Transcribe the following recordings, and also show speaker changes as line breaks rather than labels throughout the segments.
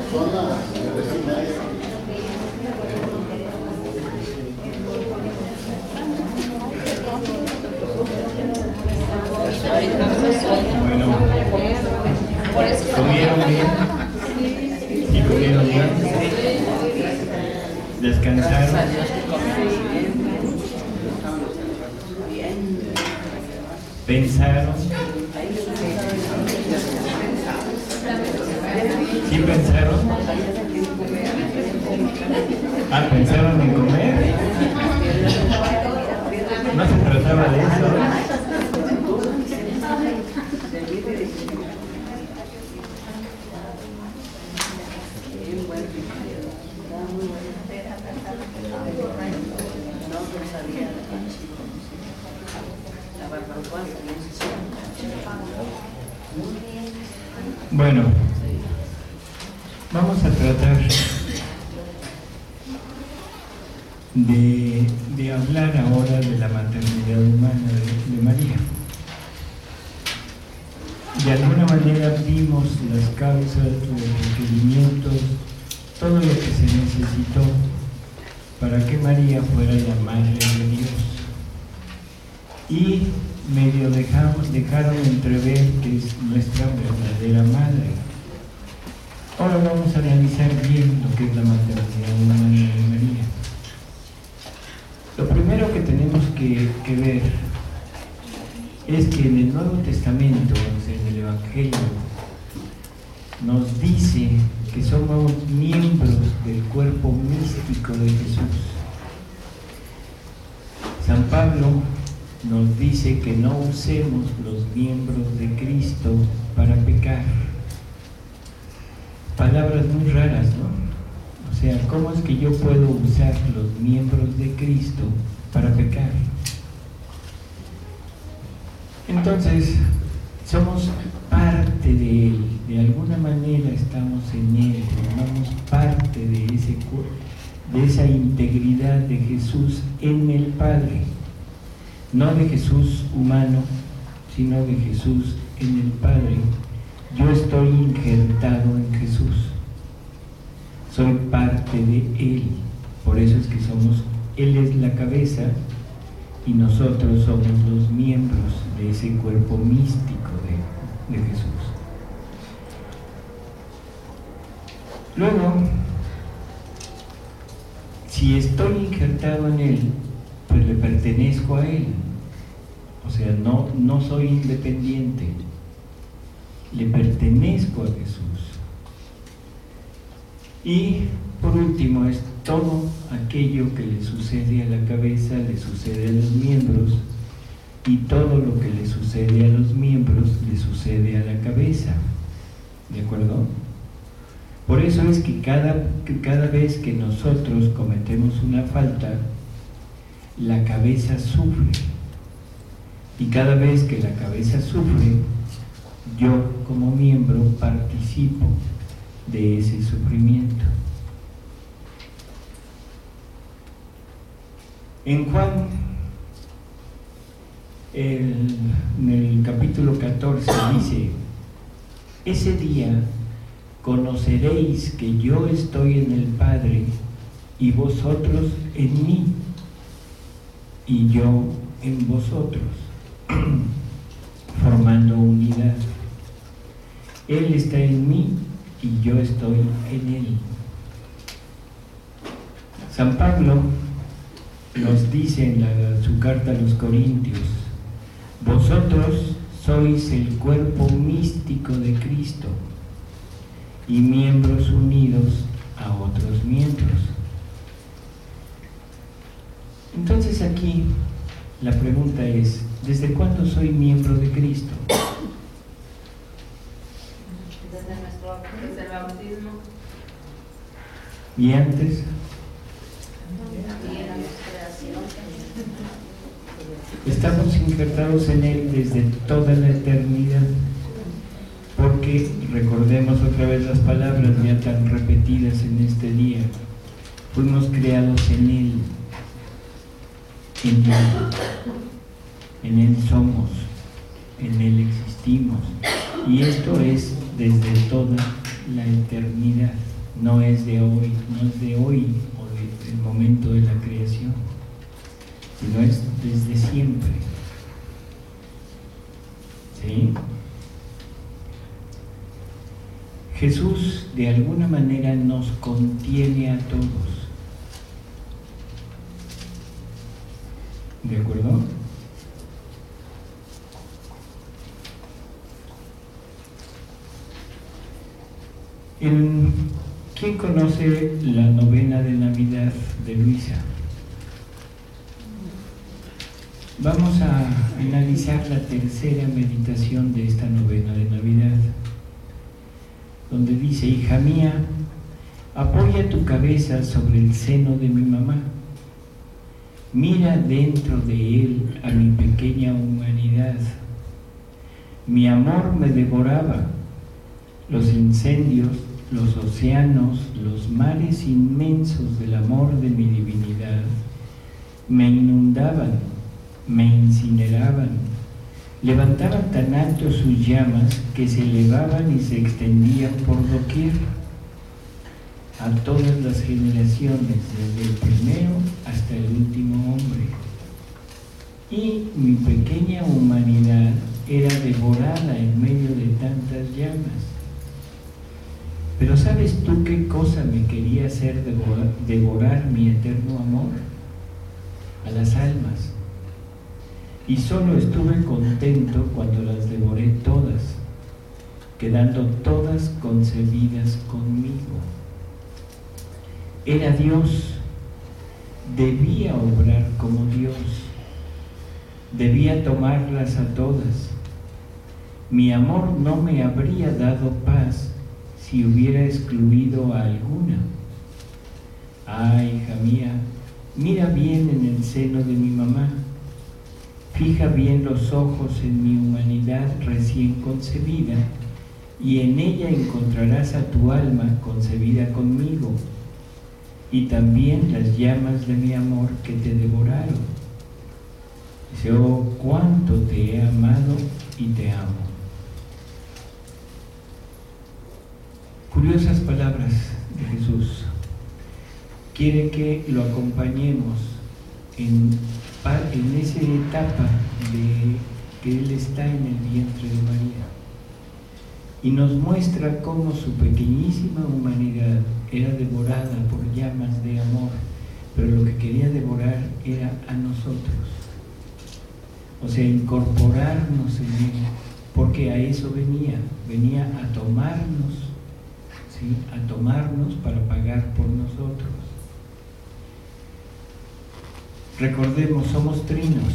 Bueno, ¿comieron bien? ¿Y comieron bien? ¿Descansaron? ¿Pensaron? ¿Sí pensaron? Ah, ¿pensaron en comer? No se trataba de eso. Bueno, vamos a tratar de hablar ahora de la maternidad humana de María. De alguna manera vimos las causas, los requerimientos, todo lo que se necesitó para que María fuera la Madre de Dios. Y medio dejaron entrever que es nuestra verdadera madre. Ahora vamos a analizar bien lo que es la maternidad humana de María. Lo primero que tenemos que ver es que en el Nuevo Testamento, en el Evangelio, nos dice que somos miembros del cuerpo místico de Jesús. San Pablo nos dice que no usemos los miembros de Cristo para pecar. Palabras muy raras, ¿no? O sea, ¿cómo es que yo puedo usar los miembros de Cristo para pecar? Entonces, somos parte de Él, de alguna manera estamos en Él, formamos parte de esa integridad de Jesús en el Padre. No de Jesús humano, sino de Jesús en el Padre. Yo estoy injertado en Jesús. Soy parte de Él. Por eso es que Él es la cabeza y nosotros somos los miembros de ese cuerpo místico de Jesús. Luego, si estoy injertado en Él, pues le pertenezco a Él. O sea, no soy independiente. Le pertenezco a Jesús. Y por último, es todo aquello que le sucede a la cabeza, le sucede a los miembros, y todo lo que le sucede a los miembros, le sucede a la cabeza. ¿De acuerdo? Por eso es que cada vez que nosotros cometemos una falta, la cabeza sufre. Y cada vez que la cabeza sufre, yo como miembro participo de ese sufrimiento. En Juan, en el capítulo 14 dice: ese día conoceréis que yo estoy en el Padre y vosotros en mí y yo en vosotros, formando unidad. Él está en mí y yo estoy en Él. San Pablo nos dice en su carta a los Corintios: vosotros sois el cuerpo místico de Cristo y miembros unidos a otros miembros. Entonces aquí la pregunta es: ¿desde cuándo soy miembro de Cristo?
Desde el bautismo.
¿Y antes? Estamos injertados en Él desde toda la eternidad, porque recordemos otra vez las palabras ya tan repetidas en este día: fuimos creados en Él, en Él somos, en Él existimos, y esto es desde toda la eternidad. no es de hoy o del momento de la creación, sino es desde siempre. ¿Sí? Jesús de alguna manera nos contiene a todos. ¿De acuerdo? ¿Quién conoce la novena de Navidad de Luisa? Vamos a analizar la tercera meditación de esta novena de Navidad, donde dice: hija mía, apoya tu cabeza sobre el seno de mi mamá. Mira dentro de él a mi pequeña humanidad. Mi amor me devoraba. Los incendios, los océanos, los mares inmensos del amor de mi divinidad me inundaban, me incineraban, levantaban tan alto sus llamas que se elevaban y se extendían por doquier, a todas las generaciones, desde el primero hasta el último hombre. Y mi pequeña humanidad era devorada en medio de tantas llamas. Pero ¿sabes tú qué cosa me quería hacer devorar mi eterno amor? A las almas. Y solo estuve contento cuando las devoré todas, quedando todas concebidas conmigo. Era Dios, debía obrar como Dios, debía tomarlas a todas. Mi amor no me habría dado paz si hubiera excluido a alguna. Ah, hija mía, mira bien en el seno de mi mamá, fija bien los ojos en mi humanidad recién concebida, y en ella encontrarás a tu alma concebida conmigo, y también las llamas de mi amor que te devoraron. Dice: oh, cuánto te he amado y te amo. Curiosas palabras de Jesús. Quiere que lo acompañemos en esa etapa de que Él está en el vientre de María, y nos muestra cómo su pequeñísima humanidad era devorada por llamas de amor, pero lo que quería devorar era a nosotros, o sea, incorporarnos en Él, porque a eso venía a tomarnos, ¿sí? A tomarnos para pagar por nosotros. Recordemos, somos trinos.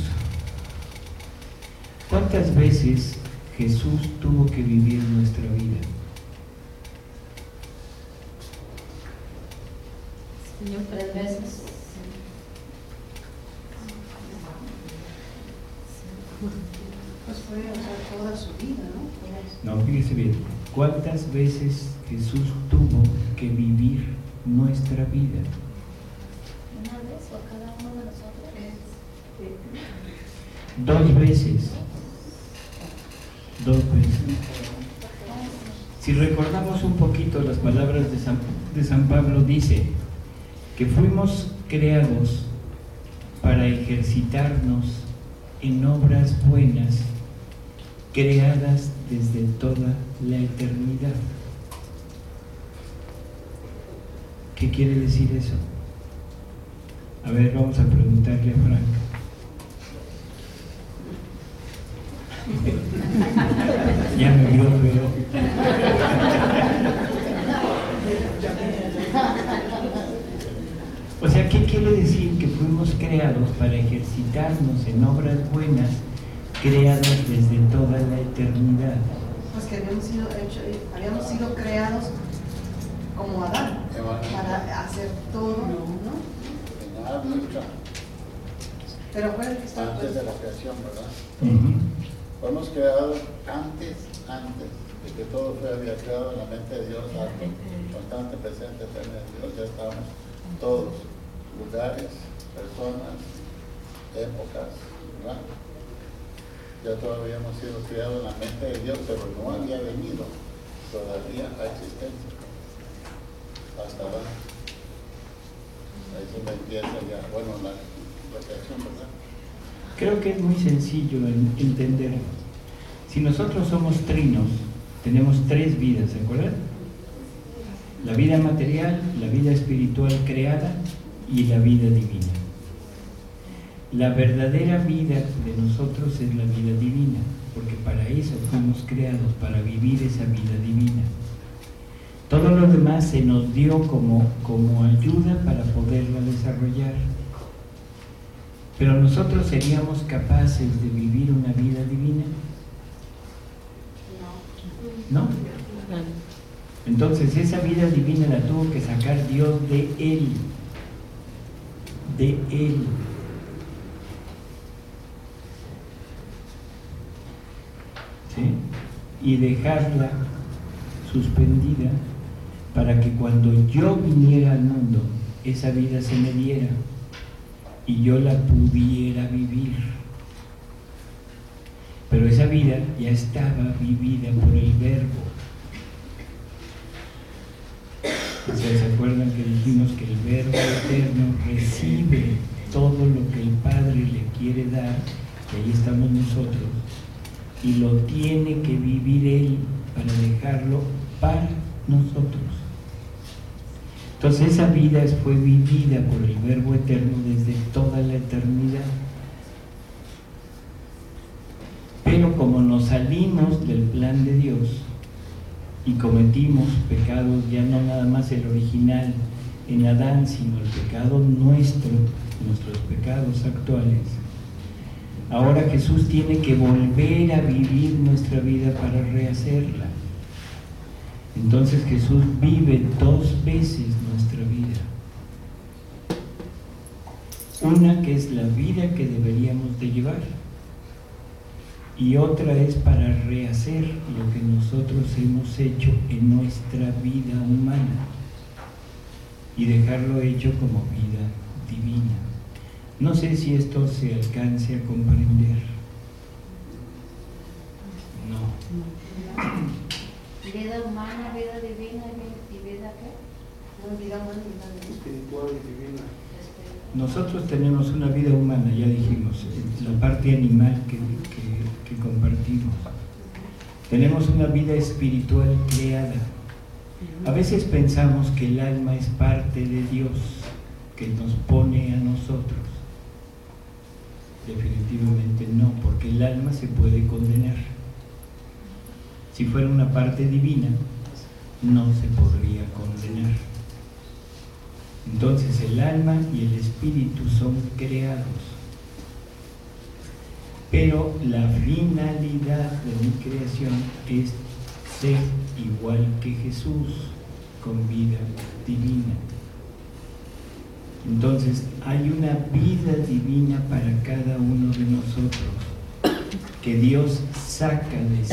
¿Cuántas veces Jesús tuvo que vivir nuestra vida?
Señor, 3 veces.
Pues fue, toda su vida, ¿no?
No, fíjese bien. ¿Cuántas veces Jesús tuvo que vivir nuestra vida?
¿Una vez o cada uno de nosotros?
2 veces. 2 veces. Si recordamos un poquito las palabras de San Pablo, dice que fuimos creados para ejercitarnos en obras buenas, creadas desde toda la eternidad. ¿Qué quiere decir eso? A ver, vamos a preguntarle a Frank. Ya me vio, pero... O sea, ¿qué quiere decir? Que fuimos creados para ejercitarnos en obras buenas, creadas desde toda la eternidad.
Pues que habíamos sido creados como Adán, para hacer todo, ¿no? Pero fue el que estaba
antes de la creación, ¿verdad?
Uh-huh.
Fuimos creados antes de que todo había creado en la mente de Dios, algo constante, presente, eterno de Dios. Ya estábamos todos, lugares, personas, épocas, ¿verdad? Ya todos habíamos sido creados en la mente de Dios, pero no había venido todavía a existencia. hasta abajo. Ahí se me empieza ya, bueno, la reflexión, ¿verdad?
Creo que es muy sencillo entender. Si nosotros somos trinos, tenemos tres vidas, ¿se acuerdan? La vida material, la vida espiritual creada y la vida divina. La verdadera vida de nosotros es la vida divina, porque para eso fuimos creados, para vivir esa vida divina. Todo lo demás se nos dio como ayuda para poderla desarrollar. Pero nosotros seríamos capaces de vivir una vida divina. ¿No? Entonces esa vida divina la tuvo que sacar Dios de Él. De Él. ¿Sí? Y dejarla suspendida para que cuando yo viniera al mundo, esa vida se me diera y yo la pudiera vivir. Pero esa vida ya estaba vivida por el Verbo. O sea, ¿se acuerdan que dijimos que el Verbo eterno recibe todo lo que el Padre le quiere dar, que ahí estamos nosotros, y lo tiene que vivir Él para dejarlo para nosotros? Entonces esa vida fue vivida por el Verbo eterno desde toda la eternidad. Pero como nos salimos del plan de Dios y cometimos pecados, ya no nada más el original en Adán, sino el pecado nuestro, nuestros pecados actuales, ahora Jesús tiene que volver a vivir nuestra vida para rehacerla. Entonces Jesús vive dos veces nuestra vida. Una que es la vida que deberíamos de llevar, y otra es para rehacer lo que nosotros hemos hecho en nuestra vida humana y dejarlo hecho como vida divina. No sé si esto se alcance a comprender. No.
Vida humana, vida divina y vida ¿qué?
Vida humana y vida
espiritual y divina.
Nosotros tenemos una vida humana, ya dijimos, la parte animal que compartimos. Tenemos una vida espiritual creada. A veces pensamos que el alma es parte de Dios, que nos pone a nosotros. Definitivamente no, porque el alma se puede condenar. Si fuera una parte divina, no se podría condenar. Entonces el alma y el espíritu son creados. Pero la finalidad de mi creación es ser igual que Jesús, con vida divina. Entonces hay una vida divina para cada uno de nosotros, que Dios saca de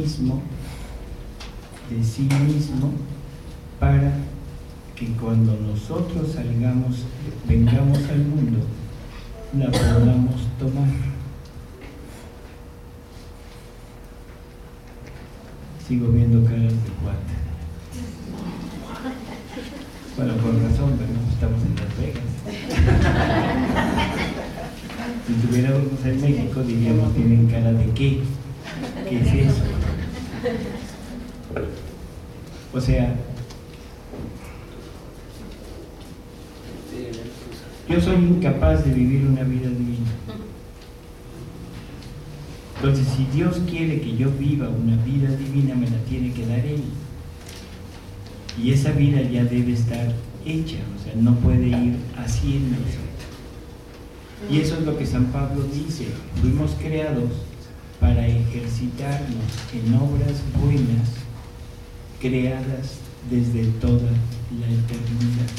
sí mismo, para que cuando nosotros vengamos al mundo, la podamos tomar. Sigo viendo caras de cuate. Bueno, por razón, ¿verdad? Estamos en Las Vegas. Si estuviéramos en México, diríamos, tienen cara de ¿qué? ¿Qué es eso? O sea, yo soy incapaz de vivir una vida divina. Entonces, si Dios quiere que yo viva una vida divina, me la tiene que dar Él. Y esa vida ya debe estar hecha, o sea, no puede ir haciéndose. Y eso es lo que San Pablo dice: fuimos creados para ejercitarnos en obras buenas, creadas desde toda la eternidad.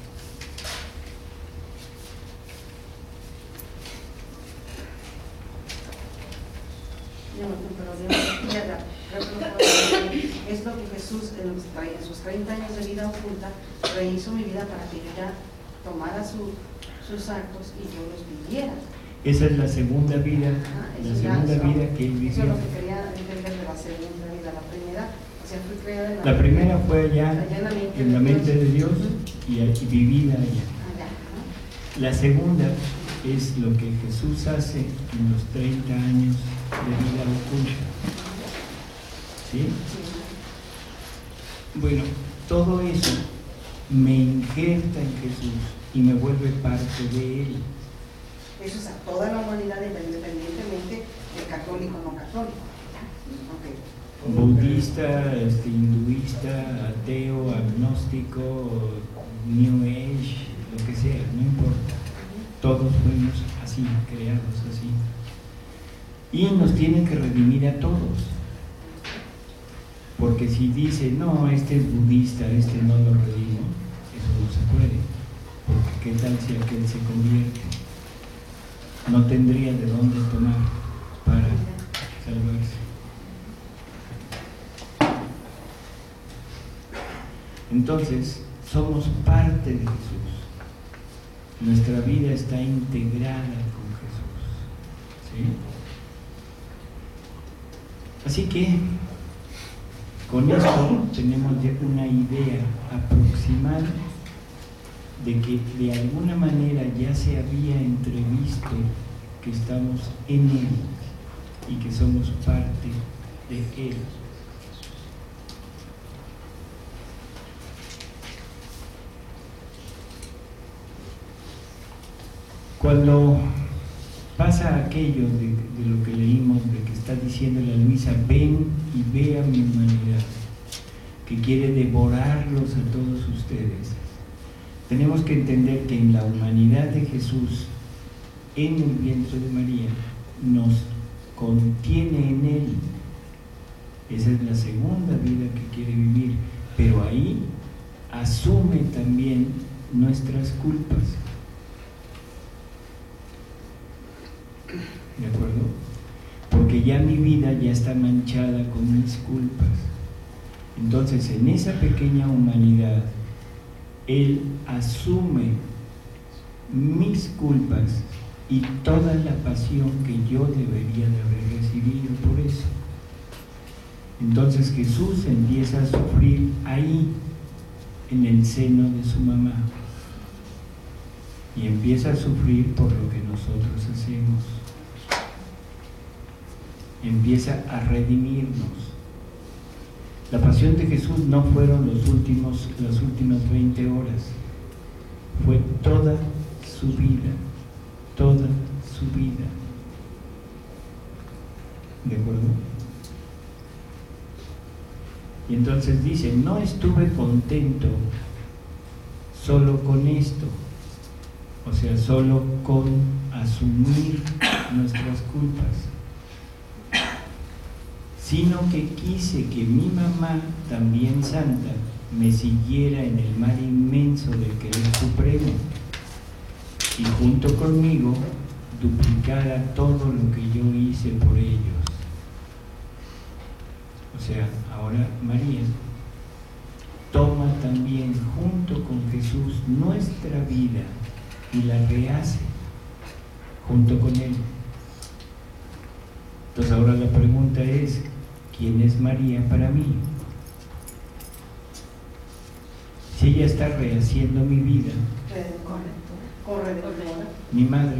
Es lo que Jesús en sus 30 años de vida oculta rehizo mi vida para que yo ya tomara sus actos y yo los viviera.
Esa es la segunda vida, vida que Él vivió.
Eso es lo que quería entender de la segunda vida. La primera O sea, fue creada en
La primera fue allá
allá
en la mente de Dios y vivida allá.
allá, ¿no?
La segunda es lo que Jesús hace en los 30 años de vida oculta. ¿Sí? Bueno, todo eso me injerta en Jesús y me vuelve parte de Él.
Eso es a toda la humanidad, independientemente de católico o no católico. Okay.
Budista, hinduista, ateo, agnóstico, New Age, lo que sea, no importa. Todos fuimos así, creados así. Y nos tienen que redimir a todos. Porque si dice, no, este es budista, este no lo redimo, eso no se puede. Porque qué tal si aquel se convierte. No tendría de dónde tomar para salvarse. Entonces, somos parte de Jesús. Nuestra vida está integrada con Jesús. ¿Sí? Así que, con esto tenemos ya una idea aproximada de que de alguna manera ya se había entrevisto que estamos en Él y que somos parte de Él. Cuando pasa aquello de lo que leímos, de que está diciéndole a Luisa, ven y ve a mi humanidad, que quiere devorarlos a todos ustedes, tenemos que entender que en la humanidad de Jesús, en el vientre de María, nos contiene en Él. Esa es la segunda vida que quiere vivir, pero ahí asume también nuestras culpas. ¿De acuerdo? Porque ya mi vida ya está manchada con mis culpas. Entonces, en esa pequeña humanidad, Él asume mis culpas y toda la pasión que yo debería de haber recibido por eso. Entonces Jesús empieza a sufrir ahí, en el seno de su mamá, y empieza a sufrir por lo que nosotros hacemos. Empieza a redimirnos. La pasión de Jesús no fueron las últimas 20 horas, fue toda su vida, toda su vida. ¿De acuerdo? Y entonces dice, no estuve contento solo con esto, o sea, solo con asumir nuestras culpas, sino que quise que mi mamá, también santa, me siguiera en el mar inmenso del querer supremo y junto conmigo duplicara todo lo que yo hice por ellos. O sea, ahora María toma también junto con Jesús nuestra vida y la rehace junto con Él. Entonces ahora la pregunta es, ¿quién es María para mí? Si ella está rehaciendo mi vida, mi madre,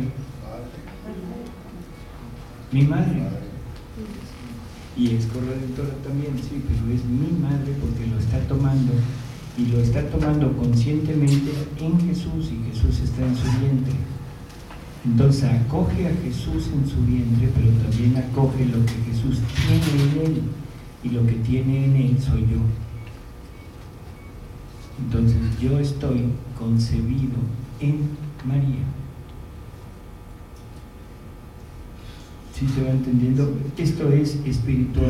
y es corredentora también, sí, pero es mi madre porque lo está tomando y lo está tomando conscientemente en Jesús y Jesús está en su vientre. Entonces acoge a Jesús en su vientre, pero también acoge lo que Jesús tiene en Él, y lo que tiene en Él soy yo. Entonces yo estoy concebido en María. ¿Sí se va entendiendo? Esto es espiritual,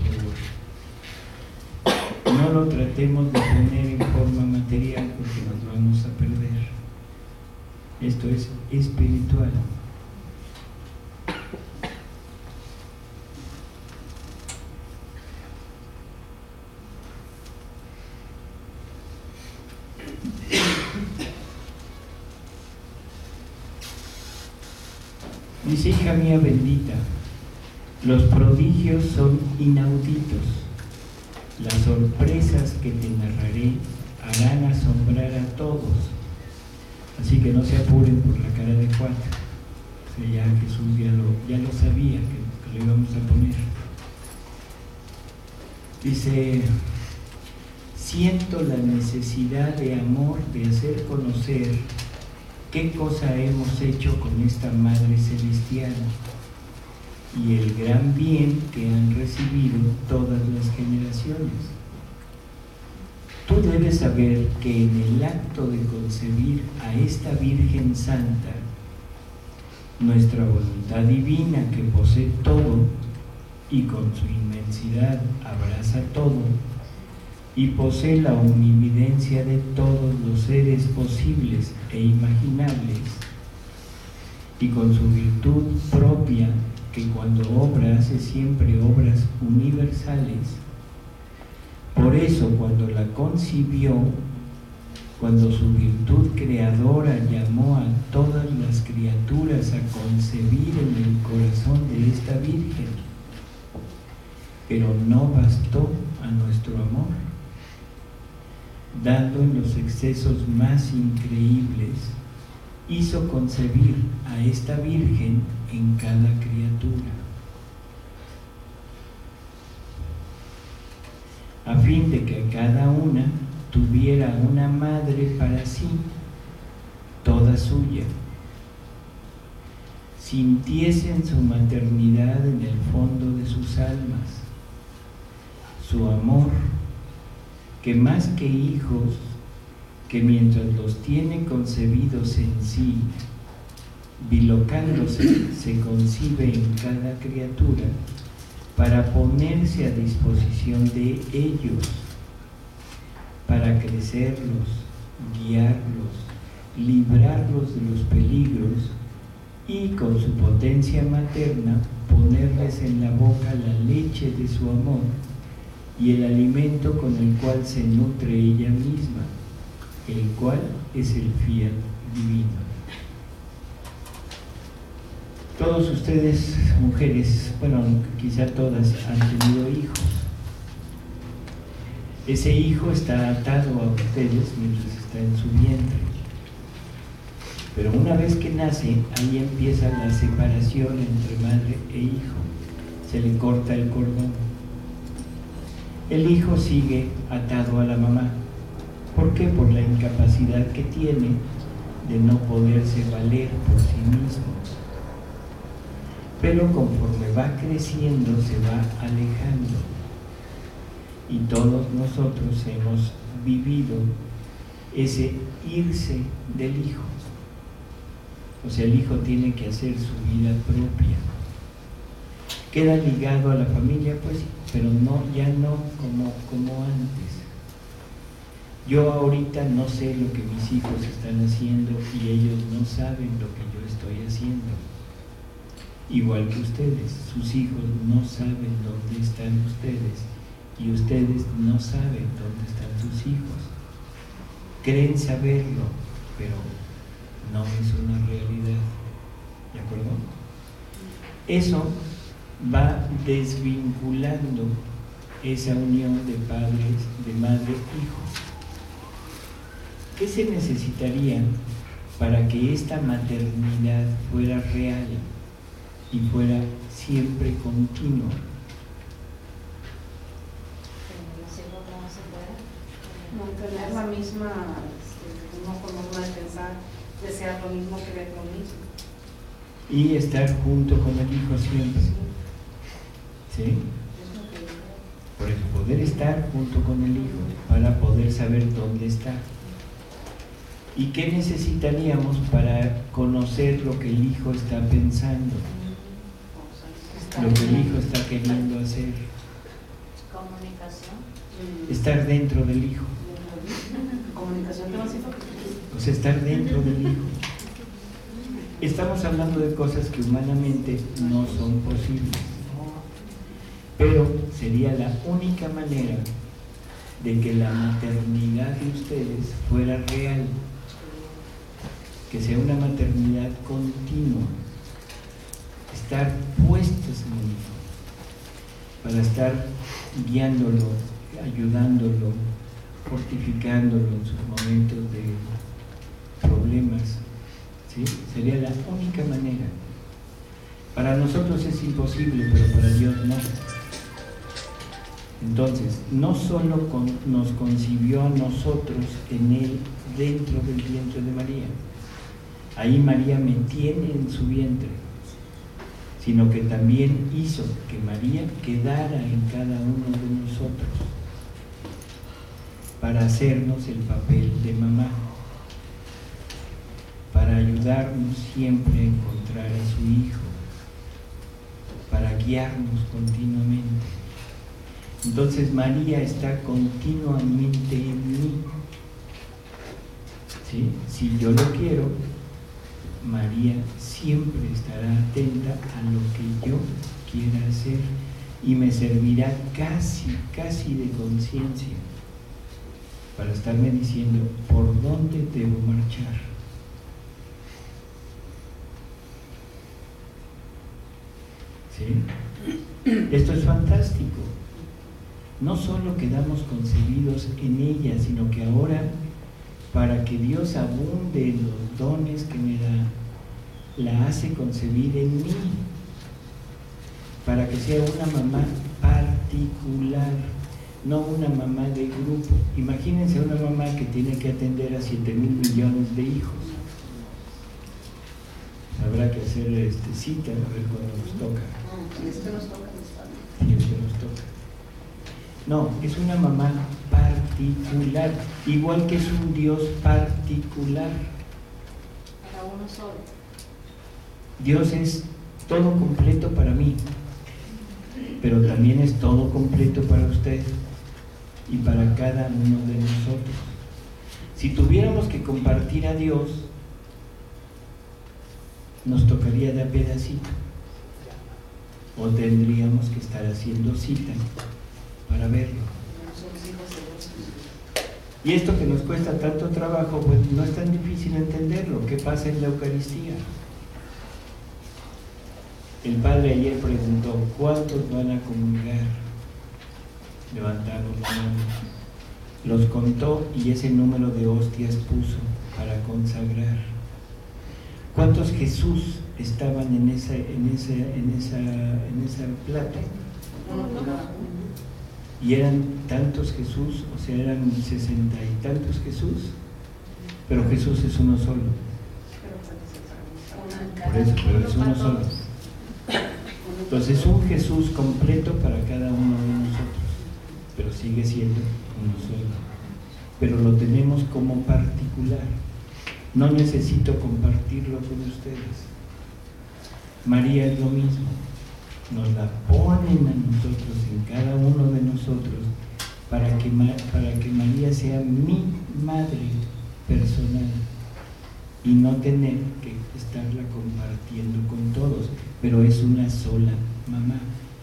por favor. No lo tratemos de poner en forma material porque nos vamos a perder. Esto es espiritual. Dice, hija mía bendita, los prodigios son inauditos, Las sorpresas que te narraré harán asombrar a todos. Así que no se apuren por la cara de Juan. O sea, ya Jesús ya lo sabía que lo íbamos a poner. Dice: siento la necesidad de amor de hacer conocer qué cosa hemos hecho con esta Madre Celestial y el gran bien que han recibido todas las generaciones. Tú debes saber que en el acto de concebir a esta Virgen Santa, nuestra voluntad divina que posee todo y con su inmensidad abraza todo y posee la omnividencia de todos los seres posibles e imaginables, y con su virtud propia que cuando obra hace siempre obras universales. Por eso cuando la concibió, cuando su virtud creadora llamó a todas las criaturas a concebir en el corazón de esta Virgen, pero no bastó a nuestro amor, dando en los excesos más increíbles, hizo concebir a esta Virgen en cada criatura, a fin de que cada una tuviera una madre para sí, toda suya, sintiesen su maternidad en el fondo de sus almas, su amor, que más que hijos, que mientras los tiene concebidos en sí, bilocándose, se concibe en cada criatura para ponerse a disposición de ellos, para crecerlos, guiarlos, librarlos de los peligros y con su potencia materna ponerles en la boca la leche de su amor y el alimento con el cual se nutre ella misma, el cual es el fiat divino. Todos ustedes, mujeres, bueno, quizá todas, han tenido hijos. Ese hijo está atado a ustedes mientras está en su vientre. Pero una vez que nace, ahí empieza la separación entre madre e hijo. Se le corta el cordón. El hijo sigue atado a la mamá. ¿Por qué? Por la incapacidad que tiene de no poderse valer por sí mismo. Pero conforme va creciendo se va alejando, y todos nosotros hemos vivido ese irse del hijo. O sea, el hijo tiene que hacer su vida propia. Queda ligado a la familia, pues, pero no, ya no como antes. Yo ahorita no sé lo que mis hijos están haciendo y ellos no saben lo que yo estoy haciendo. Igual que ustedes, sus hijos no saben dónde están ustedes y ustedes no saben dónde están sus hijos. Creen saberlo, pero no es una realidad. ¿De acuerdo? Eso va desvinculando esa unión de padres, de madre-hijo. ¿Qué se necesitaría para que esta maternidad fuera real y fuera siempre continua?
No tener la misma forma de pensar, desear lo mismo, querer lo mismo.
Y estar junto con el hijo siempre. ¿Sí? Por eso, poder estar junto con el hijo para poder saber dónde está. ¿Y qué necesitaríamos para conocer lo que el hijo está pensando? Lo que el hijo está queriendo hacer.
Comunicación.
Estar dentro del hijo.
Comunicación te va a decir.
O sea, estar dentro del hijo. Estamos hablando de cosas que humanamente no son posibles. Pero sería la única manera de que la maternidad de ustedes fuera real. Que sea una maternidad continua. Estar puestos en el hijo. Para estar guiándolo, ayudándolo, fortificándolo en sus momentos de problemas. ¿Sí? Sería la única manera. Para nosotros es imposible, pero para Dios no. Entonces, no solo nos concibió a nosotros en Él dentro del vientre de María. Ahí María me tiene en su vientre, sino que también hizo que María quedara en cada uno de nosotros para hacernos el papel de mamá, para ayudarnos siempre a encontrar a su Hijo, para guiarnos continuamente. Entonces María está continuamente en mí. ¿Sí? Si yo lo quiero, María siempre estará atenta a lo que yo quiera hacer y me servirá casi de conciencia para estarme diciendo por dónde debo marchar. ¿Sí? Esto es fantástico. No solo quedamos concebidos en ella, sino que ahora, para que Dios abunde en los dones que me da, la hace concebir en mí, para que sea una mamá particular, no una mamá de grupo. Imagínense una mamá que tiene que atender a 7,000 millones de hijos. Habrá que hacer cita, a ver cuándo nos toca.
Si es que nos toca,
Si es que nos toca. No, es una mamá particular, igual que es un Dios particular.
Para uno solo.
Dios es todo completo para mí, pero también es todo completo para usted y para cada uno de nosotros. Si tuviéramos que compartir a Dios, nos tocaría de a pedacito, o tendríamos que estar haciendo cita para verlo. Y esto que nos cuesta tanto trabajo, pues no es tan difícil entenderlo. ¿Qué pasa en la Eucaristía? El Padre ayer preguntó, ¿cuántos van a comulgar? Levantamos la mano. Los contó y ese número de hostias puso para consagrar. ¿Cuántos Jesús estaban en esa plata? Y eran tantos Jesús, o sea, eran 60 y tantos Jesús, pero Jesús es uno solo. Por eso, pero es uno solo. Entonces es un Jesús completo para cada uno de nosotros, pero sigue siendo uno solo. Pero lo tenemos como particular. No necesito compartirlo con ustedes. María es lo mismo. Nos la ponen a nosotros, en cada uno de nosotros, para que María sea mi madre personal y no tener que estarla compartiendo con todos, pero es una sola mamá.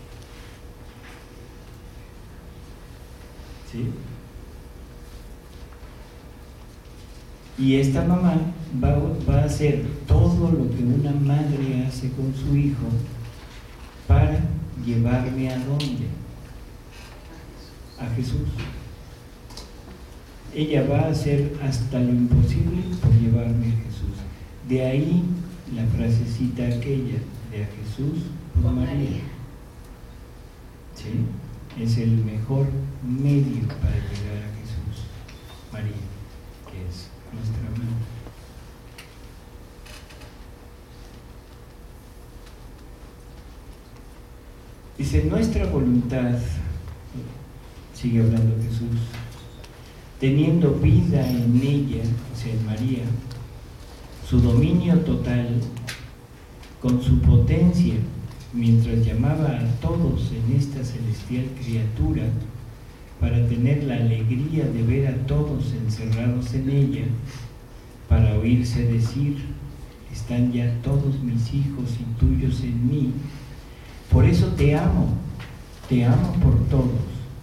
¿Sí? Y esta mamá va a hacer todo lo que una madre hace con su hijo para llevarme a dónde? A Jesús. Ella va a hacer hasta lo imposible por llevarme a Jesús. De ahí la frasecita aquella de a Jesús por María. ¿Sí? Es el mejor medio para llegar a Jesús, María, que es nuestra madre. Dice, nuestra voluntad, sigue hablando Jesús, teniendo vida en ella, o sea, en María, su dominio total, con su potencia, mientras llamaba a todos en esta celestial criatura, para tener la alegría de ver a todos encerrados en ella, para oírse decir, están ya todos mis hijos y tuyos en mí, por eso te amo por todos.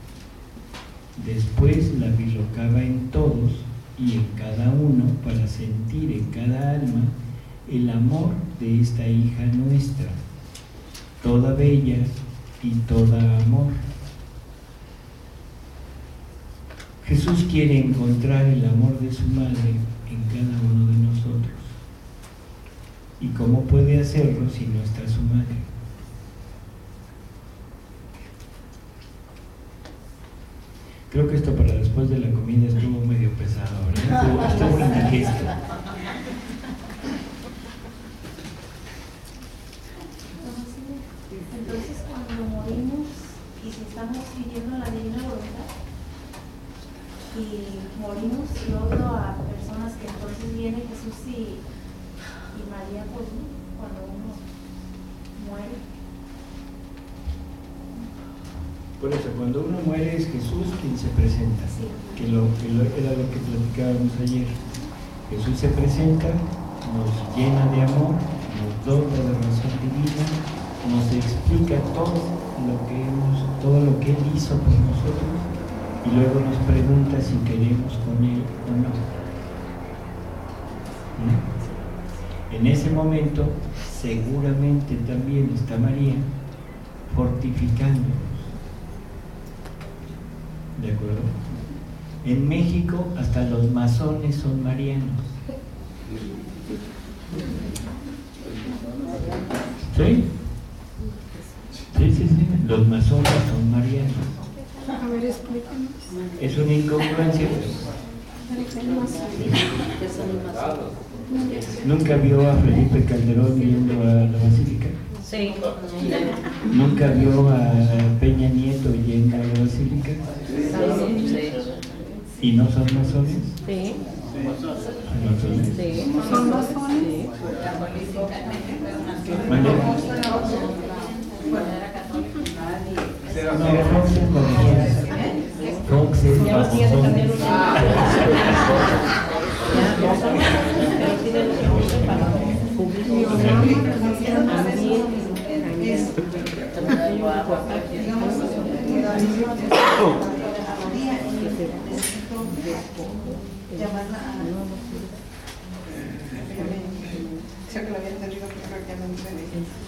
Después la bilocaba en todos y en cada uno para sentir en cada alma el amor de esta hija nuestra, toda bella y toda amor. Jesús quiere encontrar el amor de su madre en cada uno de nosotros. ¿Y cómo puede hacerlo si no está su madre? Creo que esto para después de la comida estuvo medio pesado, ¿verdad? Estuvo indigesto.
Entonces, cuando morimos y si estamos pidiendo la divina voluntad y morimos y odio a personas que entonces viene Jesús y María por mí, cuando uno muere.
Por eso, cuando uno muere es Jesús quien se presenta,
Sí.
que era lo que platicábamos ayer. Jesús se presenta, nos llena de amor, nos dota de razón divina, nos explica todo lo que Él hizo por nosotros y luego nos pregunta si queremos con Él o no. En ese momento seguramente también está María fortificándonos. ¿De acuerdo? En México hasta los masones son marianos. ¿Sí? Sí. Los masones son marianos.
A ver, explícanos.
Es una incongruencia. ¿Nunca vio a Felipe Calderón yendo a la Basílica?
Sí.
¿Nunca vio a Peña Nieto yendo a la Basílica?
Sí.
¿Y no son masones?
Sí.
¿Masones?
Sí.
¿Son masones?
¿Mande? No, Fox es conocida. Fox es babosón.
Sé que lo había entendido, pero creo que ya no entendí.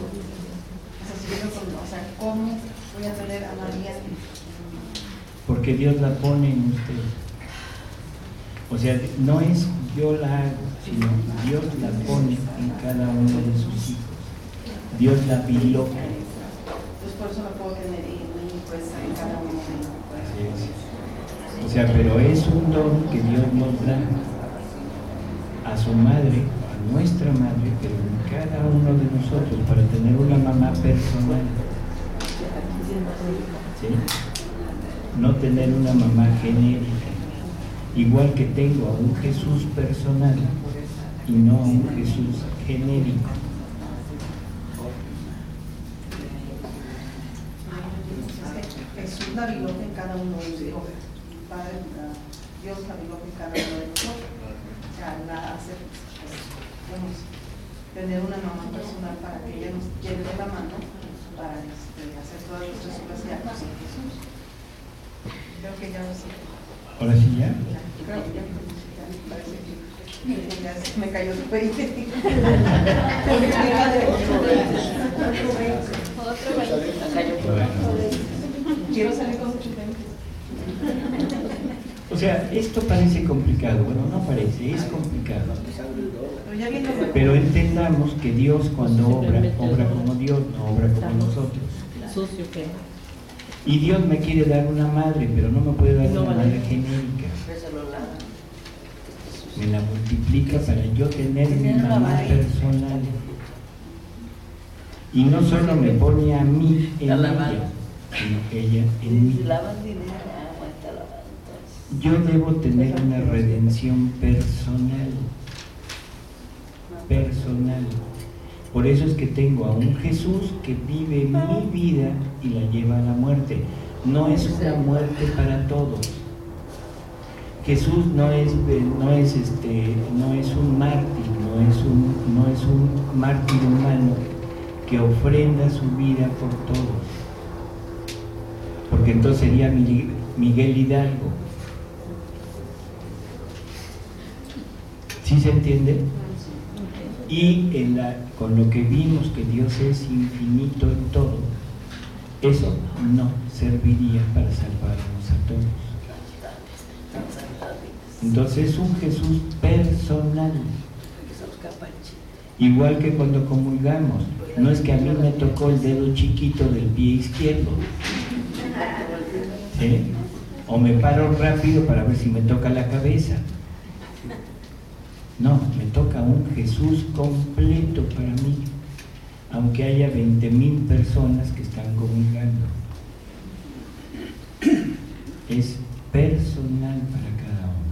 O sea, ¿cómo voy a tener a María?
Porque Dios la pone en usted. O sea, no es yo la hago, sino Dios la pone en cada uno de sus hijos. Dios la pidió.
Pues por eso la puedo tener y pues en cada uno de ellos.
O sea, pero es un don que Dios nos da a su madre, a nuestra madre, pero en cada uno de nosotros para tener una mamá personal. ¿Sí? No tener una mamá genérica. Igual que tengo a un Jesús personal y no a un Jesús genérico.
Jesús la bilote en cada uno de sus hijos. Padre, Dios la bilote en cada uno de nosotros. O sea, la hace, podemos tener una mamá personal para que ella nos lleve de la mano para hacer todas nuestras obras diarias en Jesús. Creo que ya lo sé.
¿Ahora sí ya?
Creo que ya parece que ya se me cayó su peite. Quiero salir con mucho tiempo.
O sea, esto parece complicado. Bueno, no parece, es complicado.
Pero ya viene lo
Pero entendamos que Dios cuando obra como Dios, no obra como nosotros.
Sucio que.
Y Dios me quiere dar una madre, pero no me puede dar una madre genérica. Me la multiplica para yo tener mi mamá personal. Y no solo me pone a mí en ella, sino ella en mí. Yo debo tener una redención personal. Por eso es que tengo a un Jesús que vive mi vida y la lleva a la muerte. No es una muerte para todos. Jesús no es un mártir, no es un mártir humano que ofrenda su vida por todos. Porque entonces sería Miguel Hidalgo. ¿Sí se entiende? Y con lo que vimos que Dios es infinito en todo, eso no serviría para salvarnos a todos. Entonces es un Jesús personal. Igual que cuando comulgamos, no es que a mí me tocó el dedo chiquito del pie izquierdo, ¿sí? O me paro rápido para ver si me toca la cabeza. No, me toca un Jesús completo para mí, aunque haya 20,000 personas que están comulgando. Es personal para cada uno.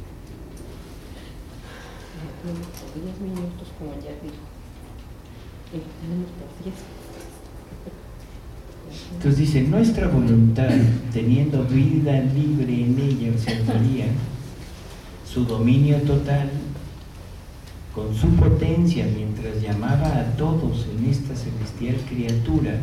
10 minutos, como ya dijo. Tenemos por 10.
Entonces dice, nuestra voluntad, teniendo vida libre en ella, o sea, María, su dominio total, con su potencia, mientras llamaba a todos en esta celestial criatura,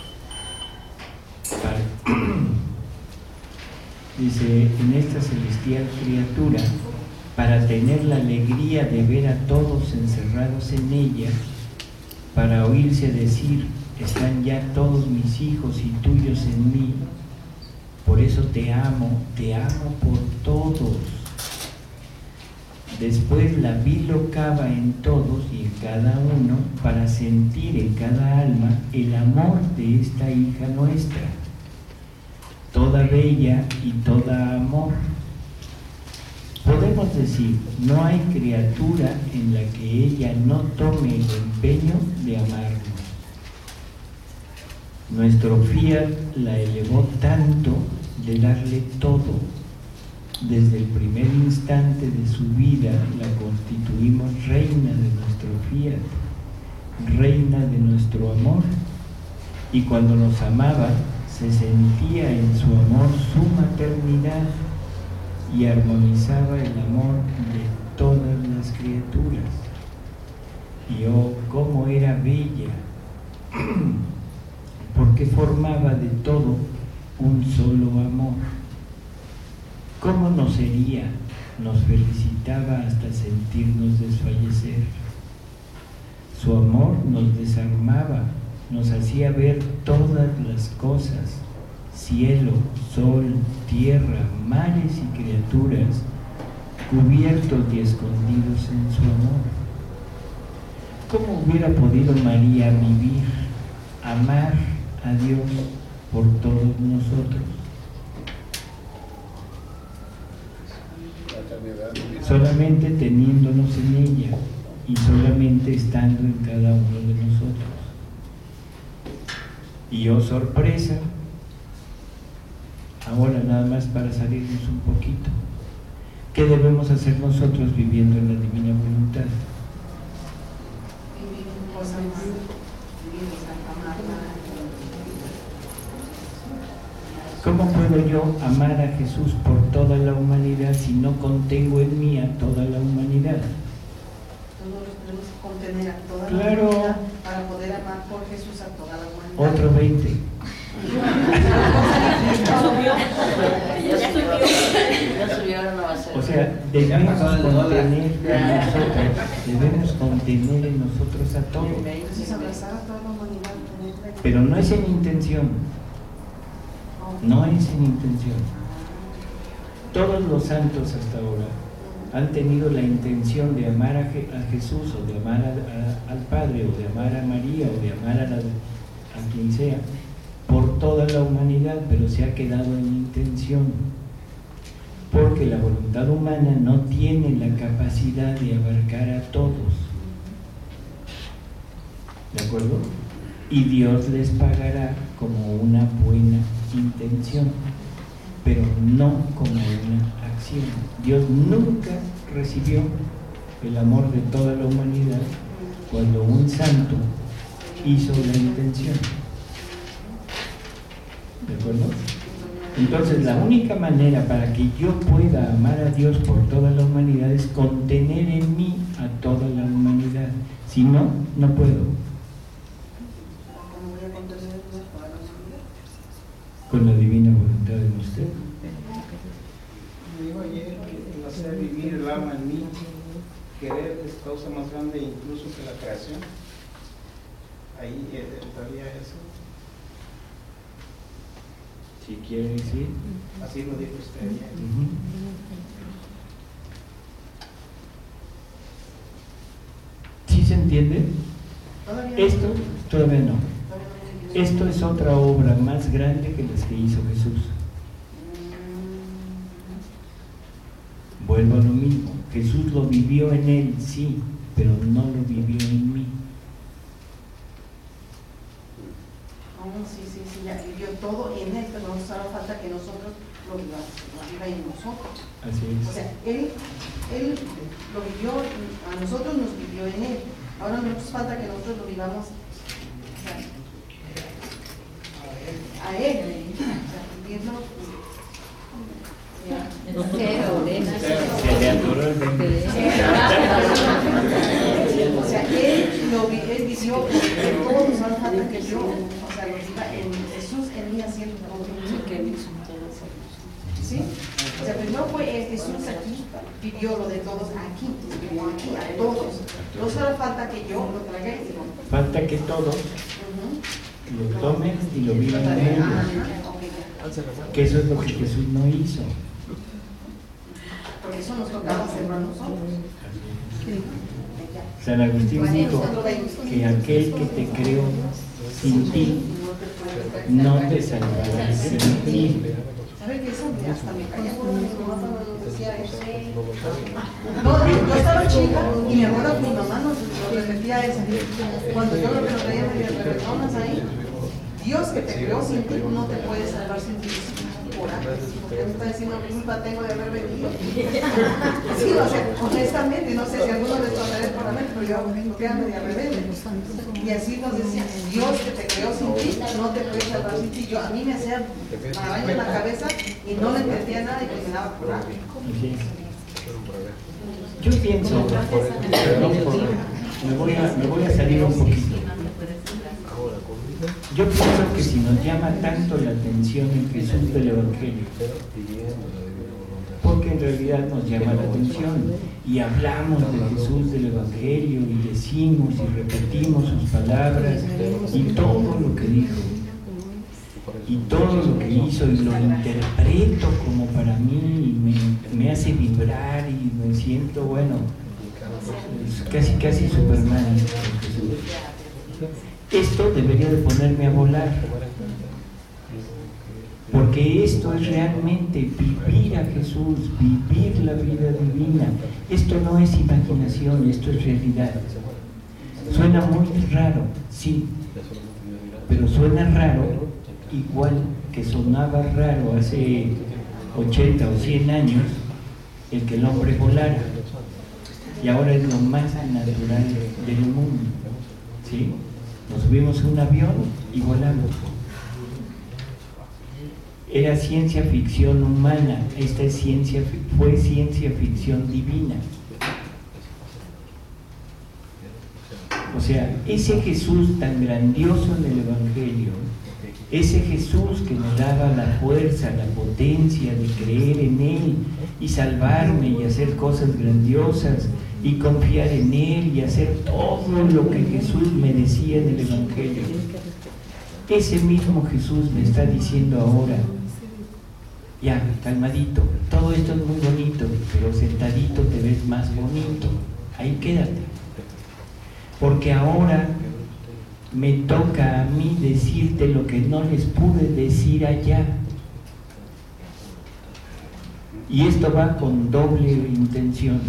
dice, en esta celestial criatura, para tener la alegría de ver a todos encerrados en ella, para oírse decir, están ya todos mis hijos y tuyos en mí, por eso te amo por todos. Después la bilocaba en todos y en cada uno para sentir en cada alma el amor de esta hija nuestra, toda bella y toda amor. Podemos decir, no hay criatura en la que ella no tome el empeño de amarnos. Nuestro fiat la elevó tanto de darle todo. Desde el primer instante de su vida la constituimos reina de nuestro fiat, reina de nuestro amor. Y cuando nos amaba, se sentía en su amor su maternidad y armonizaba el amor de todas las criaturas. Y oh, cómo era bella, porque formaba de todo un solo amor. ¿Cómo nos hería? Nos felicitaba hasta sentirnos desfallecer. Su amor nos desarmaba, nos hacía ver todas las cosas, cielo, sol, tierra, mares y criaturas, cubiertos y escondidos en su amor. ¿Cómo hubiera podido María vivir, amar a Dios por todos nosotros? Solamente teniéndonos en ella y solamente estando en cada uno de nosotros. Y oh sorpresa, ahora nada más para salirnos un poquito, ¿qué debemos hacer nosotros viviendo en la divina voluntad? ¿Cómo puedo yo amar a Jesús por toda la humanidad si no contengo en mí a toda la humanidad?
Nosotros tenemos que contener a toda
Claro.
la humanidad para poder amar por Jesús a toda la humanidad.
Otro 20.
Ya subió, ahora no va a ser.
O sea, debemos contener en nosotros a todos.
Entonces abrazar a toda la humanidad.
Pero no es en intención. No es en intención. Todos los santos hasta ahora han tenido la intención de amar a Jesús, o de amar al Padre, o de amar a María, o de amar a quien sea, por toda la humanidad, pero se ha quedado en intención, porque la voluntad humana no tiene la capacidad de abarcar a todos. ¿De acuerdo? Y Dios les pagará como una buena intención, pero no como una acción. Dios nunca recibió el amor de toda la humanidad cuando un santo hizo la intención. ¿De acuerdo? Entonces la única manera para que yo pueda amar a Dios por toda la humanidad es contener en mí a toda la humanidad. Si no, no puedo. Con la divina voluntad de usted.
Me dijo ayer que el hacer vivir el alma en mí, querer es causa más grande incluso que la creación. Ahí todavía eso.
Si quiere decir.
Así lo dijo usted ayer.
entienden? Esto todavía no. Esto es otra obra más grande que las que hizo Jesús. Vuelvo a lo mismo. Jesús lo vivió en él, sí, pero no lo vivió en mí.
Sí, ya vivió todo en él, pero nos hará falta que nosotros lo vivamos en nosotros.
Así es.
O sea, él lo vivió, a nosotros nos vivió en él. Ahora nos falta que nosotros lo vivamos, o sea, a él, o sea, vivirlo.
Se le atoró el bebé.
O sea, él vivió en todos nos hará falta que yo, o sea, lo viva en Jesús, en mí haciendo todo. ¿Sí? O sea, primero fue Jesús aquí, vivió lo de todos aquí, vivió aquí a todos. No solo falta que yo lo traiga y digo.
Falta que todos lo tomen y lo vivan en ellos. Que eso es lo que Jesús no hizo.
Porque eso nos tocaba hacerlo a nosotros.
San Agustín dijo que aquel que te creó sin ti no te salvará sin ti.
¿Sabes qué? Eso hasta me caía por mi mamá cuando nos decía eso. No, yo estaba chica y mi abuela con mi mamá nos repetía eso. Cuando yo lo que nos traía de rebeconas ahí, Dios que te creó sin ti no te puede salvar sin ti. Porque me está diciendo que culpa tengo de haber venido. Sí, o sea, honestamente, no sé si alguno les pasará por la mente, pero yo vengo que ando de rebelde. Y así nos decía, Dios que te creó sin ti, no te puede salvar sin ti. A mí me hacía maraña en la cabeza y no le entendía nada y que me daba coraje.
Yo pienso, me voy a salir un poquito. Yo pienso que si nos llama tanto la atención el Jesús del Evangelio, porque en realidad nos llama la atención y hablamos de Jesús del Evangelio y decimos y repetimos sus palabras y todo lo que dijo y todo lo que hizo y lo interpreto como para mí y me hace vibrar y me siento, bueno, casi Superman. Esto debería de ponerme a volar, porque esto es realmente vivir a Jesús, vivir la vida divina. Esto no es imaginación, esto es realidad. Suena muy raro, sí, pero suena raro igual que sonaba raro hace 80 o 100 años el que el hombre volara, y ahora es lo más natural del mundo, ¿sí? Nos subimos a un avión y volamos. Era ciencia ficción humana, esta es fue ciencia ficción divina. O sea, ese Jesús tan grandioso en el Evangelio, ese Jesús que nos daba la fuerza, la potencia de creer en Él y salvarme y hacer cosas grandiosas y confiar en Él y hacer todo lo que Jesús me decía en el Evangelio. Ese mismo Jesús me está diciendo ahora, ya, calmadito, todo esto es muy bonito, pero sentadito te ves más bonito, ahí quédate. Porque ahora me toca a mí decirte lo que no les pude decir allá. Y esto va con doble intención.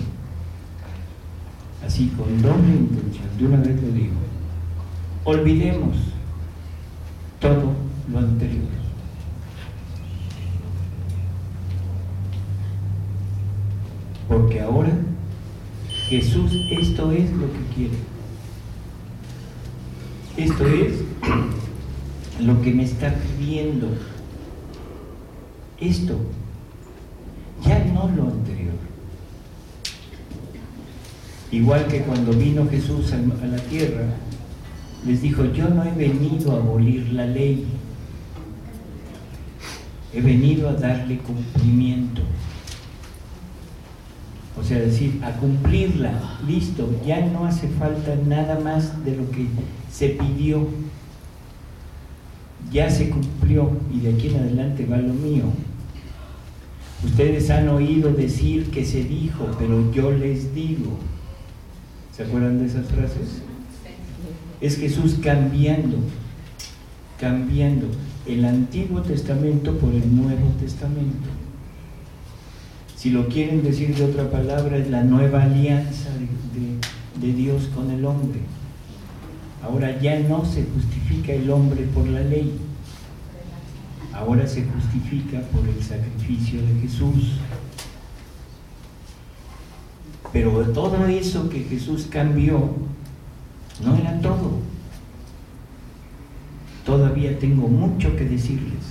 Así, con doble intención, de una vez lo digo. Olvidemos todo lo anterior. Porque ahora Jesús, esto es lo que quiere. Esto es lo que me está pidiendo. Esto, ya no lo anterior. Igual que cuando vino Jesús a la tierra, les dijo, yo no he venido a abolir la ley, he venido a darle cumplimiento. O sea, decir, a cumplirla, listo, ya no hace falta nada más de lo que se pidió, ya se cumplió y de aquí en adelante va lo mío. Ustedes han oído decir que se dijo, pero yo les digo. ¿Se acuerdan de esas frases? Es Jesús cambiando el Antiguo Testamento por el Nuevo Testamento. Si lo quieren decir de otra palabra, es la nueva alianza de Dios con el hombre. Ahora ya no se justifica el hombre por la ley, ahora se justifica por el sacrificio de Jesús. Pero todo eso que Jesús cambió no era todo. Todavía tengo mucho que decirles.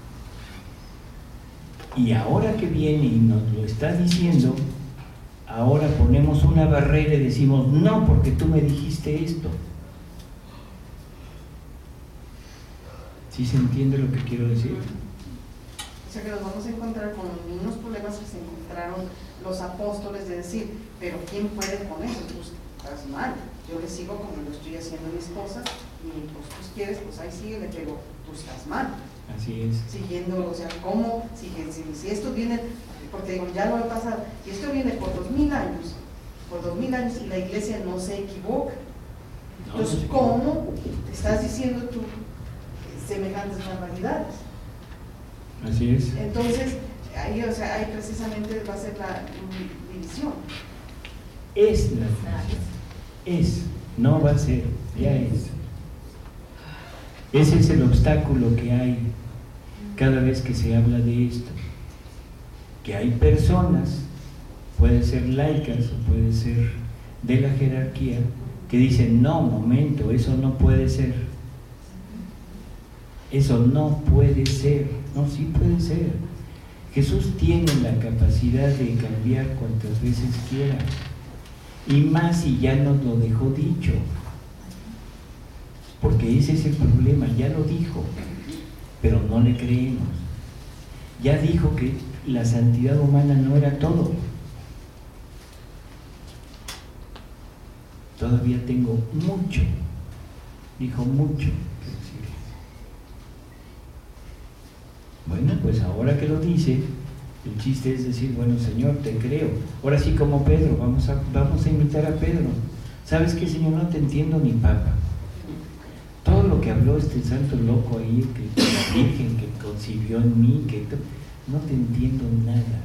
Y ahora que viene y nos lo está diciendo, ahora ponemos una barrera y decimos, no, porque tú me dijiste esto. ¿Sí se entiende lo que quiero decir?
O sea que nos vamos a encontrar con los mismos problemas que se encontraron los apóstoles de decir, pero ¿quién puede con eso? Pues estás mal, yo le sigo como lo estoy haciendo a mi esposa y pues tú quieres, pues ahí síguele, pero tú estás mal.
Así es.
Siguiendo, o sea, ¿cómo? Si esto viene, porque digo, ya lo he pasado, si esto viene por 2000 años y la iglesia no se equivoca, entonces ¿cómo te estás diciendo tú semejantes barbaridades?
Así es.
Entonces, ahí, o sea, ahí precisamente va a ser la división.
Es la división. Es, no va a ser, ya es. Ese es el obstáculo que hay cada vez que se habla de esto. Que hay personas, puede ser laicas o puede ser de la jerarquía, que dicen, no, momento, eso no puede ser. Eso no puede ser. No, sí puede ser. Jesús tiene la capacidad de cambiar cuantas veces quiera. Y más si ya nos lo dejó dicho. Porque ese es el problema, ya lo dijo, pero no le creemos. Ya dijo que la santidad humana no era todo. Todavía tengo mucho, dijo mucho que decirles. Bueno, pues ahora que lo dice, el chiste es decir, bueno, Señor, te creo. Ahora sí, como Pedro, vamos a imitar a Pedro. ¿Sabes qué, Señor? No te entiendo ni papa. Todo lo que habló este santo loco ahí, que la Virgen que concibió en mí, no te entiendo nada.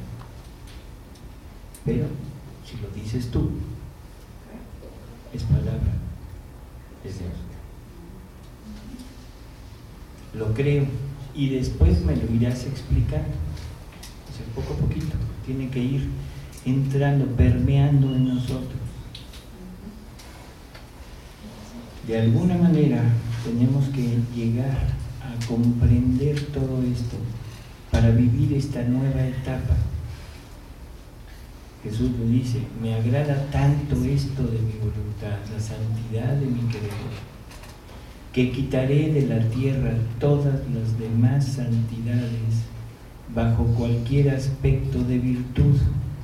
Pero si lo dices tú, es palabra, es Dios. Lo creo y después me lo irás explicando. O sea, poco a poquito, tiene que ir entrando, permeando en nosotros. De alguna manera tenemos que llegar a comprender todo esto para vivir esta nueva etapa. Jesús lo dice, me agrada tanto esto de mi voluntad, la santidad de mi querer, que quitaré de la tierra todas las demás santidades bajo cualquier aspecto de virtud.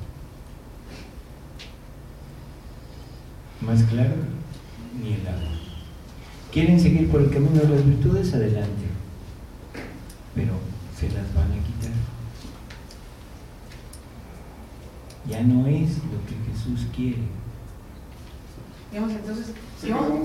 Más claro, ni el agua. ¿Quieren seguir por el camino de las virtudes? Adelante. Pero se las van a quitar. Ya no es lo que Jesús quiere.
Digamos, entonces,
Sí, vamos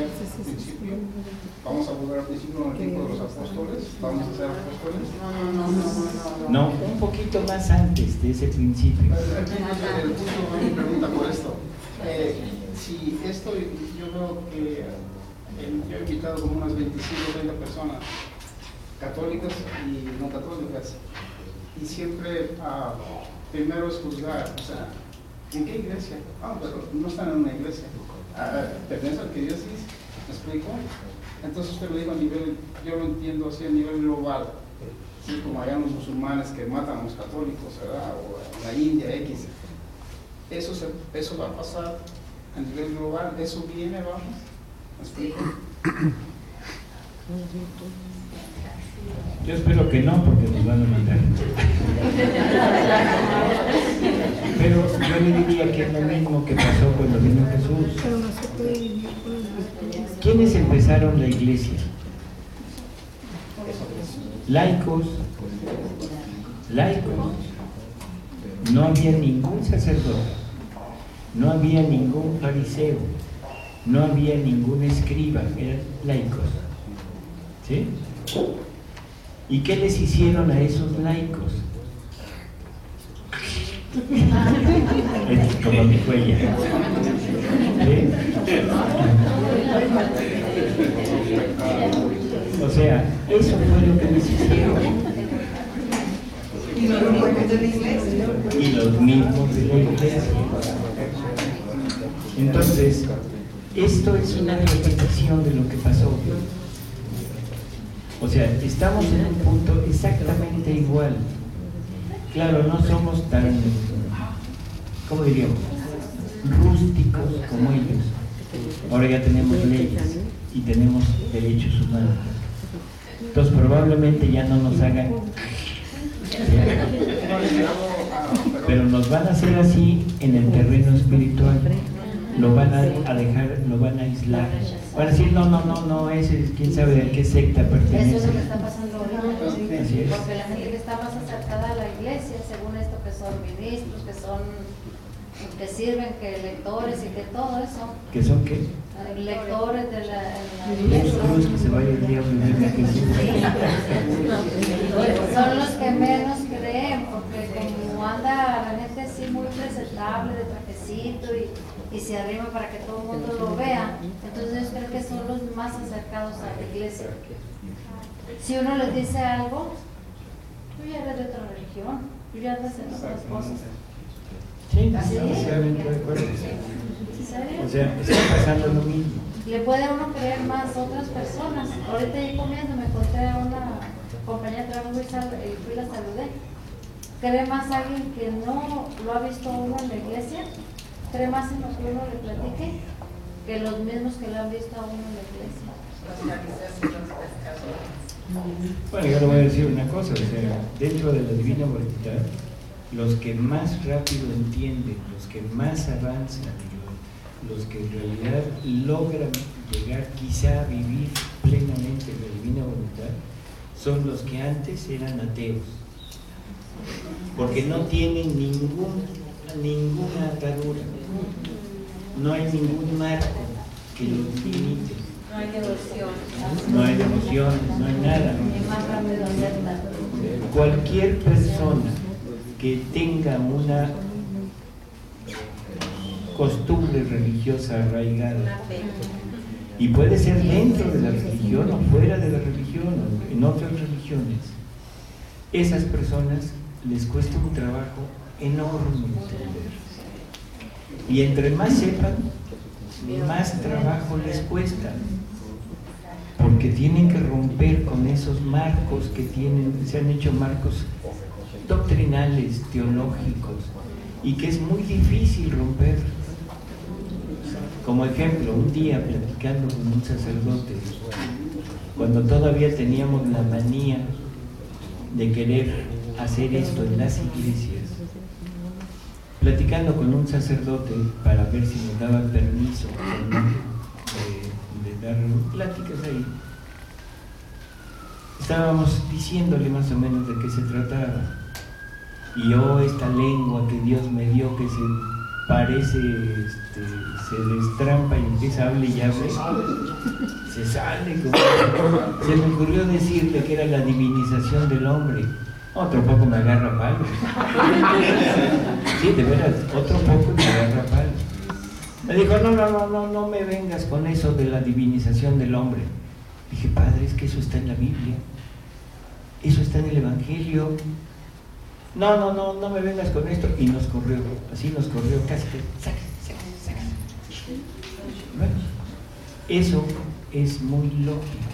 a volver al principio en el tiempo de los apóstoles. Vamos a ser apóstoles.
No, un poquito más antes de ese principio.
El punto de mi pregunta por esto. Si esto, yo veo que yo he invitado como unas 25 o 30 personas, católicas y no católicas, y siempre primero es juzgar, o sea, ¿en qué iglesia? Pero no están en una iglesia. ¿Pertenece al que Dios dice? ¿Me explico? Entonces usted lo dijo a nivel, yo lo entiendo así a nivel global, así como allá los musulmanes que matan a los católicos, ¿verdad? O en la India, X. Eso va a pasar a nivel global, eso viene, vamos. ¿Me explico?
Yo espero que no, porque nos van a mandar. Pero yo le diría que es lo mismo que pasó cuando vino Jesús.
Pero no se puede vivir por las virtudes.
¿Quiénes empezaron la iglesia? Laicos. No había ningún sacerdote, no había ningún fariseo, no había ningún escriba, eran laicos. ¿Sí? ¿Y qué les hicieron a esos laicos? Es como mi cuella. ¿Sí? O sea, eso fue lo que les hicieron.
Y los mismos de la iglesia.
Y los mismos de la iglesia. Entonces, esto es una repetición de lo que pasó. O sea, estamos en un punto exactamente igual. Claro, no somos tan, ¿cómo diríamos? Rústicos como ellos. Ahora ya tenemos leyes y tenemos derechos humanos. Entonces probablemente ya no nos hagan, pero nos van a hacer así en el terreno espiritual. Lo van a dejar, lo van a aislar. Van a decir, no, ese quién sabe de qué secta pertenece.
Eso es lo que está pasando ahorita.
Así es.
Porque la gente que está más acercada a la iglesia, según esto, que son ministros, que sirven, que lectores y que todo eso.
¿Qué son qué?
Lectores de la iglesia.
Que se vaya el diablo y venga Jesús.
Son los que menos creen, porque como anda la gente así muy presentable, de trajecito y se arrima para que todo el mundo lo vea, entonces ellos creen que son los más acercados a la iglesia. Si uno les dice algo, tú ya eres de otra religión, tú ya andas en otras cosas.
Sí, desgraciadamente de acuerdo.
¿En serio?
O sea, está pasando lo mismo.
Le puede uno creer más a otras personas. Ahorita ahí comiendo me encontré a una compañera de trabajo y fui la saludé. ¿Cree más a alguien que no lo ha visto uno en la iglesia? ¿Cree más en lo que uno le platique que los mismos que lo han visto a uno en la iglesia?
Bueno, yo le voy a decir una cosa, o sea, dentro de la divina voluntad, los que más rápido entienden, los que más avanzan, los que en realidad logran llegar quizá a vivir plenamente la divina voluntad, son los que antes eran ateos, porque no tienen ninguna atadura, no hay ningún marco que los limite.
No hay devoción.
No hay devociones, no hay nada.
Ni más rápido acepta.
Cualquier persona que tenga una costumbre religiosa arraigada, y puede ser dentro de la religión o fuera de la religión o en otras religiones, esas personas les cuesta un trabajo enorme entender. Y entre más sepan, más trabajo les cuesta, porque tienen que romper con esos marcos que tienen, se han hecho marcos doctrinales, teológicos, y que es muy difícil romper. Como ejemplo, un día platicando con un sacerdote, cuando todavía teníamos la manía de querer hacer esto en las iglesias, platicando con un sacerdote para ver si nos daba permiso o no de dar pláticas ahí, estábamos diciéndole más o menos de qué se trataba. Y esta lengua que Dios me dio, que se parece, se destrampa y empieza a hablar y hable, se sale. Se me ocurrió decirle que era la divinización del hombre. Otro poco me agarra palo. Sí, de veras, otro poco me agarra palo. Me dijo, no me vengas con eso de la divinización del hombre. Dije, padre, es que eso está en la Biblia, eso está en el Evangelio. No me vengas con esto. Y nos corrió, así nos corrió, casi que saca. Bueno, eso es muy lógico,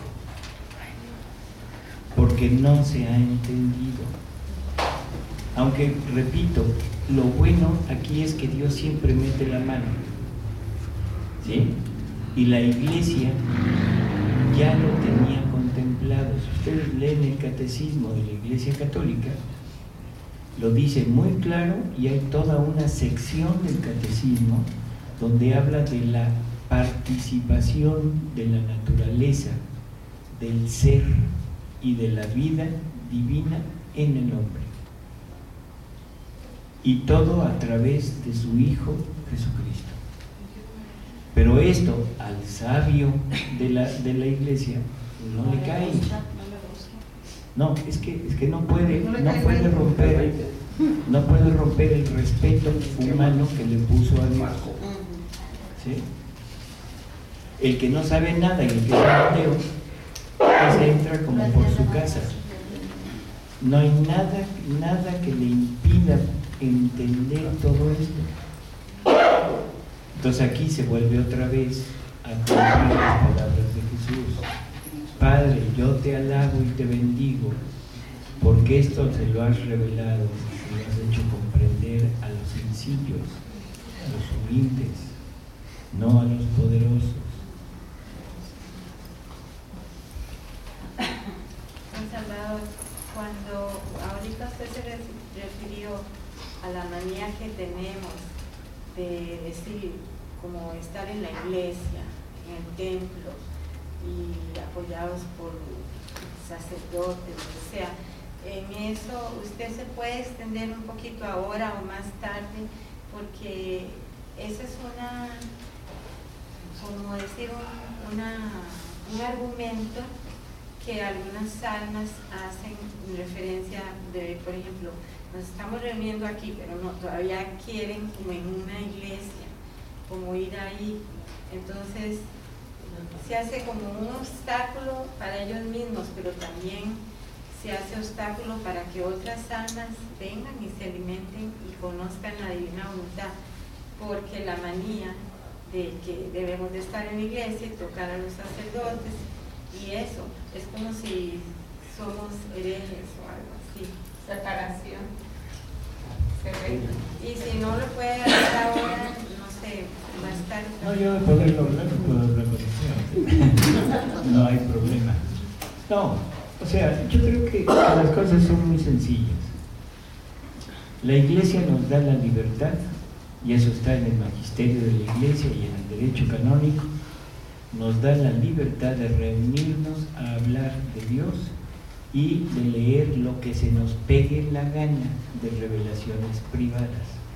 porque no se ha entendido. Aunque, repito, lo bueno aquí es que Dios siempre mete la mano, ¿sí? Y la iglesia ya lo tenía contemplado. Si ustedes leen el catecismo de la Iglesia Católica, lo dice muy claro, y hay toda una sección del catecismo donde habla de la participación de la naturaleza, del ser y de la vida divina en el hombre, y todo a través de su Hijo Jesucristo. Pero esto al sabio de la iglesia no le cae. No, es que no puede romper el respeto humano que le puso a Dios. ¿Sí? El que no sabe nada y el que es ateo, pues entra como por su casa. No hay nada que le impida entender todo esto. Entonces aquí se vuelve otra vez a cumplir las palabras de Jesús. Padre, yo te alabo y te bendigo, porque esto se lo has revelado, se lo has hecho comprender a los sencillos, a los humildes, no a los poderosos.
Salvador, cuando ahorita usted se refirió a la manía que tenemos de decir, como estar en la iglesia, en el templo y apoyados por sacerdotes, o sea, en eso usted se puede extender un poquito ahora o más tarde, porque eso es como decir, un argumento que algunas almas hacen referencia de, por ejemplo, nos estamos reuniendo aquí, pero no, todavía quieren como en una iglesia, como ir ahí. Entonces se hace como un obstáculo para ellos mismos, pero también se hace obstáculo para que otras almas vengan y se alimenten y conozcan la divina voluntad, porque la manía de que debemos de estar en la iglesia y tocar a los sacerdotes y eso, es como si somos herejes o algo así.
Separación.
Y si no lo puede hacer ahora, no sé, más tarde.
No, yo de poderlo hablar, puedo hablar con usted. No hay problema. No, o sea, yo creo que las cosas son muy sencillas. La iglesia nos da la libertad, y eso está en el magisterio de la iglesia y en el derecho canónico, nos da la libertad de reunirnos a hablar de Dios y de leer lo que se nos pegue la gana de revelaciones privadas.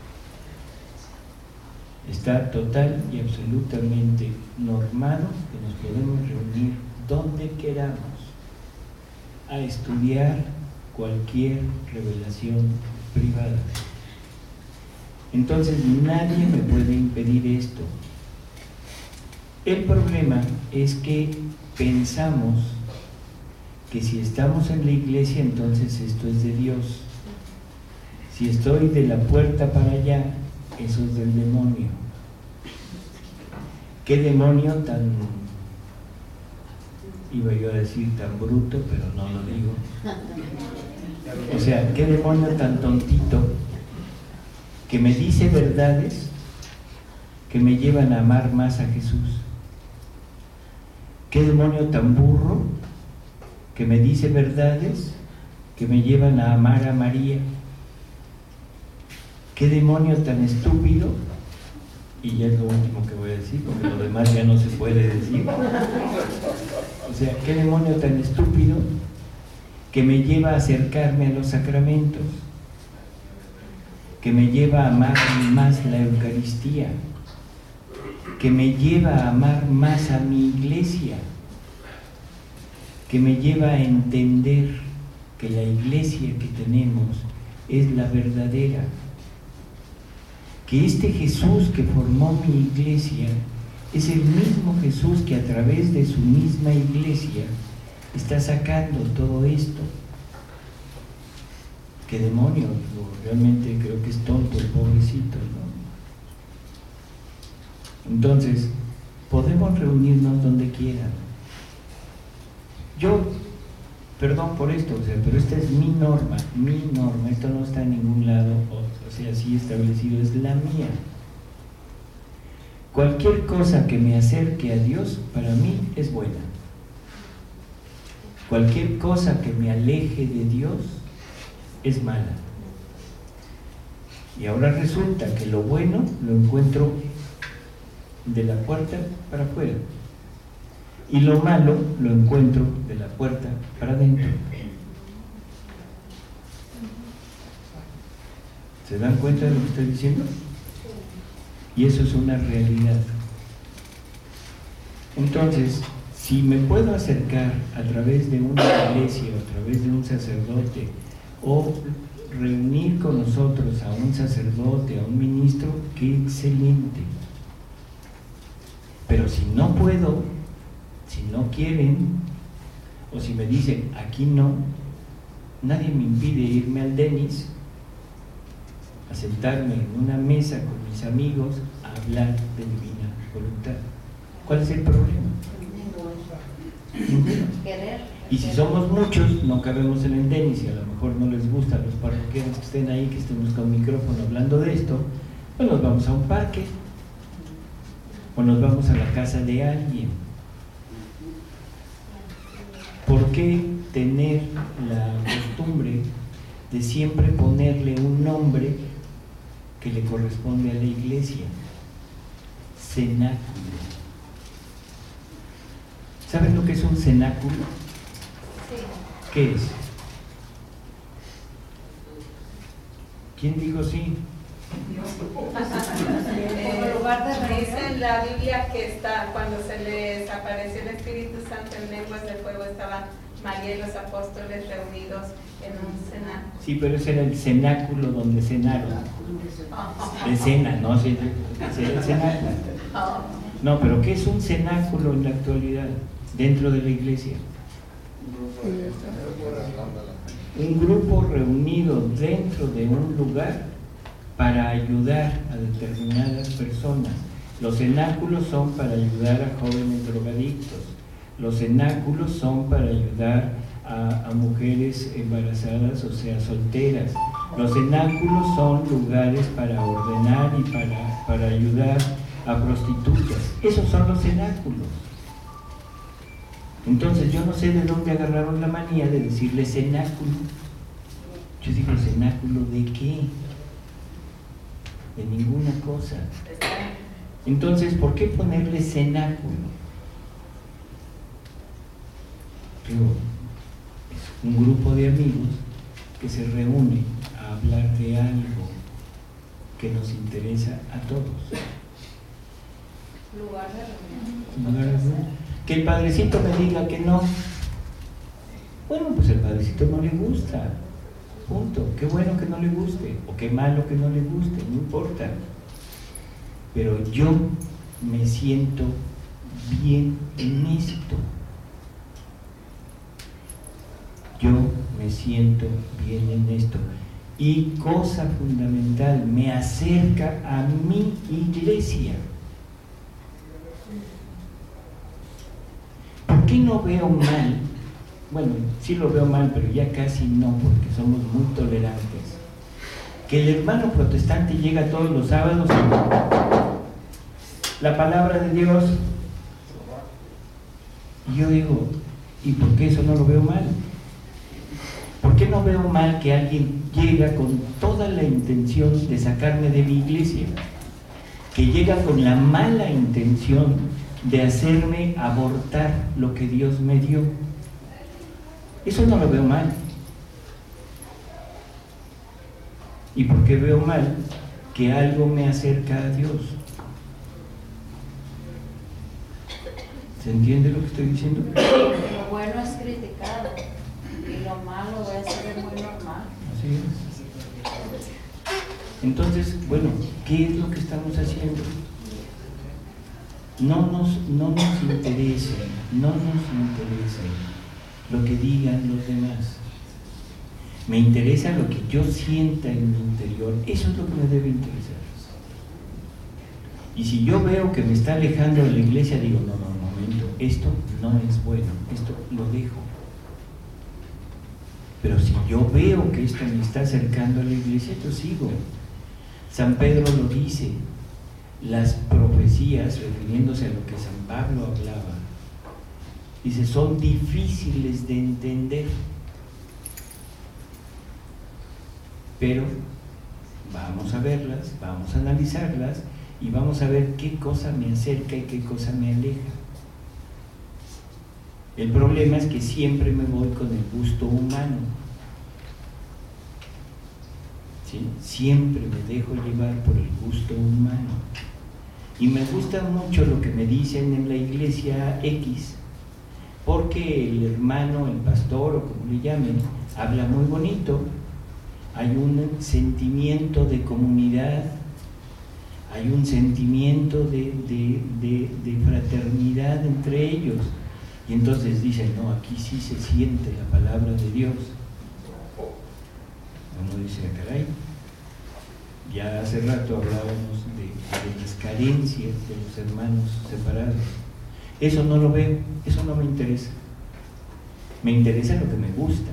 Está total y absolutamente normado que nos podemos reunir donde queramos a estudiar cualquier revelación privada. Entonces nadie me puede impedir esto. El problema es que pensamos que si estamos en la iglesia, entonces esto es de Dios. Si estoy de la puerta para allá, eso es del demonio. ¿Qué demonio tan, iba yo a decir tan bruto, pero no lo digo? O sea, ¿qué demonio tan tontito que me dice verdades que me llevan a amar más a Jesús? ¿Qué demonio tan burro que me dice verdades que me llevan a amar a María? ¿Qué demonio tan estúpido? Y ya es lo último que voy a decir, porque lo demás ya no se puede decir. O sea, ¿qué demonio tan estúpido que me lleva a acercarme a los sacramentos? Que me lleva a amar más la Eucaristía, que me lleva a amar más a mi iglesia, que me lleva a entender que la iglesia que tenemos es la verdadera, que este Jesús que formó mi iglesia es el mismo Jesús que a través de su misma iglesia está sacando todo esto. ¿Qué demonio? Realmente creo que es tonto el pobrecito, ¿no? Entonces, podemos reunirnos donde quieran. Yo, perdón por esto, o sea, pero esta es mi norma, esto no está en ningún lado, o sea, así establecido, es la mía. Cualquier cosa que me acerque a Dios, para mí es buena. Cualquier cosa que me aleje de Dios es mala. Y ahora resulta que lo bueno lo encuentro de la puerta para afuera y lo malo lo encuentro de la puerta para adentro. ¿Se dan cuenta de lo que estoy diciendo? Y eso es una realidad. Entonces, si me puedo acercar a través de una iglesia, a través de un sacerdote, o reunir con nosotros a un sacerdote, a un ministro, qué excelente. Pero si no puedo, si no quieren, o si me dicen aquí no, nadie me impide irme al Denis, a sentarme en una mesa con mis amigos a hablar de divina voluntad. ¿Cuál es el problema?
Querer.
Y si somos muchos, no cabemos en el Denis y a lo mejor no les gusta a los parroquianos que estén ahí, que estemos con micrófono hablando de esto, pues nos vamos a un parque o nos vamos a la casa de alguien. ¿Por qué tener la costumbre de siempre ponerle un nombre que le corresponde a la iglesia? Cenáculo. ¿Saben lo que es un cenáculo?
Sí.
¿Qué es? ¿Quién dijo sí?
Como lugar de reunión.
Dice en la Biblia que está, cuando se les apareció el Espíritu Santo en lenguas de fuego, estaban María y los apóstoles reunidos en un cenáculo.
Sí, pero ese era el cenáculo donde cenaron. De cena, ¿no? Sí, el cenáculo. No, pero ¿qué es un cenáculo en la actualidad dentro de la iglesia? Un grupo reunido dentro de un lugar para ayudar a determinadas personas. Los cenáculos son para ayudar a jóvenes drogadictos. Los cenáculos son para ayudar a mujeres embarazadas, o sea, solteras. Los cenáculos son lugares para ordenar y para ayudar a prostitutas. Esos son los cenáculos. Entonces yo no sé de dónde agarraron la manía de decirle cenáculo. Yo digo, ¿cenáculo de qué? De ninguna cosa. Entonces, ¿por qué ponerle cenáculo? Digo, es un grupo de amigos que se reúne a hablar de algo que nos interesa a todos.
Lugar de reunión.
Que el padrecito me diga que no. Bueno, pues el padrecito no le gusta. Punto. Qué bueno que no le guste, o qué malo que no le guste, no importa. Pero yo me siento bien en esto. Yo me siento bien en esto. Y cosa fundamental, me acerca a mi iglesia. ¿Por qué no veo mal? Bueno, sí lo veo mal, pero ya casi no, porque somos muy tolerantes. Que el hermano protestante llega todos los sábados a la palabra de Dios. Y yo digo, ¿y por qué eso no lo veo mal? ¿Por qué no veo mal que alguien llega con toda la intención de sacarme de mi iglesia? Que llega con la mala intención de hacerme abortar lo que Dios me dio. Eso no lo veo mal. ¿Y por qué veo mal? Que algo me acerca a Dios. ¿Se entiende lo que estoy diciendo?
Lo bueno es criticado y lo malo es ser muy normal.
Así es. Entonces, bueno, ¿qué es lo que estamos haciendo? No nos interese lo que digan los demás. Me interesa lo que yo sienta en mi interior. Eso es lo que me debe interesar. Y si yo veo que me está alejando de la iglesia, digo, no, un momento, esto no es bueno, esto lo dejo. Pero si yo veo que esto me está acercando a la iglesia, yo sigo. San Pedro lo dice, las profecías, refiriéndose a lo que San Pablo hablaba, dice, son difíciles de entender, pero vamos a verlas, vamos a analizarlas y vamos a ver qué cosa me acerca y qué cosa me aleja. El problema es que siempre me voy con el gusto humano. ¿Sí? Siempre me dejo llevar por el gusto humano. Y me gusta mucho lo que me dicen en la iglesia X, porque el hermano, el pastor o como le llamen, habla muy bonito. Hay un sentimiento de comunidad, hay un sentimiento de fraternidad entre ellos. Y entonces dicen, no, aquí sí se siente la palabra de Dios. Uno dice, caray, ya hace rato hablábamos de las carencias de los hermanos separados. Eso no lo veo, eso no me interesa. Me interesa lo que me gusta.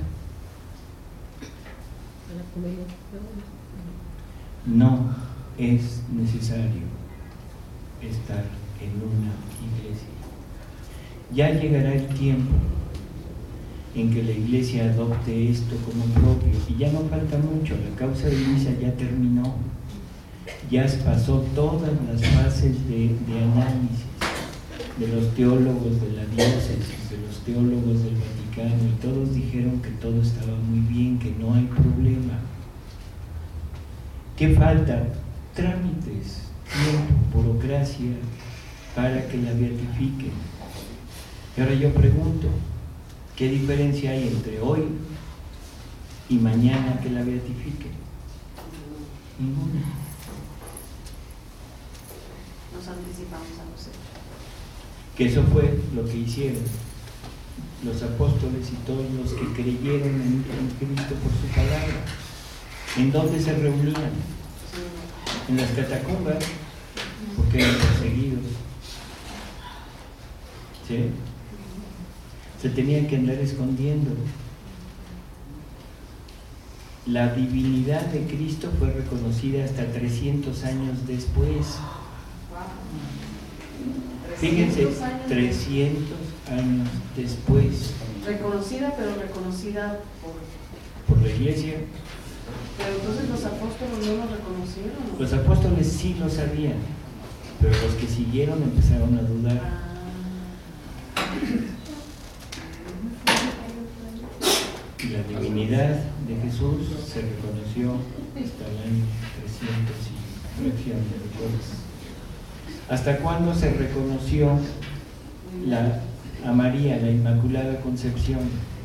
No es necesario estar en una iglesia. Ya llegará el tiempo en que la iglesia adopte esto como propio, y ya no falta mucho. La causa de misa ya terminó, ya pasó todas las fases de análisis de los teólogos de la diócesis, de los teólogos del Vaticano, y todos dijeron que todo estaba muy bien, que no hay problema. ¿Qué falta? Trámites, tiempo, burocracia para que la beatifiquen. Y ahora yo pregunto, ¿qué diferencia hay entre hoy y mañana que la beatifiquen? Ninguna.
Nos anticipamos a los hechos.
Que eso fue lo que hicieron los apóstoles y todos los que creyeron en Cristo por su palabra. ¿En dónde se reunían? En las catacumbas, porque eran perseguidos. ¿Sí? Se tenían que andar escondiendo. La divinidad de Cristo fue reconocida hasta 300 años después. Fíjense, 300 años después.
Reconocida, pero reconocida
por la iglesia.
Pero entonces los apóstoles no lo reconocieron.
Los apóstoles sí lo sabían, pero los que siguieron empezaron a dudar. Y la divinidad de Jesús se reconoció hasta el año 300 y fracción de recuerdos. ¿Hasta cuándo se reconoció a María, la Inmaculada Concepción?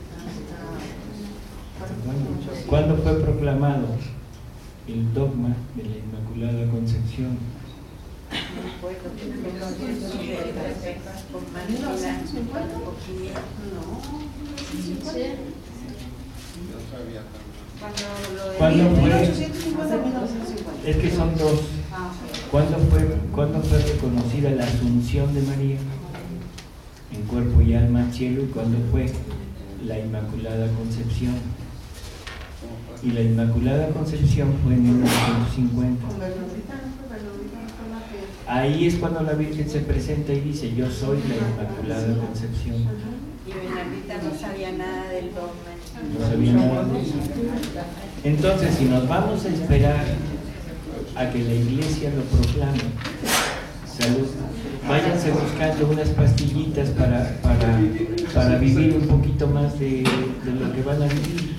¿Cuándo fue proclamado el dogma de la Inmaculada Concepción? ¿Cuándo fue? Es que son dos. ¿Cuándo fue reconocida la Asunción de María en cuerpo y alma al cielo? ¿Y cuándo fue la Inmaculada Concepción? Y la Inmaculada Concepción fue en 1950. Ahí es cuando la Virgen se presenta y dice, yo soy la Inmaculada Concepción.
Y Bernardita no sabía nada del dogma.
No sabía nada de eso. Entonces, si nos vamos a esperar a que la iglesia lo proclame, salud, váyanse buscando unas pastillitas para vivir un poquito más de lo que van a vivir.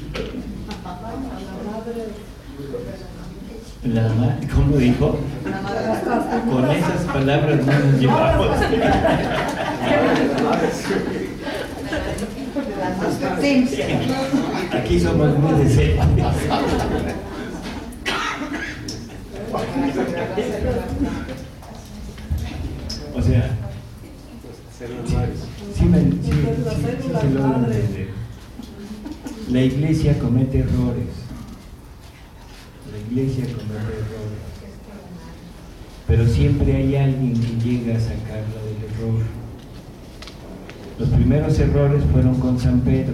¿Cómo dijo? Con esas palabras no nos llevamos. Aquí somos muy deseos. O sea, sí se logra entender. La iglesia comete errores. La iglesia comete errores. Pero siempre hay alguien que llega a sacarla del error. Los primeros errores fueron con San Pedro.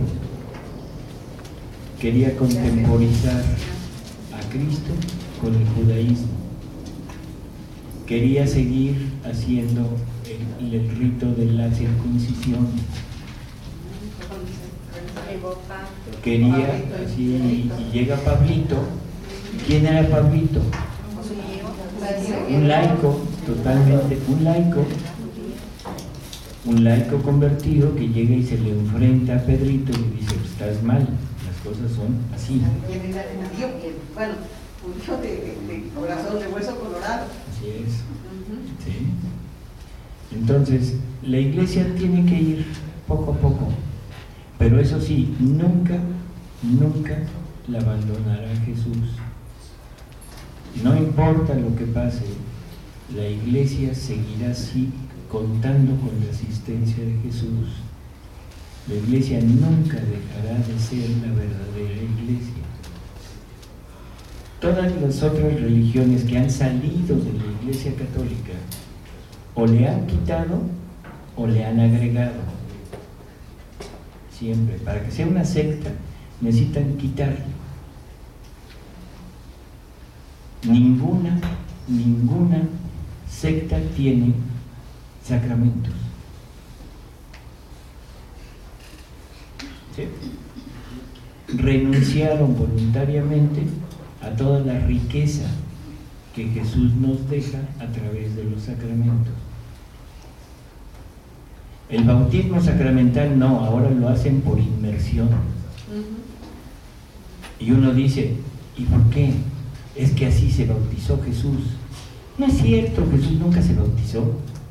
Quería contemporizar a Cristo con el judaísmo. Quería seguir haciendo el rito de la circuncisión. Quería, así, y llega Pablito. ¿Quién era Pablito? Un laico, totalmente un laico convertido que llega y se le enfrenta a Pedrito y le dice, estás mal, las cosas son así.
Bueno, un hijo de corazón, de hueso colorado.
Así es. ¿Sí? Entonces, la iglesia tiene que ir poco a poco, pero eso sí, nunca la abandonará Jesús. No importa lo que pase, la iglesia seguirá así, contando con la asistencia de Jesús. La iglesia nunca dejará de ser la verdadera iglesia. Todas las otras religiones que han salido de la iglesia católica o le han quitado o le han agregado. Siempre, para que sea una secta, necesitan quitarle. Ninguna secta tiene sacramentos. ¿Sí? Renunciaron voluntariamente a toda la riqueza que Jesús nos deja a través de los sacramentos. El bautismo sacramental no, ahora lo hacen por inmersión. Y uno dice, ¿y por qué? Es que así se bautizó Jesús. No es cierto, Jesús nunca se bautizó.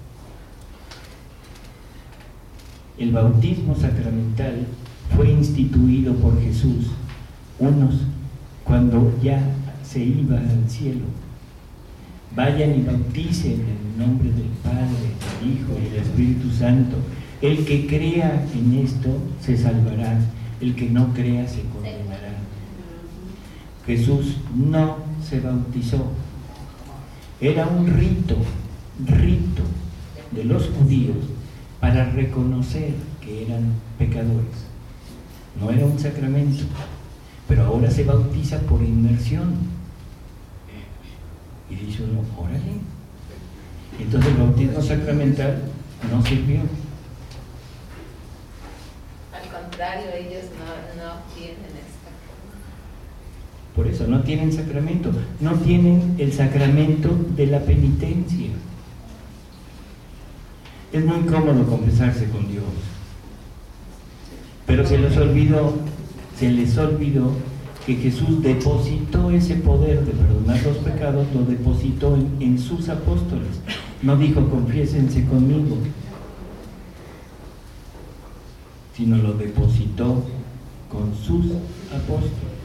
El bautismo sacramental fue instituido por Jesús, unos cuando ya se iba al cielo. Vayan y bauticen en el nombre del Padre, del Hijo y del Espíritu Santo. El que crea en esto se salvará, el que no crea se condenará. Jesús no se bautizó. Era un rito de los judíos para reconocer que eran pecadores. No era un sacramento, pero ahora se bautiza por inmersión. Y dice uno, órale. Entonces el bautismo sacramental no sirvió.
Al contrario, ellos no tienen esto.
Por eso no tienen sacramento, no tienen el sacramento de la penitencia. Es muy cómodo confesarse con Dios, pero se les olvidó que Jesús depositó ese poder de perdonar los pecados, lo depositó en sus apóstoles. No dijo, confiésense conmigo, sino lo depositó con sus apóstoles.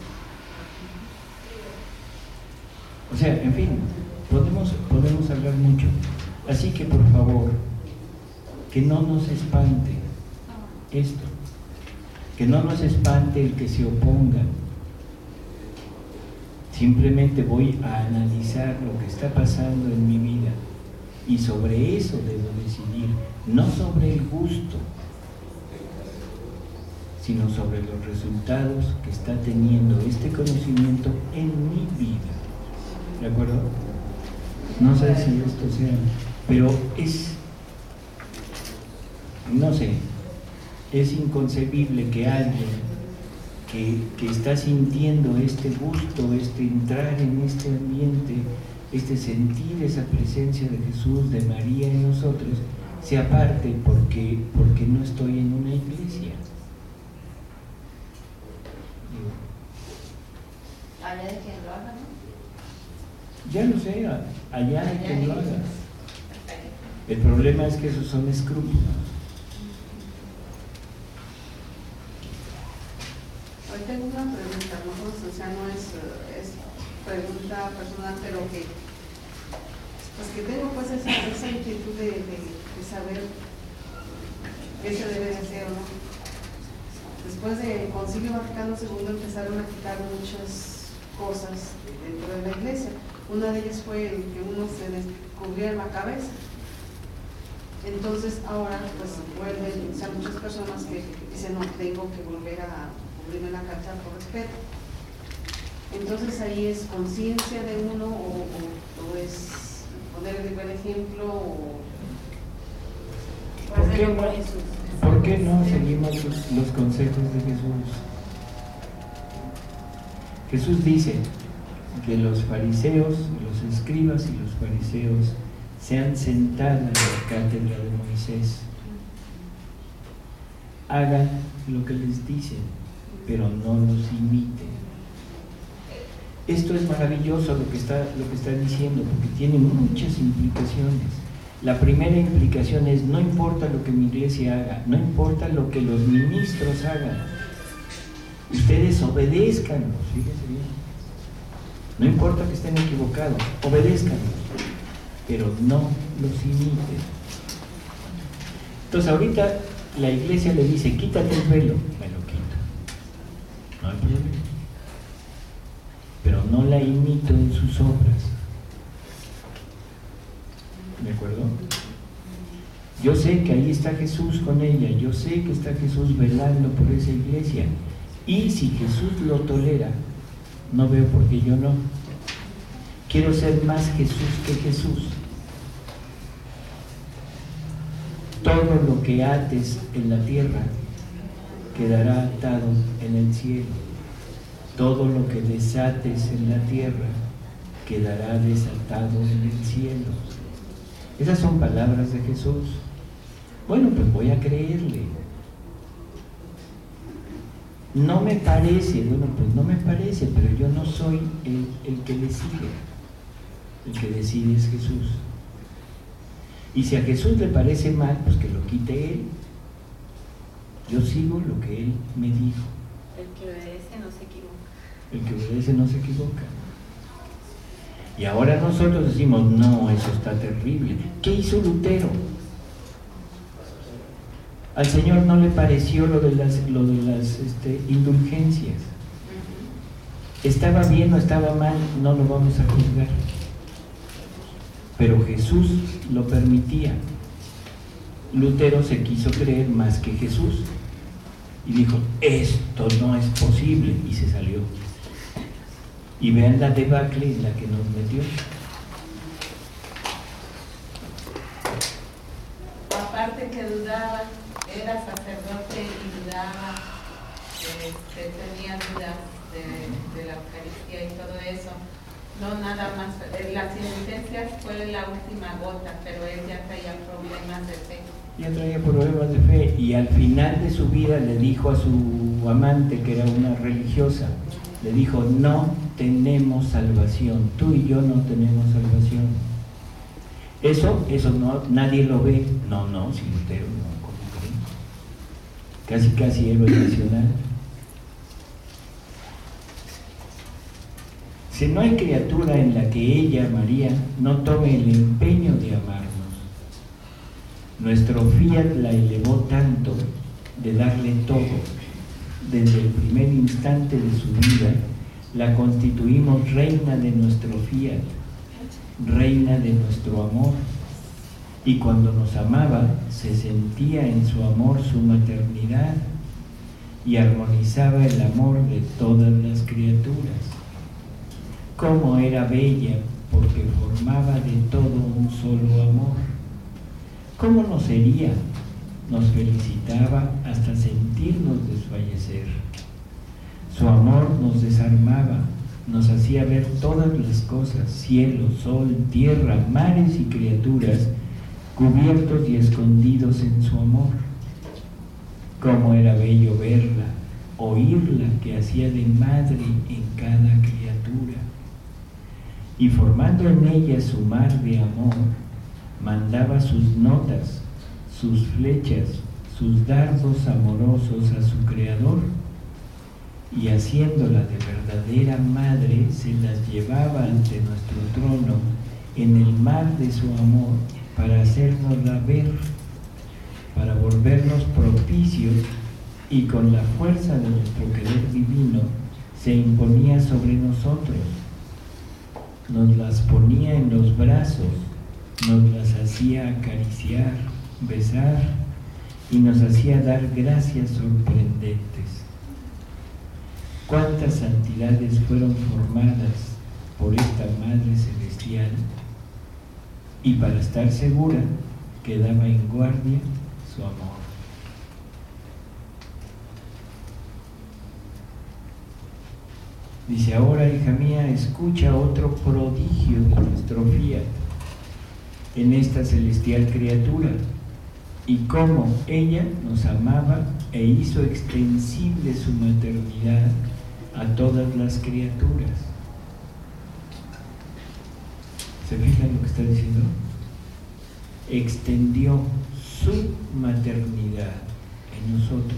O sea, en fin, podemos hablar mucho. Así que, por favor, que no nos espante esto, que no nos espante el que se oponga. Simplemente voy a analizar lo que está pasando en mi vida y sobre eso debo decidir, no sobre el gusto, sino sobre los resultados que está teniendo este conocimiento en mi vida. ¿De acuerdo? No sé si esto sea, pero es inconcebible que alguien que está sintiendo este gusto, este entrar en este ambiente, este sentir esa presencia de Jesús, de María en nosotros, se aparte porque no estoy en una iglesia.
Allá de quien lo haga, ¿no?
Ya lo sé, allá hay quien lo haga. El problema es que esos son escrúpulos.
Hoy tengo una pregunta, o sea, no es pregunta personal, pero que tengo pues esa inquietud de saber qué se debe de hacer o no. Después del Concilio Vaticano II empezaron a quitar muchas cosas dentro de la iglesia. Una de ellas fue el que uno se descubriera la cabeza. Entonces ahora pues vuelven, o sea, muchas personas que dicen, no, tengo que volver a cubrirme la cabeza por respeto. Entonces ahí es conciencia de uno o es poner el buen ejemplo o...
¿Por qué no seguimos los consejos de Jesús? Jesús dice que los fariseos, los escribas y los fariseos se han sentado en la cátedra de Moisés. Hagan lo que les dicen, pero no los imiten. Esto es maravilloso lo que está diciendo, porque tiene muchas implicaciones. La primera implicación es: no importa lo que mi iglesia haga, no importa lo que los ministros hagan, ustedes obedézcanlos, fíjense bien. No importa que estén equivocados, obedézcanlos, pero no los imiten. Entonces ahorita la iglesia le dice: quítate el velo, me lo quito, no hay problema, pero no la imito en sus obras. ¿De acuerdo? Yo sé que ahí está Jesús con ella, yo sé que está Jesús velando por esa iglesia, y si Jesús lo tolera, no veo por qué yo no. Quiero ser más Jesús que Jesús. Todo lo que ates en la tierra quedará atado en el cielo. Todo lo que desates en la tierra quedará desatado en el cielo. Esas son palabras de Jesús. Bueno, pues voy a creerle. No me parece, bueno, pues no me parece, pero yo no soy el que decide. El que decide es Jesús. Y si a Jesús le parece mal, pues que lo quite Él. Yo sigo lo que Él me dijo.
El que obedece no se equivoca.
El que obedece no se equivoca. Y ahora nosotros decimos: no, eso está terrible. ¿Qué hizo Lutero? Al Señor no le pareció lo de las indulgencias. ¿Estaba bien o estaba mal? No lo vamos a juzgar. Pero Jesús lo permitía. Lutero se quiso creer más que Jesús y dijo: esto no es posible, y se salió. Y vean la debacle en la que nos metió.
Aparte que dudaba, era sacerdote y dudaba, tenía dudas de la Eucaristía y todo eso. No, nada más. Las indulgencias fue la última gota, pero él ya traía problemas de fe.
Ya traía problemas de fe, y al final de su vida le dijo a su amante, que era una religiosa, le dijo: no tenemos salvación, tú y yo no tenemos salvación. Eso no, nadie lo ve. No, si Lutero no, ¿cómo creen? Casi héroe nacional. Si no hay criatura en la que ella, María, no tome el empeño de amarnos. Nuestro fiat la elevó tanto de darle todo. Desde el primer instante de su vida, la constituimos reina de nuestro fiat, reina de nuestro amor. Y cuando nos amaba, se sentía en su amor su maternidad y armonizaba el amor de todas las criaturas. Cómo era bella, porque formaba de todo un solo amor. ¿Cómo nos hería? Nos felicitaba hasta sentirnos desfallecer. Su amor nos desarmaba, nos hacía ver todas las cosas, cielo, sol, tierra, mares y criaturas, cubiertos y escondidos en su amor. Cómo era bello verla, oírla, que hacía de madre en cada criatura. Y formando en ella su mar de amor, mandaba sus notas, sus flechas, sus dardos amorosos a su Creador, y haciéndola de verdadera madre, se las llevaba ante nuestro trono en el mar de su amor, para hacérnosla ver, para volvernos propicios, y con la fuerza de nuestro querer divino se imponía sobre nosotros. Nos las ponía en los brazos, nos las hacía acariciar, besar, y nos hacía dar gracias sorprendentes. Cuántas santidades fueron formadas por esta Madre Celestial, y para estar segura quedaba en guardia su amor. Dice: ahora, hija mía, escucha otro prodigio de nuestro fiat en esta celestial criatura, y cómo ella nos amaba e hizo extensible su maternidad a todas las criaturas. ¿Se fijan lo que está diciendo? extendió su maternidad en nosotros.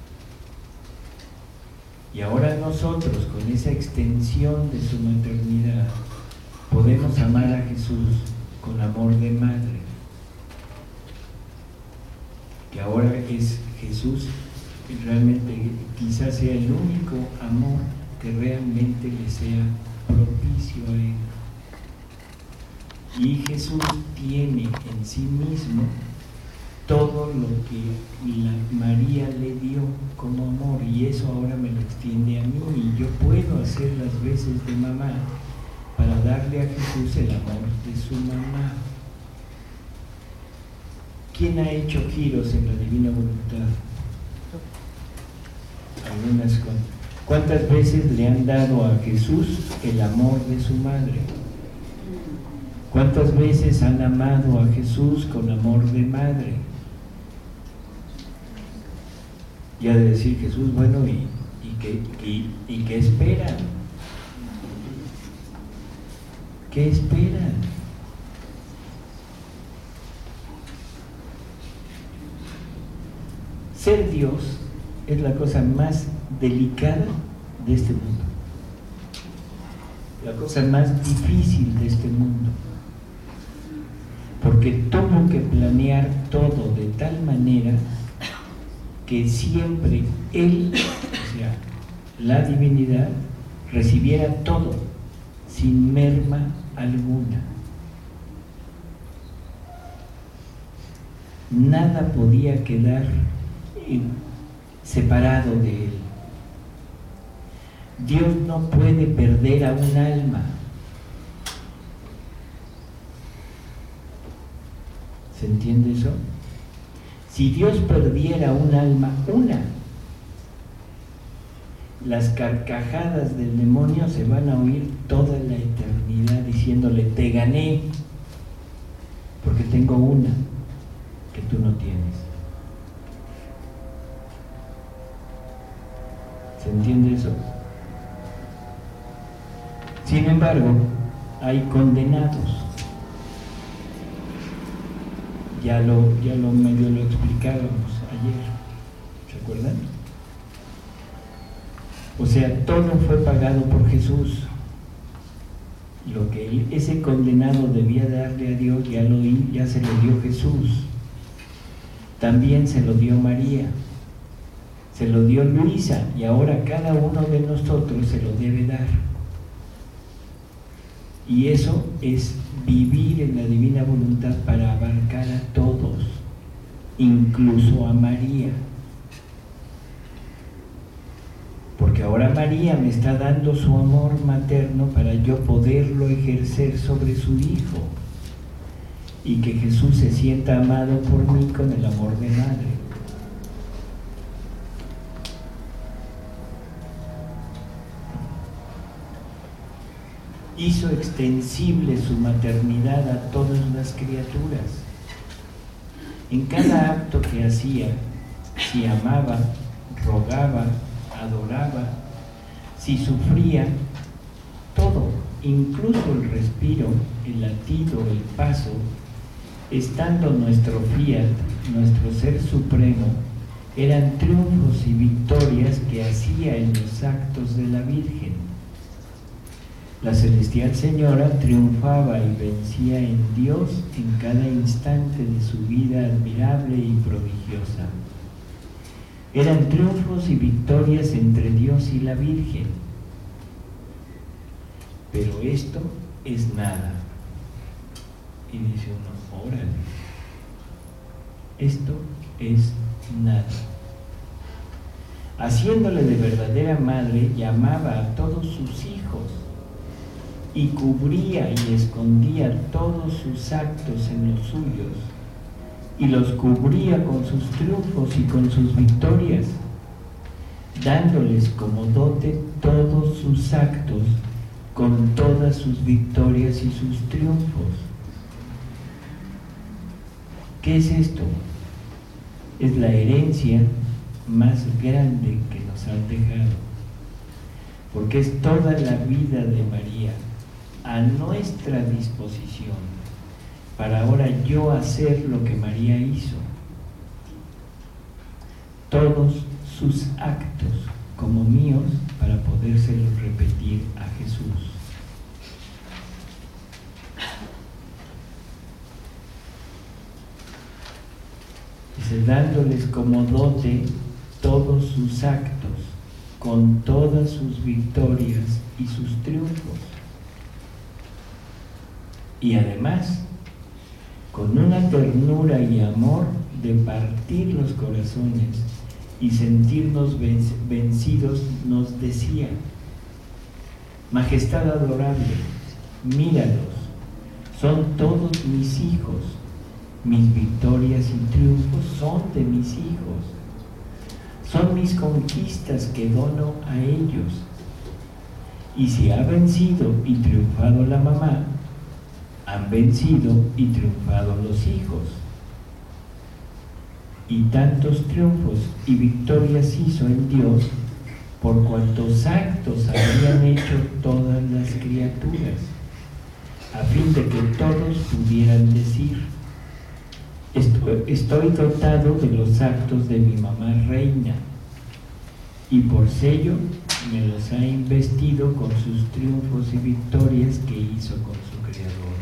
Y ahora nosotros, con esa extensión de su maternidad, podemos amar a Jesús con amor de madre. Que ahora es Jesús, realmente quizás sea el único amor que realmente le sea propicio a Él. Y Jesús tiene en sí mismo todo lo que María le dio como amor, y eso ahora me lo extiende a mí, y yo puedo hacer las veces de mamá para darle a Jesús el amor de su mamá. ¿Quién ha hecho giros en la divina voluntad? Algunas cuantas. ¿Cuántas veces le han dado a Jesús el amor de su madre? ¿Cuántas veces han amado a Jesús con amor de madre? Y ha de decir Jesús, bueno, ¿y qué esperan? ¿Qué esperan? Ser Dios es la cosa más delicada de este mundo, la cosa más difícil de este mundo, porque tuvo que planear todo de tal manera que siempre Él, o sea, la divinidad, recibiera todo sin merma alguna. Nada podía quedar separado de Él. Dios no puede perder a un alma. ¿Se entiende eso? Si Dios perdiera un alma, las carcajadas del demonio se van a oír toda la eternidad diciéndole, te gané, porque tengo una que tú no tienes. ¿Se entiende eso? Sin embargo, hay condenados. Ya lo medio lo explicábamos ayer, ¿se acuerdan? O sea, todo fue pagado por Jesús. Lo que ese condenado debía darle a Dios, ya se lo dio Jesús. También se lo dio María, se lo dio Luisa, y ahora cada uno de nosotros se lo debe dar. Y eso es vivir en la divina voluntad para abarcar a todos, incluso a María. Porque ahora María me está dando su amor materno para yo poderlo ejercer sobre su Hijo, y que Jesús se sienta amado por mí con el amor de madre. Hizo extensible su maternidad a todas las criaturas. En cada acto que hacía, si amaba, rogaba, adoraba, si sufría, todo, incluso el respiro, el latido, el paso, estando nuestro fiat, nuestro ser supremo, eran triunfos y victorias que hacía en los actos de la Virgen. La celestial Señora triunfaba y vencía en Dios en cada instante de su vida admirable y prodigiosa. Eran triunfos y victorias entre Dios y la Virgen. Pero esto es nada. Y dice uno, órale, esto es nada. Haciéndole de verdadera madre, llamaba a todos sus hijos y cubría y escondía todos sus actos en los suyos, y los cubría con sus triunfos y con sus victorias, dándoles como dote todos sus actos con todas sus victorias y sus triunfos. ¿Qué es esto? Es la herencia más grande que nos han dejado, porque es toda la vida de María a nuestra disposición, para ahora yo hacer lo que María hizo. Todos sus actos como míos para podérselos repetir a Jesús. Dice, dándoles como dote todos sus actos, con todas sus victorias y sus triunfos. Y además, con una ternura y amor de partir los corazones y sentirnos vencidos, nos decía: Majestad adorable, míralos, son todos mis hijos, mis victorias y triunfos son de mis hijos, son mis conquistas que dono a ellos. Y si ha vencido y triunfado la mamá, han vencido y triunfado los hijos. Y tantos triunfos y victorias hizo en Dios por cuantos actos habían hecho todas las criaturas, a fin de que todos pudieran decir: estoy dotado de los actos de mi mamá reina, y por sello me los ha investido con sus triunfos y victorias que hizo con su Creador.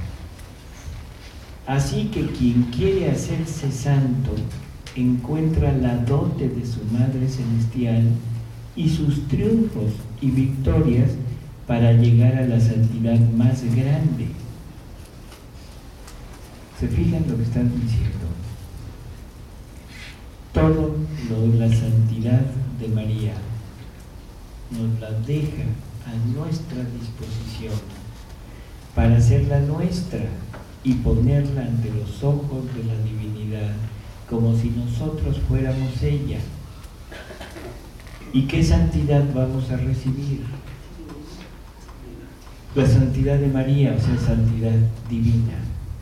Así que quien quiere hacerse santo encuentra la dote de su Madre Celestial y sus triunfos y victorias para llegar a la santidad más grande. ¿Se fijan lo que están diciendo? Todo lo de la santidad de María nos la deja a nuestra disposición para hacerla nuestra y ponerla ante los ojos de la divinidad, como si nosotros fuéramos ella. ¿Y qué santidad vamos a recibir? La santidad de María, o sea, santidad divina.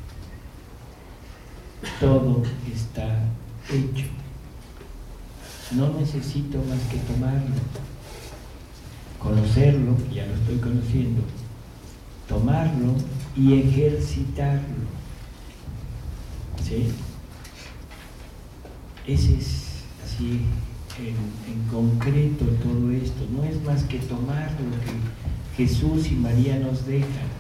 Todo está hecho. No necesito más que tomarlo, conocerlo, ya lo estoy conociendo, tomarlo y ejercitarlo. ¿Sí? Ese es así en concreto todo esto. No es más que tomar lo que Jesús y María nos dejan.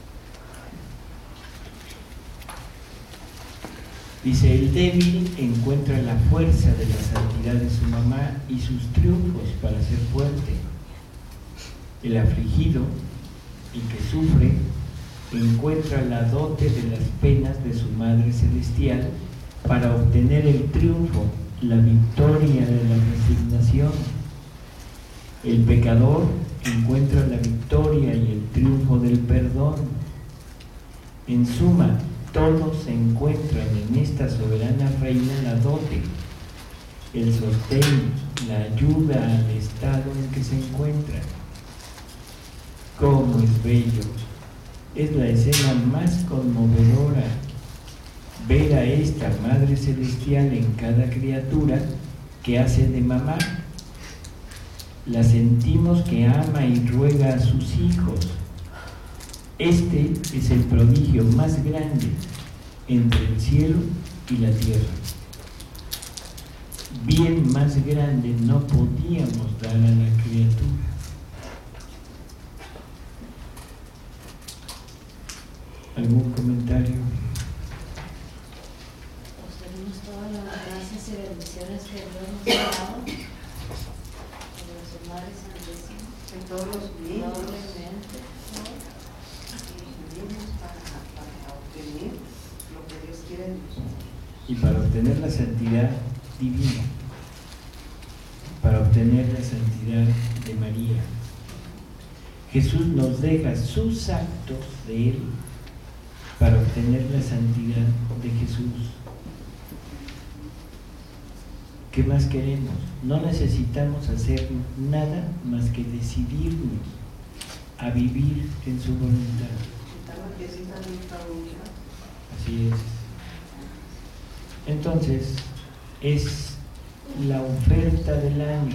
Dice, el débil encuentra la fuerza de la santidad de su mamá y sus triunfos para ser fuerte. El afligido, el que sufre, encuentra la dote de las penas de su Madre Celestial para obtener el triunfo, la victoria de la resignación. El pecador encuentra la victoria y el triunfo del perdón. En suma, todos se encuentran en esta soberana reina la dote, el sostén, la ayuda al estado en que se encuentran. ¡Cómo es bello! Es la escena más conmovedora, ver a esta Madre Celestial en cada criatura que hace de mamá. La sentimos que ama y ruega a sus hijos. Este es el prodigio más grande entre el cielo y la tierra. Bien más grande no podíamos dar a la criatura. ¿Algún comentario?
Pues tenemos todas las gracias y bendiciones que Dios nos ha dado por su Madre Santísima.
En todos los niños.
Doblemente.
Para obtener lo que Dios quiere de nosotros.
Y para obtener la santidad divina, para obtener la santidad de María, Jesús nos deja sus actos de Él para obtener la santidad de Jesús. ¿Qué más queremos? No necesitamos hacer nada más que decidirnos a vivir en su voluntad. Así es. Entonces, es la oferta del año.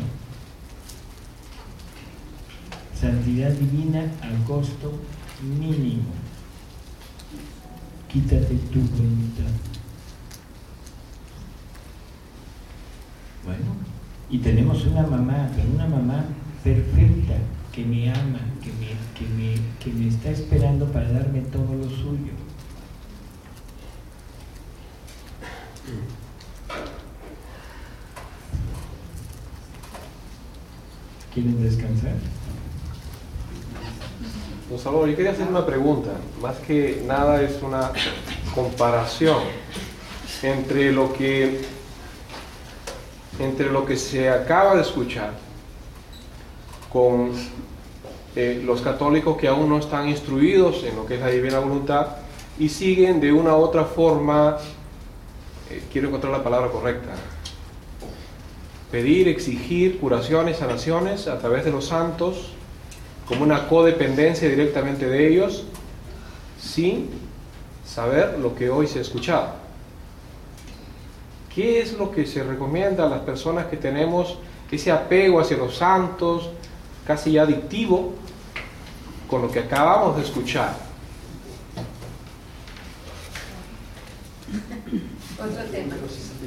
Santidad divina a costo mínimo. quítate tu voluntad. Bueno, y tenemos una mamá, pero una mamá perfecta, que me ama, que me está esperando para darme todo lo suyo. ¿Quieren descansar?
Don Salvador, yo quería hacer una pregunta. Más que nada es una comparación entre lo que se acaba de escuchar con los católicos que aún no están instruidos en lo que es la divina voluntad y siguen de una u otra forma, quiero encontrar la palabra correcta, pedir, exigir curaciones, sanaciones a través de los santos, como una codependencia directamente de ellos, sin saber lo que hoy se ha escuchado. ¿Qué es lo que se recomienda a las personas que tenemos ese apego hacia los santos, casi ya adictivo, con lo que acabamos de escuchar?
Otro tema.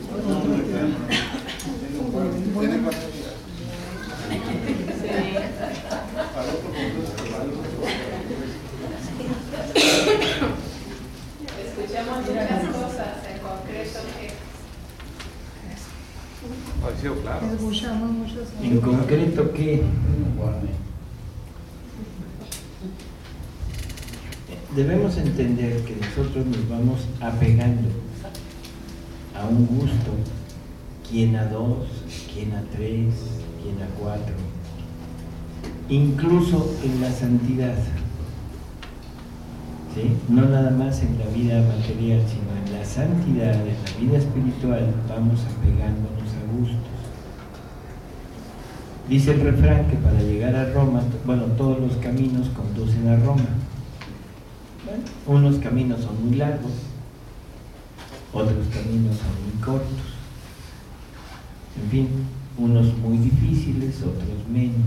Escuchamos muchas cosas, en concreto que...
Ha sido claro.
Escuchamos muchas cosas.
En concreto, ¿qué? Debemos entender que nosotros nos vamos apegando a un gusto, quien a 2, quien a 3, quien a 4, incluso en la santidad, ¿sí? No nada más en la vida material, sino en la santidad, en la vida espiritual, vamos apegándonos a gustos. Dice el refrán que para llegar a Roma, bueno, todos los caminos conducen a Roma. Bueno, unos caminos son muy largos, otros caminos son muy cortos. En fin, unos muy difíciles, otros menos.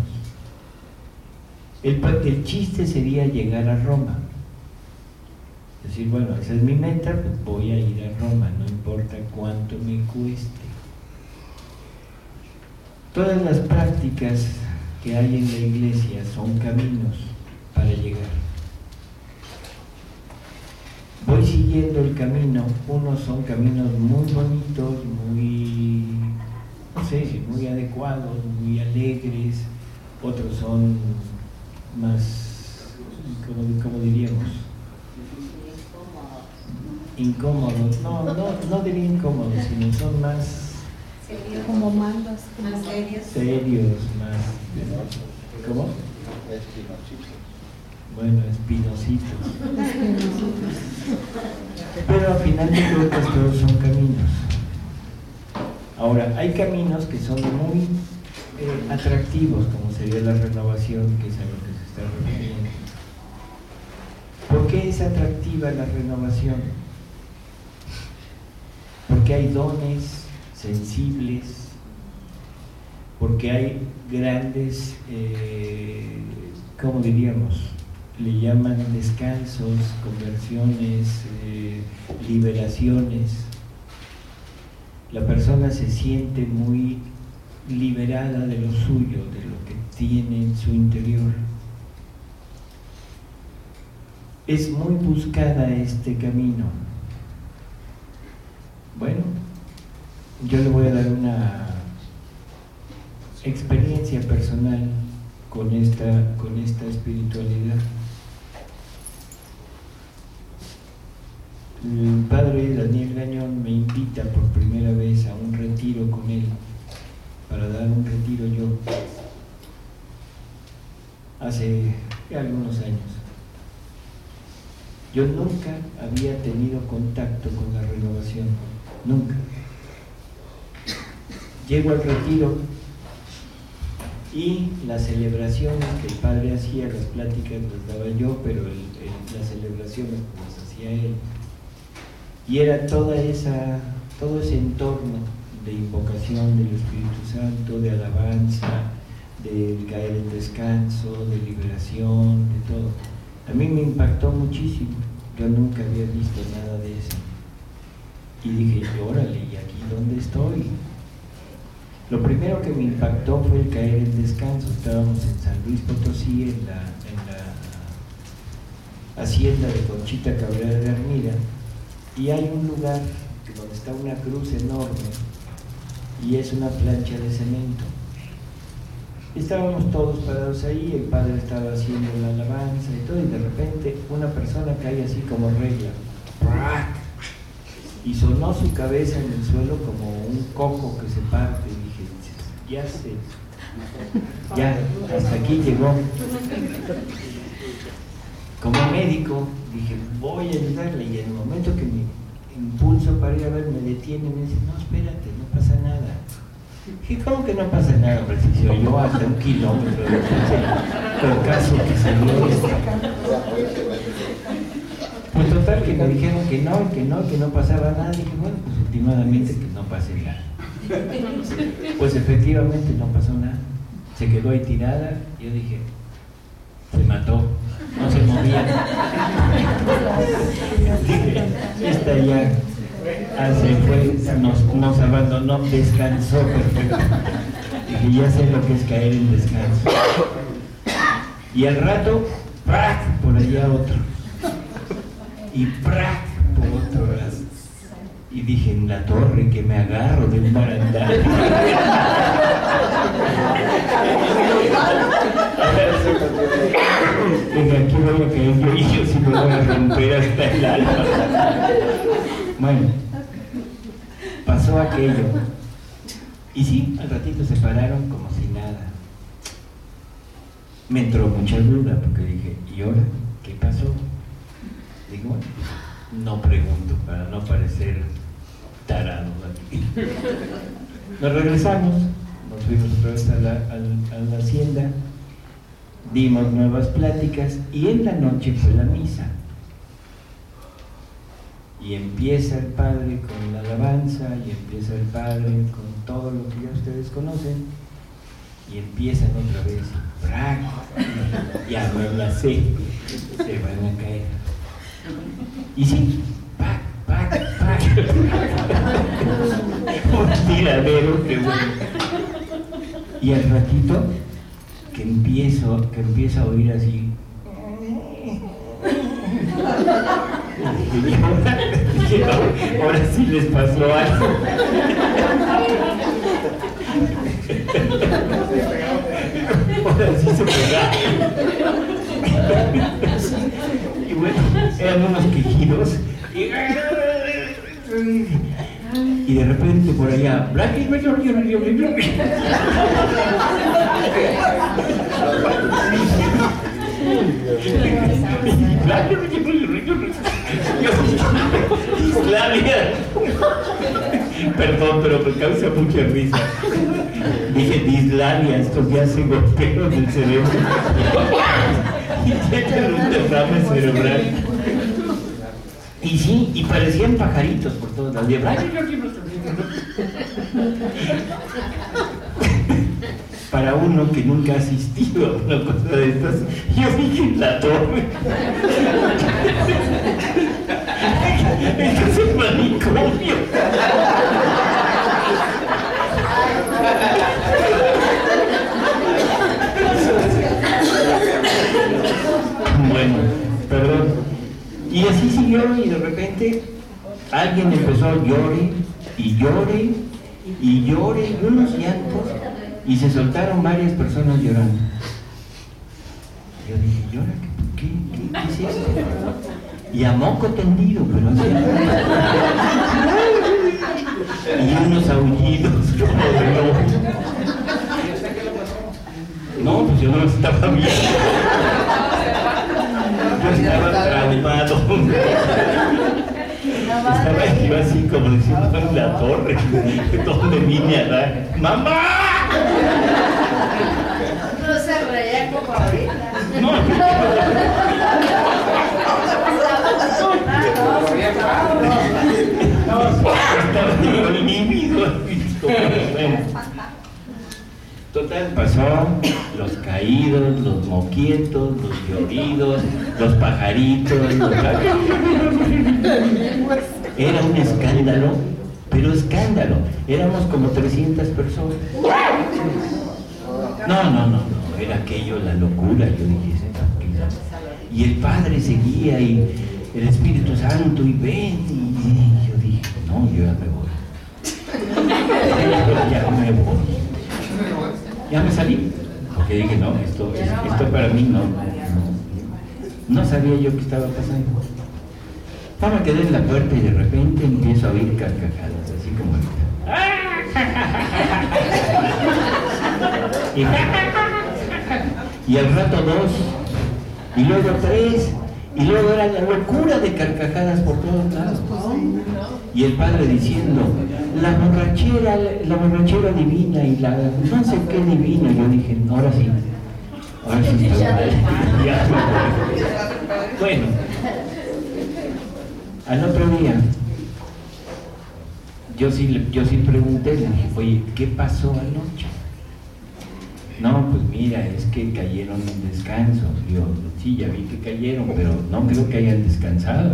El chiste sería llegar a Roma. Decir, bueno, esa es mi meta, pues voy a ir a Roma, no importa cuánto me cueste. Todas las prácticas que hay en la iglesia son caminos para llegar. Voy siguiendo el camino, unos son caminos muy bonitos, muy, no sé, muy adecuados, muy alegres, otros son más, ¿cómo diríamos? Incómodos, no diría incómodos, sino son más
Como mandas.
Más
serios, más, ¿cómo? Bueno, espinositos. Pero al final de cuentas todos son caminos. Ahora, hay caminos que son muy atractivos, como sería la renovación, que es a lo que se está refiriendo. ¿Por qué es atractiva la renovación? Porque hay dones sensibles, porque hay grandes, ¿cómo diríamos? Le llaman descansos, conversiones, liberaciones. La persona se siente muy liberada de lo suyo, de lo que tiene en su interior. Es muy buscada este camino. Bueno, yo le voy a dar una experiencia personal con esta espiritualidad. El padre Daniel Gañón me invita por primera vez a un retiro con él, para dar un retiro yo, hace algunos años. Yo nunca había tenido contacto con la renovación, nunca. Llego al retiro y las celebraciones que el padre hacía, las pláticas las daba yo, pero las celebraciones las hacía él. Y era todo ese entorno de invocación del Espíritu Santo, de alabanza, de caer en descanso, de liberación, de todo. A mí me impactó muchísimo. Yo nunca había visto nada de eso. Y dije, órale, ¿y aquí dónde estoy? Lo primero que me impactó fue el caer en descanso. Estábamos en San Luis Potosí, en la hacienda de Conchita Cabrera de Armida, y hay un lugar donde está una cruz enorme y es una plancha de cemento. Estábamos todos parados ahí, el padre estaba haciendo la alabanza y todo, y de repente una persona cae así como regla, y sonó su cabeza en el suelo como un coco que se parte. Y dije, ya, hasta aquí llegó. Como médico dije, voy a ayudarle, y en el momento que me impulso para ir a ver, me detiene y me dice, no, espérate, no pasa nada. Dije, ¿cómo que no pasa nada? Pues si se oyó hasta 1 kilómetro de por caso que salió esto. Pues total, que me dijeron que no pasaba nada. Dije, bueno, pues últimamente que no pase nada. Pues efectivamente no pasó nada. Se quedó ahí tirada. Yo dije, se mató, no se movía. Dije, esta ya se fue, nos abandonó, descansó perfecto. Dije, ya sé lo que es caer en descanso. Y al rato, ¡prac!, por allá otro. Y ¡prac!, por otro lado. Y dije, en la torre que me agarro de un barandal. Desde aquí voy a caer yo, y yo sí me voy a romper hasta el alma. Bueno, pasó aquello. Y sí, al ratito se pararon como si nada. Me entró mucha duda porque dije, ¿y ahora qué pasó? Digo, bueno, no pregunto para no parecer tarados aquí. Nos regresamos, nos fuimos otra vez a la hacienda, dimos nuevas pláticas y en la noche fue la misa. Y empieza el padre con la alabanza, y empieza el padre con todo lo que ya ustedes conocen, y empiezan otra vez, ¡prac! Ya me la sé, se van a caer. Y sí, ¡pac, pac, pac! Un tiradero que bueno. Y al ratito que empieza a oír así. Ahora sí les pasó algo. Ahora sí se pegaron. Y bueno, eran unos quejidos. Y de repente por allá, Islavia. Perdón, pero me causa mucha risa. Dije Dislavia, estos ya se golpearon del cerebro y tienen un derrame cerebral. Y sí, y parecían pajaritos por todos lados. Para uno que nunca ha asistido a una cosa de estas, yo dije en la torre. Esto es un manicomio. Bueno, perdón. Y así siguió, y de repente alguien empezó a llorar y llore y llore, y unos llantos, y se soltaron varias personas llorando. Yo dije, ¿llora? ¿Qué es esto? Y a moco tendido, pero así. Y unos aullidos como de lobo. No, pues yo no estaba viendo. Yo estaba traumado. Estaba yo así como diciendo en la torre, donde vine a dar ¡mamá!
No se reía como ahorita.
No. Estaba lívido. Total Total, pasó los caídos, los moquietos, los lloridos, los pajaritos, Era un escándalo, pero escándalo. Éramos como 300 personas. No, era aquello la locura. Yo dije, y el Padre seguía y el Espíritu Santo y ven, y yo dije, no, yo ya me voy. Ya me salí, porque dije, no, esto para mí no sabía yo qué estaba pasando. Me quedé en la puerta y de repente empiezo a oír carcajadas, así como y al rato 2, y luego 3, y luego era la locura de carcajadas por todos lados. Y el Padre diciendo, la borrachera divina y la no sé qué divina. Yo dije, ahora sí estoy mal. Bueno, al otro día yo sí pregunté, le dije, oye, ¿qué pasó anoche? No, pues mira, es que cayeron en descanso. Yo, sí, ya vi que cayeron, pero no creo que hayan descansado.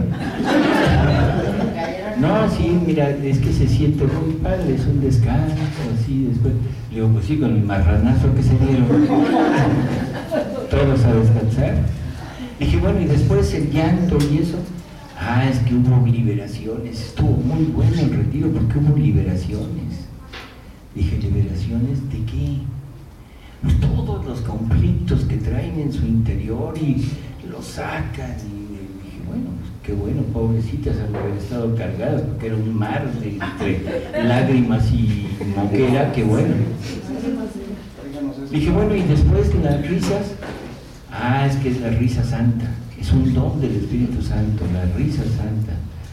No, sí, mira, es que se siente muy padre, es un descanso, así después. Le digo, pues sí, con el marranazo que se dieron, todos a descansar. Dije, bueno, y después el llanto y eso. Es que hubo liberaciones, estuvo muy bueno el retiro porque hubo liberaciones. Dije, ¿liberaciones de qué? Pues todos los conflictos que traen en su interior y los sacan. Y dije, bueno, pues qué bueno, pobrecitas al haber estado cargadas, porque era un mar entre lágrimas y moquera, qué bueno. Dije, bueno, y después las risas, es que es la risa santa, es un don del Espíritu Santo, la risa santa.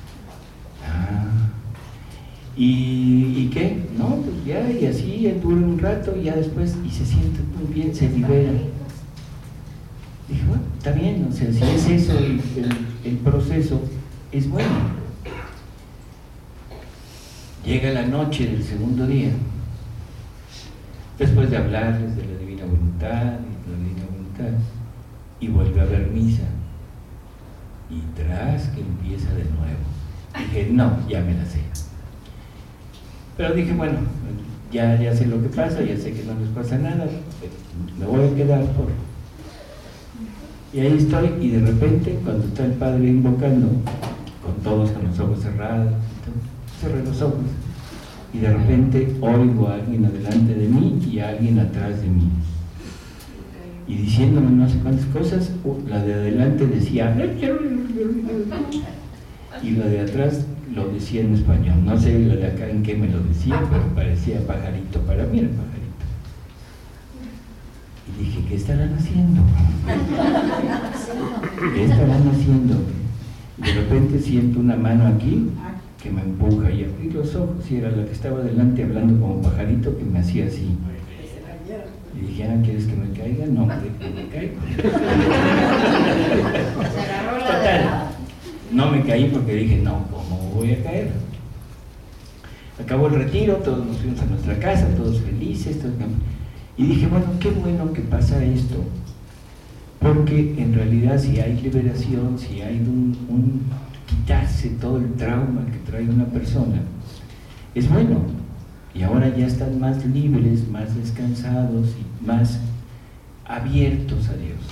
¿Y qué? No, pues ya, y así dura un rato, y ya después, y se siente muy bien, se libera. Dije, bueno, está bien, o sea, si es eso el proceso, es bueno. Llega la noche del segundo día, después de hablarles de la divina voluntad, y vuelve a haber misa, y tras que empieza de nuevo. Dije, no, ya me la sé. Pero dije, bueno, ya sé lo que pasa, ya sé que no les pasa nada, me voy a quedar por... Y ahí estoy, y de repente, cuando está el Padre invocando, con todos con los ojos cerrados, cerré los ojos, y de repente oigo a alguien adelante de mí y a alguien atrás de mí. Y diciéndome no sé cuántas cosas, la de adelante decía, y la de atrás lo decía en español, no sé la de acá en qué me lo decía, pero parecía pajarito, para mí era pajarito. Y dije, ¿qué estarán haciendo? ¿Qué estarán haciendo? Y de repente siento una mano aquí que me empuja y abrí los ojos y era la que estaba delante hablando como pajarito que me hacía así. Y dije, ¿quieres que me caiga? No, que me caigo. Total, no me caí porque dije, no, ¿cómo voy a caer? Acabó el retiro, todos nos fuimos a nuestra casa, todos felices, y dije, bueno, qué bueno que pasa esto, porque en realidad si hay liberación, si hay un quitarse todo el trauma que trae una persona, es bueno, y ahora ya están más libres, más descansados y más abiertos a Dios.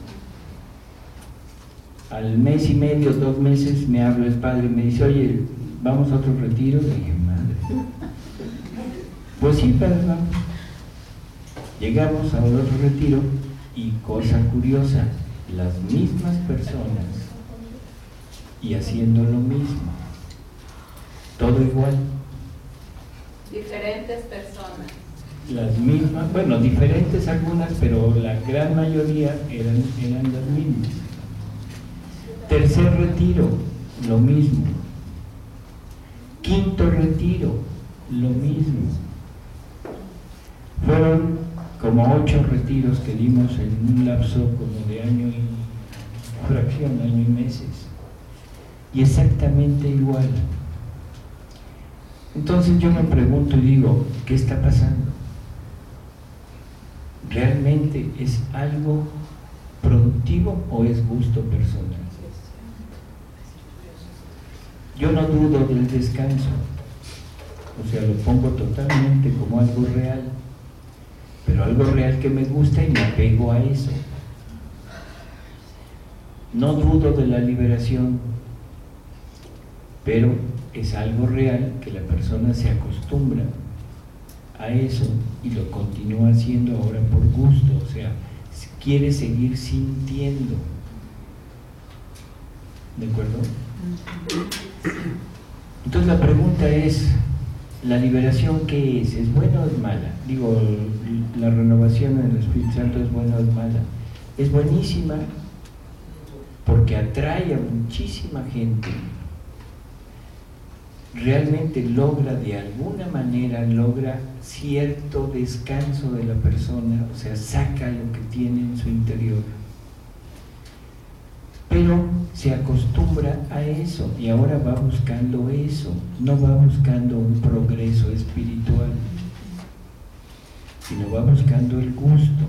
Al mes y medio, 2 meses, me habla el Padre y me dice, oye, ¿vamos a otro retiro? Le dije, madre. Pues sí, Padre, vamos. Llegamos a otro retiro y cosa curiosa, las mismas personas y haciendo lo mismo. Todo igual.
Diferentes personas.
Las mismas, bueno, diferentes algunas, pero la gran mayoría eran las mismas. Tercer retiro, lo mismo. Quinto retiro, lo mismo. Fueron como 8 retiros que dimos en un lapso como de año y fracción, año y meses. Y exactamente igual. Entonces yo me pregunto y digo, ¿qué está pasando? ¿realmente es algo productivo o es gusto personal? Yo no dudo del descanso, o sea, lo pongo totalmente como algo real, pero algo real que me gusta y me apego a eso. No dudo de la liberación, pero es algo real que la persona se acostumbra a eso y lo continúa haciendo ahora por gusto, o sea, quiere seguir sintiendo. ¿De acuerdo? Entonces la pregunta es, ¿la liberación qué es? ¿Es buena o es mala? Digo, la renovación en el Espíritu Santo ¿es buena o es mala? Es buenísima porque atrae a muchísima gente. Realmente logra, de alguna manera, logra cierto descanso de la persona, o sea, saca lo que tiene en su interior. Pero se acostumbra a eso y ahora va buscando eso, no va buscando un progreso espiritual, sino va buscando el gusto.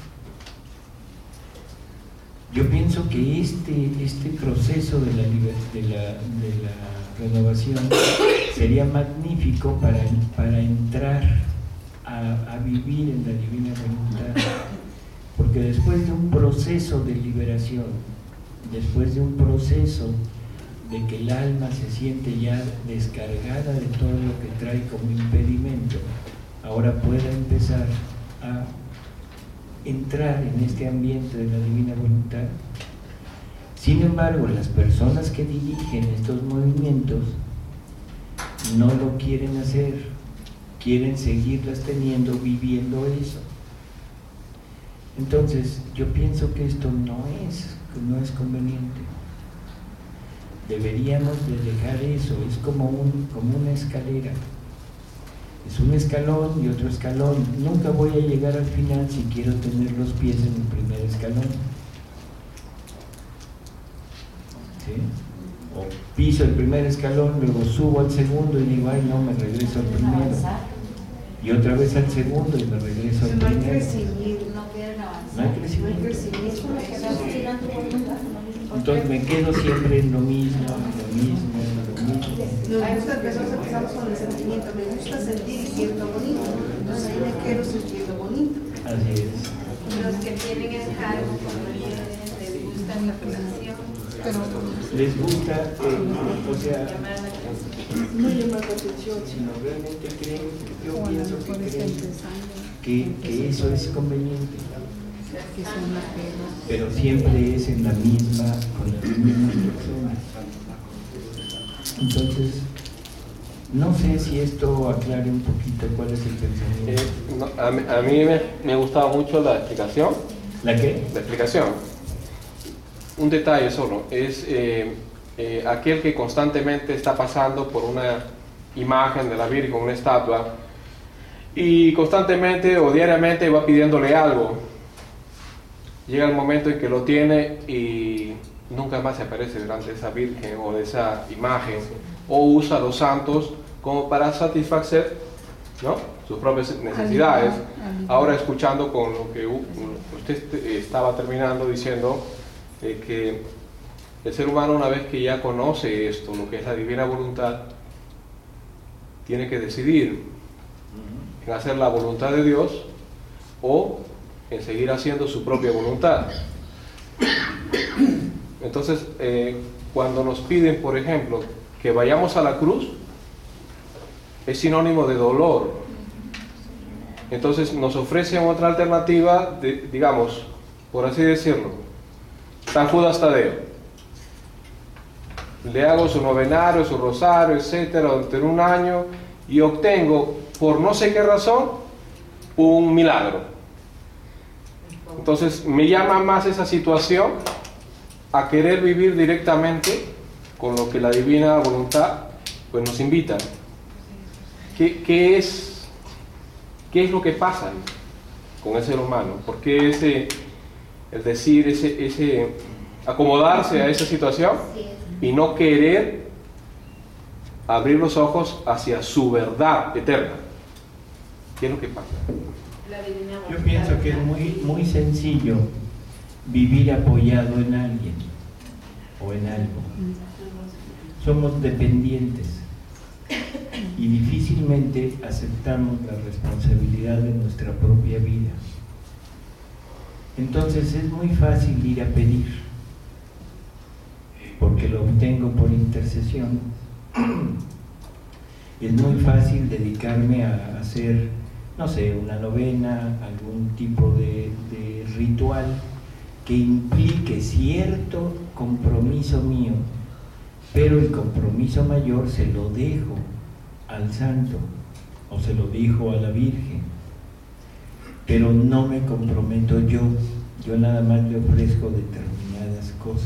Yo pienso que este proceso de la renovación sería magnífico para entrar a vivir en la divina voluntad, porque después de un proceso de liberación, después de un proceso de que el alma se siente ya descargada de todo lo que trae como impedimento, ahora pueda empezar a entrar en este ambiente de la divina voluntad. Sin embargo, las personas que dirigen estos movimientos no lo quieren hacer, quieren seguirlas teniendo, viviendo eso. Entonces, yo pienso que esto no es conveniente. Deberíamos de dejar eso, es como una escalera. Es un escalón y otro escalón. Nunca voy a llegar al final si quiero tener los pies en el primer escalón. ¿Sí? O piso el primer escalón, luego subo al segundo y digo, ay no, me regreso al primero. Y otra vez al segundo y me regreso al primero.
No hay crecimiento, no quieren avanzar.
No hay crecimiento. Entonces me quedo siempre en lo mismo.
Hay muchas personas que empezamos con el sentimiento, me gusta sentir y siento bonito, entonces ahí me quedo sintiendo bonito.
Así es.
Los que tienen el cargo como líderes les gusta la relación.
Les gusta, o sea,
Llamar la atención.
no llamar la atención, sino realmente creen, yo pienso que creen que eso es conveniente. Pero siempre es en la misma, con las mismas personas. Entonces, no sé si esto aclare un poquito cuál es el pensamiento.
A mí me gustaba mucho la explicación.
¿La qué?
La explicación. Un detalle solo, es aquel que constantemente está pasando por una imagen de la Virgen, una estatua, y constantemente o diariamente va pidiéndole algo. Llega el momento en que lo tiene y nunca más se aparece delante de esa Virgen o de esa imagen, o usa a los santos como para satisfacer, ¿no?, sus propias necesidades. Ahora, escuchando con lo que usted estaba terminando diciendo, que el ser humano, una vez que ya conoce esto, lo que es la divina voluntad, tiene que decidir en hacer la voluntad de Dios o en seguir haciendo su propia voluntad. Entonces, cuando nos piden, por ejemplo, que vayamos a la cruz, es sinónimo de dolor. Entonces nos ofrecen otra alternativa, digamos, por así decirlo, San Judas Tadeo. Le hago su novenario, su rosario, etcétera, durante un año y obtengo, por no sé qué razón, un milagro. Entonces me llama más esa situación a querer vivir directamente con lo que la divina voluntad pues nos invita. ¿Qué es lo que pasa con el ser humano? ¿Por qué el decir, ese acomodarse a esa situación y no querer abrir los ojos hacia su verdad eterna? ¿Qué es lo que pasa?
la divina voluntad.
Yo pienso que es muy sencillo vivir apoyado en alguien o en algo. Somos dependientes y difícilmente aceptamos la responsabilidad de nuestra propia vida. Entonces es muy fácil ir a pedir, porque lo obtengo por intercesión. Es muy fácil dedicarme a hacer, no sé, una novena, algún tipo de ritual que implique cierto compromiso mío, pero el compromiso mayor se lo dejo al santo o se lo dejo a la Virgen, pero no me comprometo yo nada más le ofrezco determinadas cosas.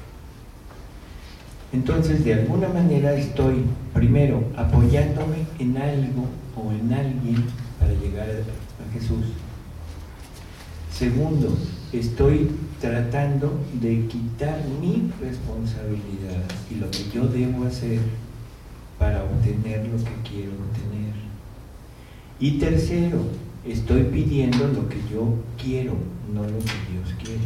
Entonces, de alguna manera estoy, primero, apoyándome en algo o en alguien para llegar a Jesús. Segundo, estoy tratando de quitar mi responsabilidad y lo que yo debo hacer para obtener lo que quiero obtener. Y tercero, estoy pidiendo lo que yo quiero, no lo que Dios quiere.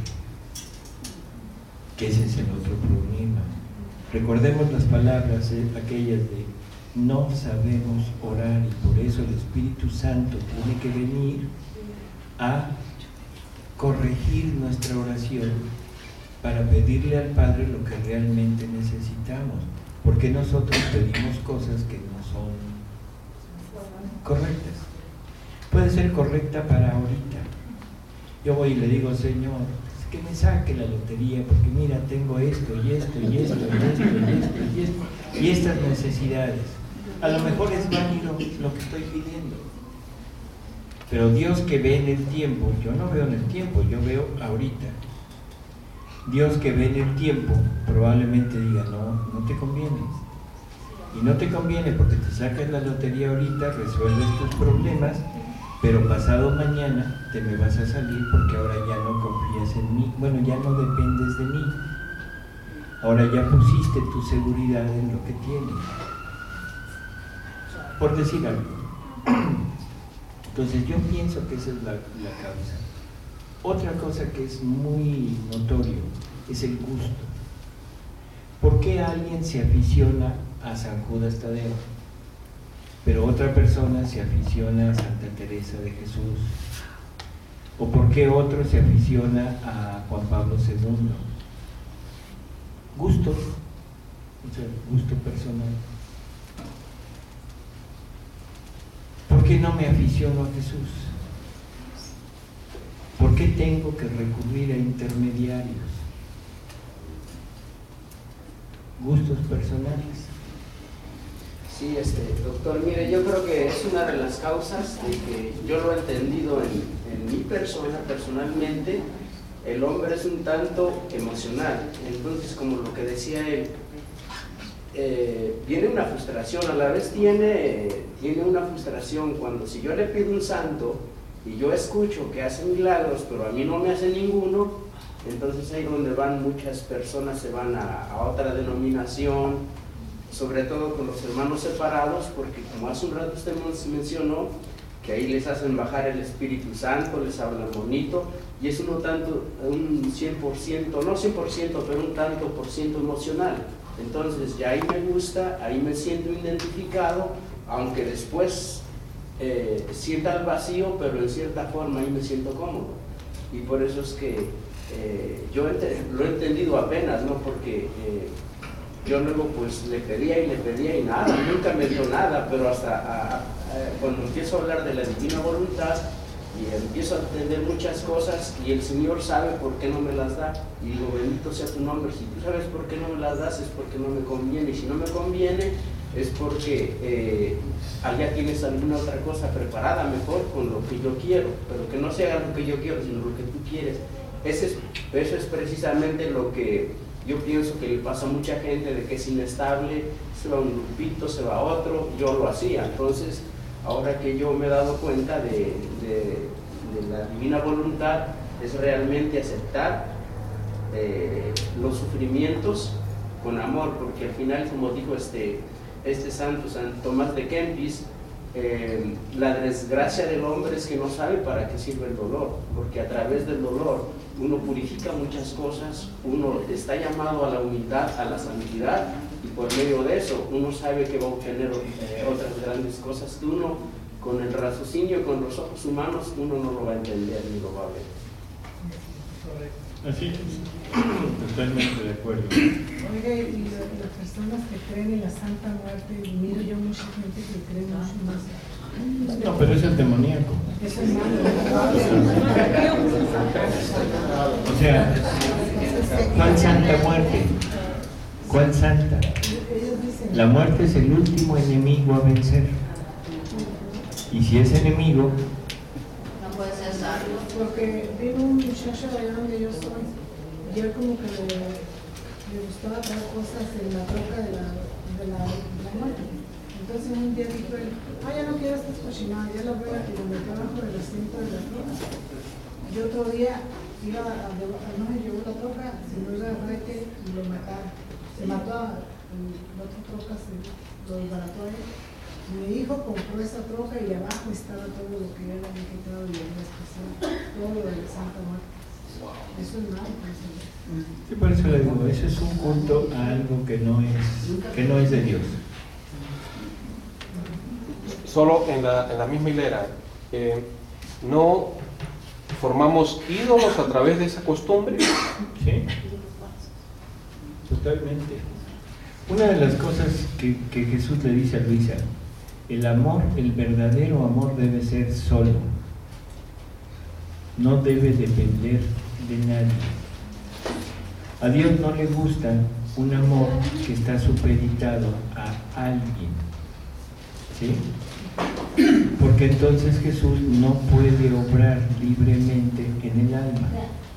Que ese es el otro problema. Recordemos las palabras aquellas de no sabemos orar y por eso el Espíritu Santo tiene que venir a corregir nuestra oración para pedirle al Padre lo que realmente necesitamos, porque nosotros pedimos cosas que no son correctas. Puede ser correcta para ahorita. Yo voy y le digo, Señor, que me saque la lotería, porque mira, tengo esto y esto y esto y esto y esto y esto y estas necesidades. A lo mejor es válido lo que estoy pidiendo, pero Dios que ve en el tiempo, yo no veo en el tiempo, yo veo ahorita. Dios que ve en el tiempo probablemente diga, no te conviene. Y no te conviene porque te sacas la lotería ahorita, resuelves tus problemas, pero pasado mañana te me vas a salir porque ahora ya no confías en mí, bueno, ya no dependes de mí, ahora ya pusiste tu seguridad en lo que tienes, por decir algo. Entonces yo pienso que esa es la causa. Otra cosa que es muy notorio es el gusto. ¿Por qué alguien se aficiona a San Judas Tadeo, pero otra persona se aficiona a Santa Teresa de Jesús? ¿O por qué otro se aficiona a Juan Pablo II? Gusto, o sea, gusto personal. ¿Por qué no me aficiono a Jesús? ¿Por qué tengo que recurrir a intermediarios? Gustos personales.
Sí, doctor, mire, yo creo que es una de las causas de que yo lo he entendido en mi persona, personalmente, el hombre es un tanto emocional. Entonces, como lo que decía él, viene una frustración, a la vez tiene una frustración cuando si yo le pido un santo y yo escucho que hace milagros, pero a mí no me hace ninguno, entonces ahí donde van muchas personas, se van a otra denominación, sobre todo con los hermanos separados, porque como hace un rato usted mencionó, que ahí les hacen bajar el Espíritu Santo, les hablan bonito, y es un 100%, no 100%, pero un tanto por ciento emocional. Entonces ya ahí me gusta, ahí me siento identificado, aunque después sienta el vacío, pero en cierta forma ahí me siento cómodo. Y por eso es que yo lo he entendido apenas, ¿no? Porque yo luego pues le pedía y nada, nunca me dio nada, pero hasta cuando empiezo a hablar de la divina voluntad y empiezo a entender muchas cosas y el Señor sabe por qué no me las da, y digo, bendito sea tu nombre, si tú sabes por qué no me las das es porque no me conviene, y si no me conviene es porque allá tienes alguna otra cosa preparada mejor con lo que yo quiero, pero que no se haga lo que yo quiero, sino lo que tú quieres. Eso es precisamente lo que yo pienso que le pasa a mucha gente, de que es inestable, se va a un grupito, se va a otro. Yo lo hacía. Entonces, ahora que yo me he dado cuenta de la divina voluntad, es realmente aceptar los sufrimientos con amor, porque al final, como dijo este santo, San Tomás de Kempis, la desgracia del hombre es que no sabe para qué sirve el dolor, porque a través del dolor uno purifica muchas cosas, uno está llamado a la humildad, a la santidad, y por medio de eso uno sabe que va a obtener otras grandes cosas que uno con el raciocinio, con los ojos humanos, uno no lo va a entender ni lo va a ver.
Así es, totalmente de acuerdo.
Oiga, y las personas que creen en la Santa Muerte, miro yo mucha gente que cree mucho más.
No, pero eso es demoníaco.
Eso es malo.
O sea, ¿cuál santa muerte? ¿Cuál santa? La muerte es el último enemigo a vencer. Y si es enemigo,
No puede ser sabio.
Porque vino un muchacho allá donde yo soy, y él como que le gustaba traer cosas en la troca de la muerte. Entonces un día dijo él, ya no quiero estas cochinadas, ya las voy a y lo metió abajo del asiento de la troca. Y otro día no se llevó la troca, sino iba a rete y lo mataron. Se mató a la otra troca, lo desbarató a él. Mi hijo compró esa troca y abajo estaba todo lo que él había quitado y había expresado, todo lo de la Santa Muerte. Eso es malo.
sí, por eso le digo, eso es un culto a algo que no es de Dios.
Solo en la misma hilera, no formamos ídolos a través de esa costumbre.
Sí, totalmente. Una de las cosas que Jesús le dice a Luisa, el amor, el verdadero amor debe ser solo, no debe depender de nadie. A Dios no le gusta un amor que está supeditado a alguien, ¿sí? Porque entonces Jesús no puede obrar libremente en el alma.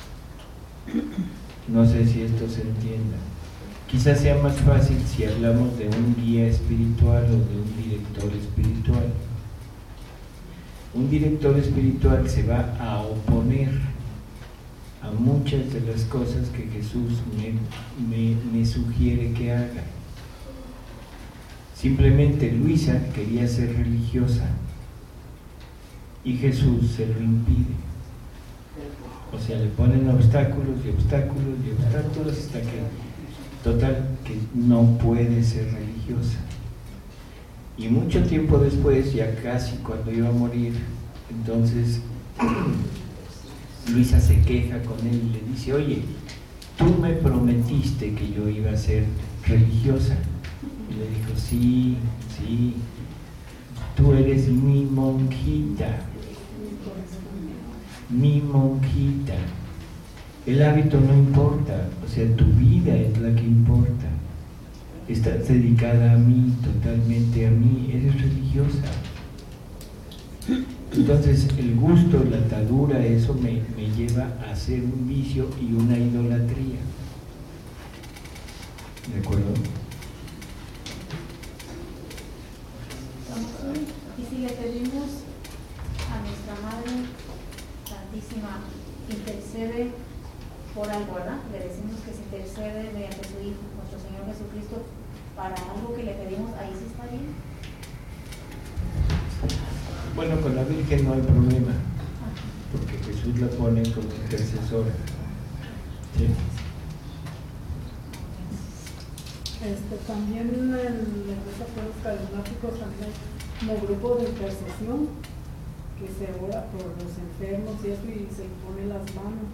No sé si esto se entienda. Quizás sea más fácil si hablamos de un guía espiritual o de un director espiritual. Un director espiritual se va a oponer a muchas de las cosas que Jesús me sugiere que haga. Simplemente Luisa quería ser religiosa y Jesús se lo impide. O sea, le ponen obstáculos y obstáculos y obstáculos hasta que total que no puede ser religiosa. Y mucho tiempo después, ya casi cuando iba a morir, entonces Luisa se queja con él y le dice, oye, tú me prometiste que yo iba a ser religiosa. Y le dijo, sí, tú eres mi monjita. Mi monjita. El hábito no importa, o sea, tu vida es la que importa. Estás dedicada a mí, totalmente a mí, eres religiosa. Entonces el gusto, la atadura, eso me lleva a hacer un vicio y una idolatría. ¿De acuerdo?
Y si le pedimos a nuestra Madre Santísima, intercede por algo, ¿verdad? Le decimos que se intercede mediante su Hijo, nuestro Señor Jesucristo, para algo que le pedimos, ahí sí está bien.
Bueno, con la Virgen no hay problema, porque Jesús la pone como intercesora. ¿Sí?
También en la iglesia de los carismáticos también como grupo de intercesión que se ora por los enfermos y eso y se impone las manos.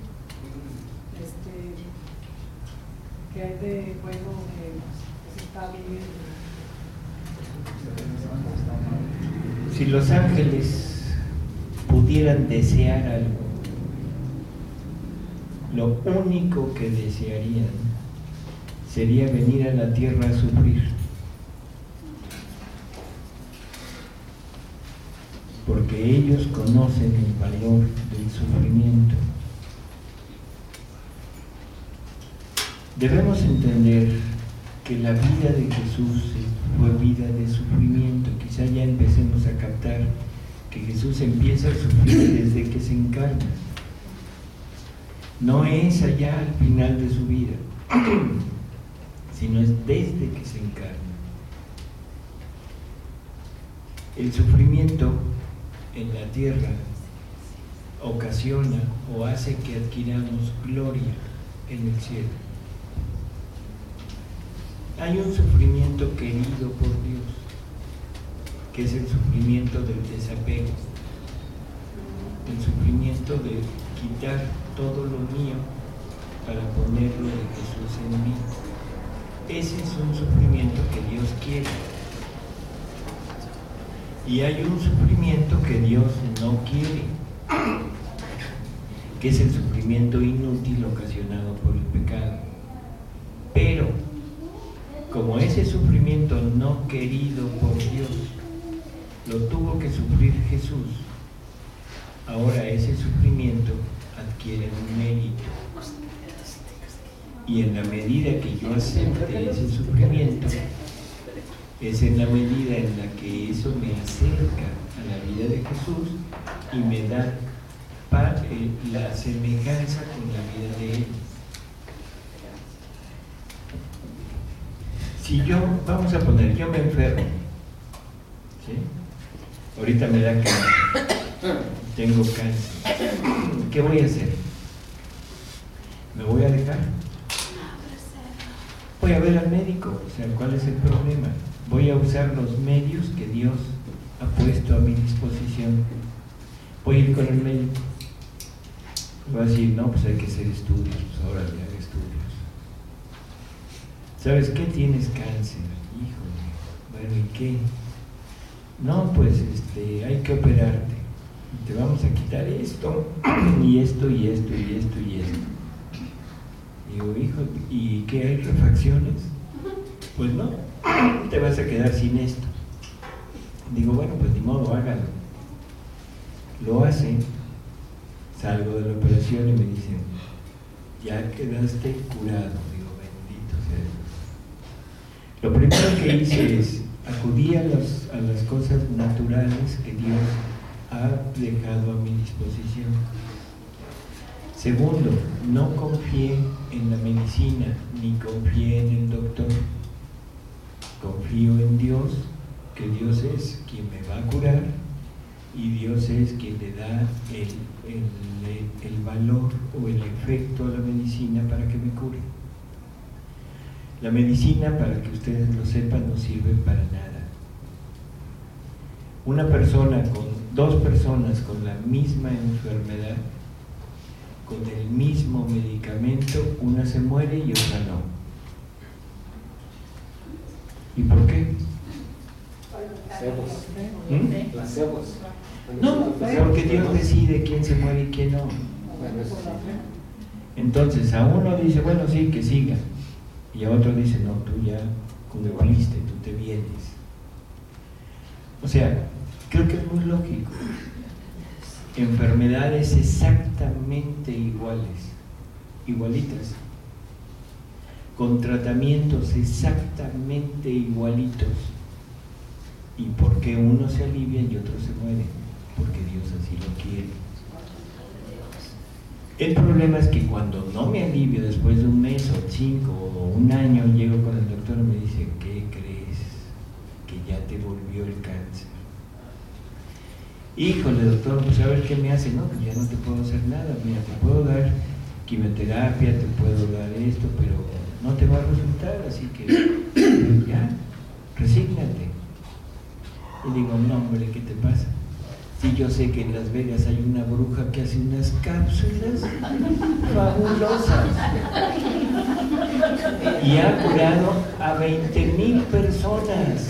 Que hay de bueno que se está bien.
Si los ángeles pudieran desear algo, lo único que desearían sería venir a la tierra a sufrir. Porque ellos conocen el valor del sufrimiento. Debemos entender que la vida de Jesús fue vida de sufrimiento. Quizá ya empecemos a captar que Jesús empieza a sufrir desde que se encarna. No es allá al final de su vida, sino es desde que se encarna. El sufrimiento en la tierra ocasiona o hace que adquiramos gloria en el cielo. Hay un sufrimiento querido por Dios, que es el sufrimiento del desapego, el sufrimiento de quitar todo lo mío para ponerlo de Jesús en mí. Ese es un sufrimiento que Dios quiere. Y hay un sufrimiento que Dios no quiere, que es el sufrimiento inútil ocasionado por el pecado. Pero, como ese sufrimiento no querido por Dios lo tuvo que sufrir Jesús, ahora ese sufrimiento adquiere un mérito. Y en la medida que yo acepte ese sufrimiento, es en la medida en la que eso me acerca a la vida de Jesús y me da la semejanza con la vida de Él. Si yo, vamos a poner, yo me enfermo, ¿sí? Ahorita me da cáncer, tengo cáncer, ¿qué voy a hacer? ¿Me voy a dejar? Voy a ver al médico, o sea, ¿cuál es el problema? Voy a usar los medios que Dios ha puesto a mi disposición. Voy a ir con el médico. Va a decir, no, pues hay que hacer estudios, pues ahora le hago estudios. ¿Sabes qué? Tienes cáncer, híjole. Bueno, ¿y qué? No, pues hay que operarte. Te vamos a quitar esto, y esto, y esto, y esto, y esto. Digo, hijo, ¿y qué hay refacciones? Pues no, te vas a quedar sin esto. Digo, bueno, pues ni modo, hágalo. Lo hace, salgo de la operación y me dicen, ya quedaste curado. Digo, bendito sea Dios. Lo primero que hice es acudí a las cosas naturales que Dios ha dejado a mi disposición. Segundo, no confié en la medicina ni confié en el doctor. Confío en Dios, que Dios es quien me va a curar y Dios es quien le da el valor o el efecto a la medicina para que me cure. La medicina, para que ustedes lo sepan, no sirve para nada. Dos personas con la misma enfermedad, con el mismo medicamento, una se muere y otra no. ¿Y por qué?
Placebos.
No, porque Dios decide quién se muere y quién no. Entonces a uno dice, bueno, sí, que siga. Y a otro dice, no, tú ya cumpliste, tú te vienes. O sea, creo que es muy lógico. Enfermedades exactamente iguales, igualitas, con tratamientos exactamente igualitos. ¿Y por qué uno se alivia y otro se muere? Porque Dios así lo quiere. El problema es que cuando no me alivio después de un mes o 5 o un año, llego con el doctor y me dice, ¿qué crees? Que ya te volvió el cáncer. Híjole, doctor, pues a ver qué me hace. No, pues ya no te puedo hacer nada. Mira, te puedo dar quimioterapia, te puedo dar esto, pero no te va a resultar, así que ya, resígnate. Y digo, no, hombre, ¿qué te pasa? Si yo sé que en Las Vegas hay una bruja que hace unas cápsulas fabulosas y ha curado a 20,000 personas.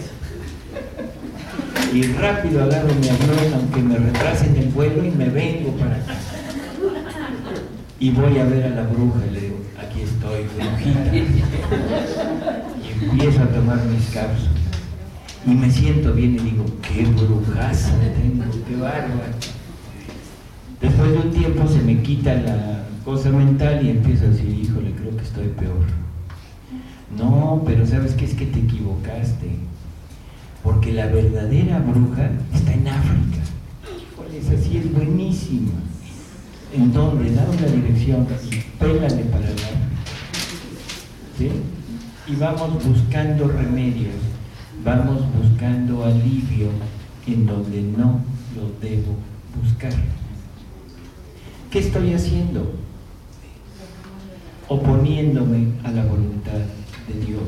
Y rápido agarro mi avión, aunque me retrasen el vuelo, y me vengo para acá. Y voy a ver a la bruja y le digo, aquí estoy, brujita. Y empiezo a tomar mis cápsulas. Y me siento bien y digo, qué brujazo tengo, qué bárbaro. Después de un tiempo se me quita la cosa mental y empiezo a decir, híjole, creo que estoy peor. No, pero ¿sabes qué? Es que te equivocaste. Porque la verdadera bruja está en África. Híjole, esa sí es buenísima. ¿En dónde? Dame la dirección y pélale para allá. ¿Sí? Y vamos buscando remedios. Vamos buscando alivio en donde no lo debo buscar. ¿Qué estoy haciendo? Oponiéndome a la voluntad de Dios.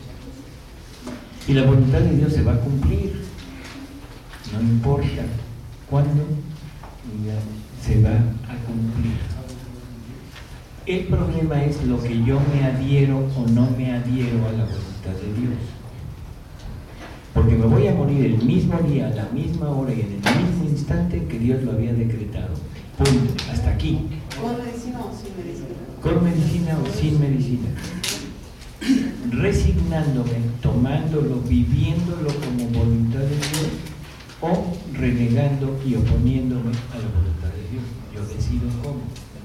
Y la voluntad de Dios se va a cumplir. No importa cuándo, se va a cumplir. El problema es lo que yo me adhiero o no me adhiero a la voluntad de Dios. Porque me voy a morir el mismo día, a la misma hora y en el mismo instante que Dios lo había decretado. Punto. Hasta aquí.
¿Con medicina o sin medicina?
Con medicina o sin medicina. Resignándome, tomándolo, viviéndolo como voluntad de Dios, o renegando y oponiéndome a la voluntad de Dios. Yo decido cómo.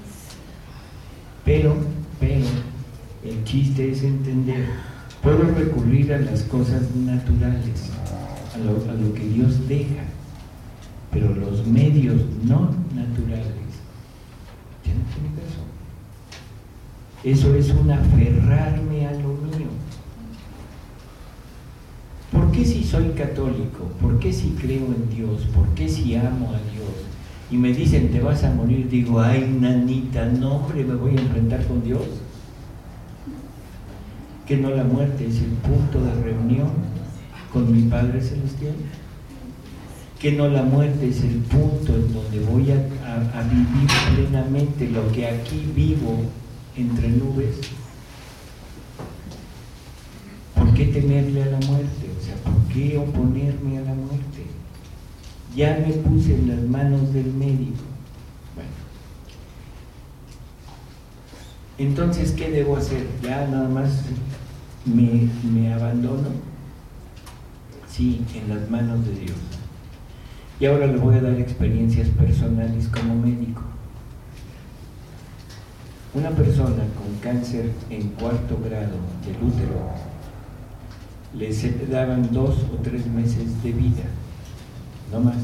Pero, el chiste es entender, puedo recurrir a las cosas naturales, a lo que Dios deja, pero los medios no naturales, ya no tiene caso. Eso es un aferrarme a lo mío. ¿Por qué si soy católico? ¿Por qué si creo en Dios? ¿Por qué si amo a Dios? Y me dicen, te vas a morir, digo, ay, nanita, no, hombre, me voy a enfrentar con Dios. ¿Que no la muerte es el punto de reunión con mi Padre Celestial? ¿Que no la muerte es el punto en donde voy a vivir plenamente lo que aquí vivo entre nubes? ¿Por qué temerle a la muerte? O sea, ¿por qué oponerme a la muerte? Ya me puse en las manos del médico. Bueno. Entonces, ¿qué debo hacer? ¿Ya nada más me abandono? Sí, en las manos de Dios. Y ahora le voy a dar experiencias personales como médico. Una persona con cáncer en 4º grado del útero, les daban 2 o 3 meses de vida, no más.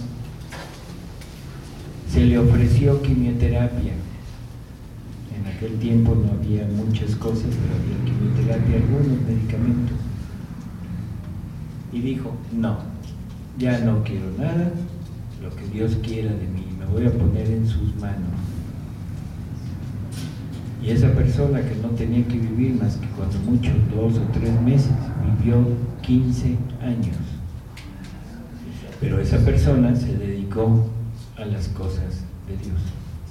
Se le ofreció quimioterapia. En aquel tiempo no había muchas cosas, pero había quimioterapia, algunos medicamentos. Y dijo, no, ya no quiero nada, lo que Dios quiera de mí, me voy a poner en sus manos. Y esa persona que no tenía que vivir más que cuando mucho 2 o 3 meses, vivió 15 años. Pero esa persona se dedicó a las cosas de Dios.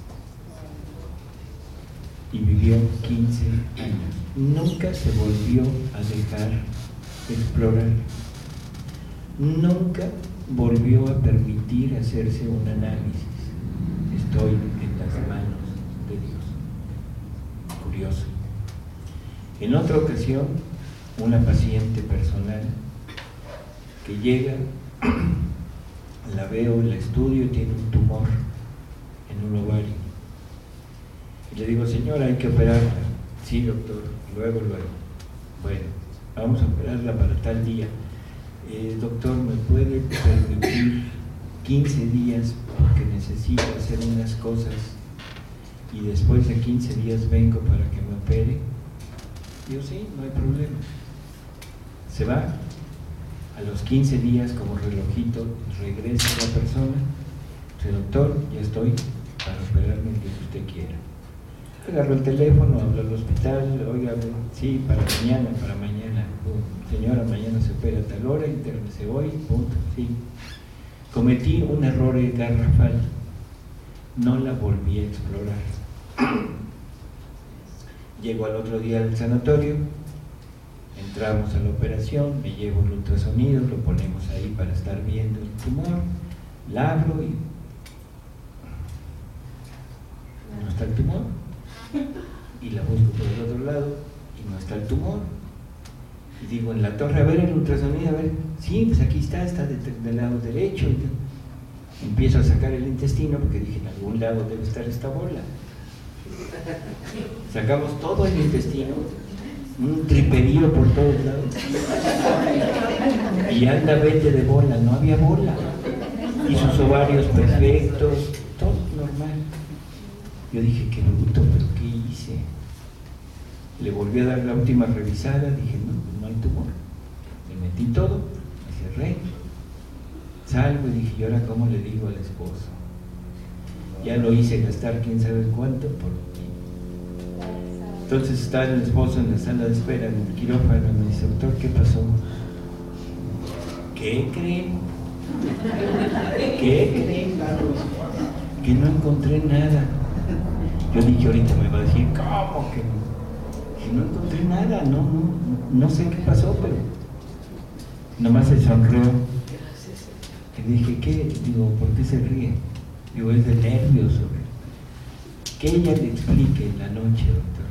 Y vivió 15 años. Nunca se volvió a dejar explorar. Nunca volvió a permitir hacerse un análisis. Estoy en las manos de Dios. Curioso. En otra ocasión, una paciente personal que llega, la veo, la estudio y tiene un tumor en un ovario. Y le digo, señora, hay que operarla. Sí, doctor, luego. Bueno, vamos a operarla para tal día. Doctor, ¿me puede permitir 15 días porque necesito hacer unas cosas y después de 15 días vengo para que me opere? Digo, sí, no hay problema. Se va, a los 15 días como relojito regresa la persona, dice, doctor, ya estoy para operarme lo que usted quiera. Agarro el teléfono, hablo al hospital, oiga, sí, para mañana, señora, mañana se opera a tal hora, intérnese hoy, punto, sí. Cometí un error garrafal, no la volví a explorar. Llego al otro día al sanatorio, entramos a la operación, me llevo el ultrasonido, lo ponemos ahí para estar viendo el tumor, la abro y no está el tumor, y la busco por el otro lado y no está el tumor. Y digo en la torre, a ver el ultrasonido, a ver, sí, pues aquí está del lado derecho. Y empiezo a sacar el intestino porque dije, en algún lado debe estar esta bola. Sacamos todo el intestino, un triperío por todos lados, y anda vete de bola, no había bola, y sus ovarios perfectos, todo normal. Yo dije, qué bruto, pero ¿qué hice? Le volví a dar la última revisada, dije, no hay tumor. Le metí todo, me cerré, Salgo y dije, ¿y ahora cómo le digo al esposo? Ya lo hice gastar quién sabe cuánto por mí. Entonces está el esposo en la sala de espera, en el quirófano, y me dice, doctor, ¿qué pasó? ¿Qué creen? ¿Qué creen? Que no encontré nada. Yo dije, ahorita me va a decir, ¿cómo que no? Que no encontré nada, no sé qué pasó, pero nomás se sonrió. Y dije, ¿qué? Digo, ¿por qué se ríe? Digo, es de nervios. Que ella le explique en la noche, doctor.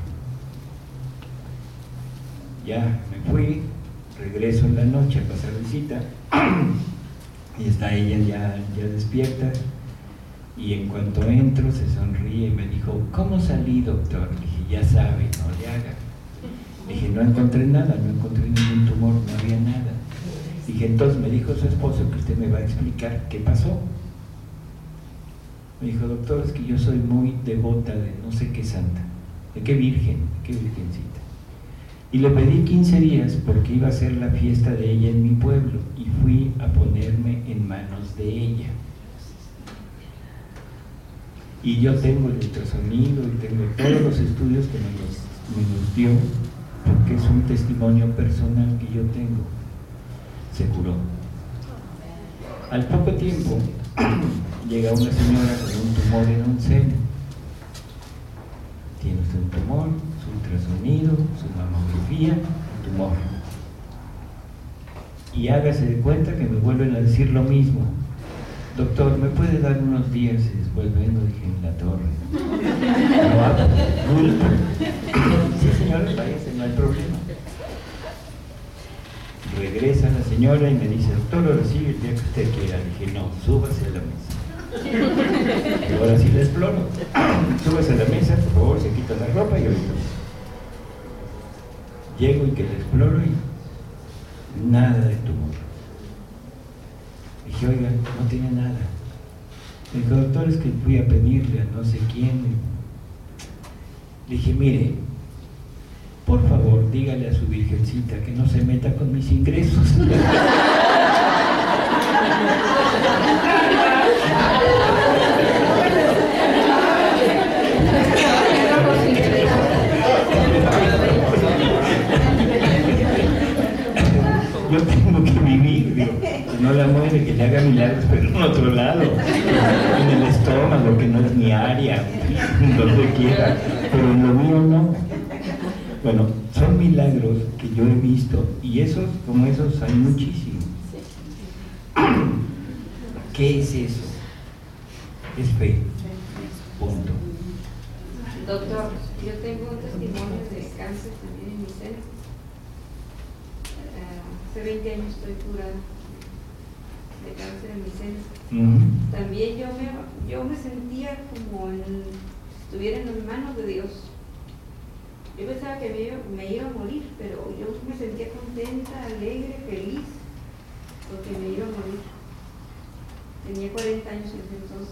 Ya me fui, regreso en la noche a pasar visita y está ella ya despierta, y en cuanto entro se sonríe y me dijo, ¿cómo salí, doctor? Le dije, ya sabe, no le haga. Le dije, no encontré nada, no encontré ningún tumor, no había nada. Dije, entonces me dijo su esposo que usted me va a explicar qué pasó. Me dijo, doctor, es que yo soy muy devota de no sé qué santa, de qué virgencita. Y le pedí 15 días porque iba a ser la fiesta de ella en mi pueblo, y fui a ponerme en manos de ella. Y yo tengo el ultrasonido y tengo todos los estudios que me los dio, porque es un testimonio personal que yo tengo. Se curó. Al poco tiempo llega una señora con un tumor en un seno. Tiene usted un tumor, su ultrasonido, su mamografía, un tumor. Y hágase de cuenta que me vuelven a decir lo mismo. Doctor, ¿me puede dar unos días? Y después vengo, dije, en la torre. No hago culpa. Sí, señores, váyase, no hay problema. Regresa la señora y me dice, doctor, ahora sí, el día que usted quiera. Le dije, no, súbase a la mesa. Y ahora sí la exploro. Súbase a la mesa, por favor, se quita la ropa y ahorita. Llego y que la exploro y nada de tumor. Dije, oiga, no tiene nada. Me dijo, doctor, es que fui a pedirle a no sé quién. Le dije, mire, por favor, dígale a su virgencita que no se meta con mis ingresos. Yo tengo que vivir, digo, que no la muere, que le haga milagros, pero en otro lado, en el estómago, que no es mi área, donde quiera, pero en lo mío no. Bueno, son milagros que yo he visto, y esos, como esos, hay muchísimos. ¿Qué es eso? Es fe. Punto.
Doctor, yo tengo un testimonio de cáncer también en mi seno. Hace 20 años estoy curada de cáncer en mi seno. También yo me sentía como estuviera en las manos de Dios. Yo pensaba que me iba a morir, pero yo me sentía contenta, alegre, feliz, porque me iba a morir. Tenía 40 años en ese entonces.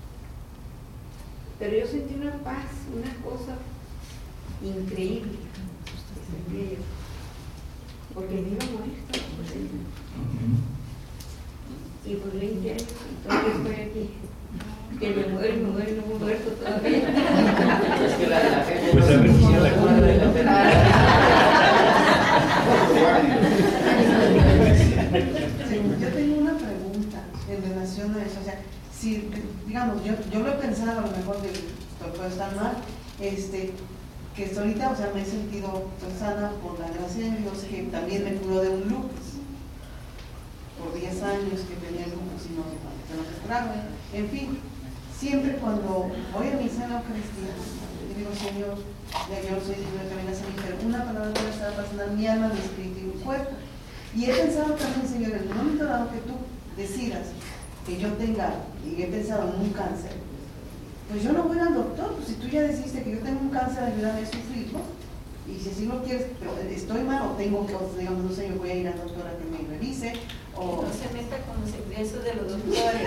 Pero yo sentí una paz, una cosa increíble. Sentía yo. Porque me iba a morir. Y por 20 años, y todavía estoy aquí. Que me muero, no me he muerto todavía.
Es que la gente
pues a ver si la cura de la
yo tengo una pregunta en relación a eso. O sea, si, digamos, yo lo he pensado, a lo mejor puede estar mal, que hasta ahorita, o sea, me he sentido sana por la gracia de Dios, que también me curó de un lupus por 10 años que tenía el lupus y no se curaba. En fin, siempre cuando voy a misa en la Eucaristía, le digo, Señor, ya yo no soy digno de que vengas a mí, pero una palabra puede estar pasando mi alma, mi espíritu y mi cuerpo. Y he pensado también, Señor, en el momento dado que tú decidas que yo tenga, y he pensado en un cáncer, pues yo no voy al doctor, pues si tú ya decidiste que yo tengo un cáncer, ayúdame a sufrirlo, y si así lo quieres, pero estoy mal o tengo que, digamos, no sé, yo voy a ir al doctor a que me revise, o...
No se meta con los ingresos de los doctores.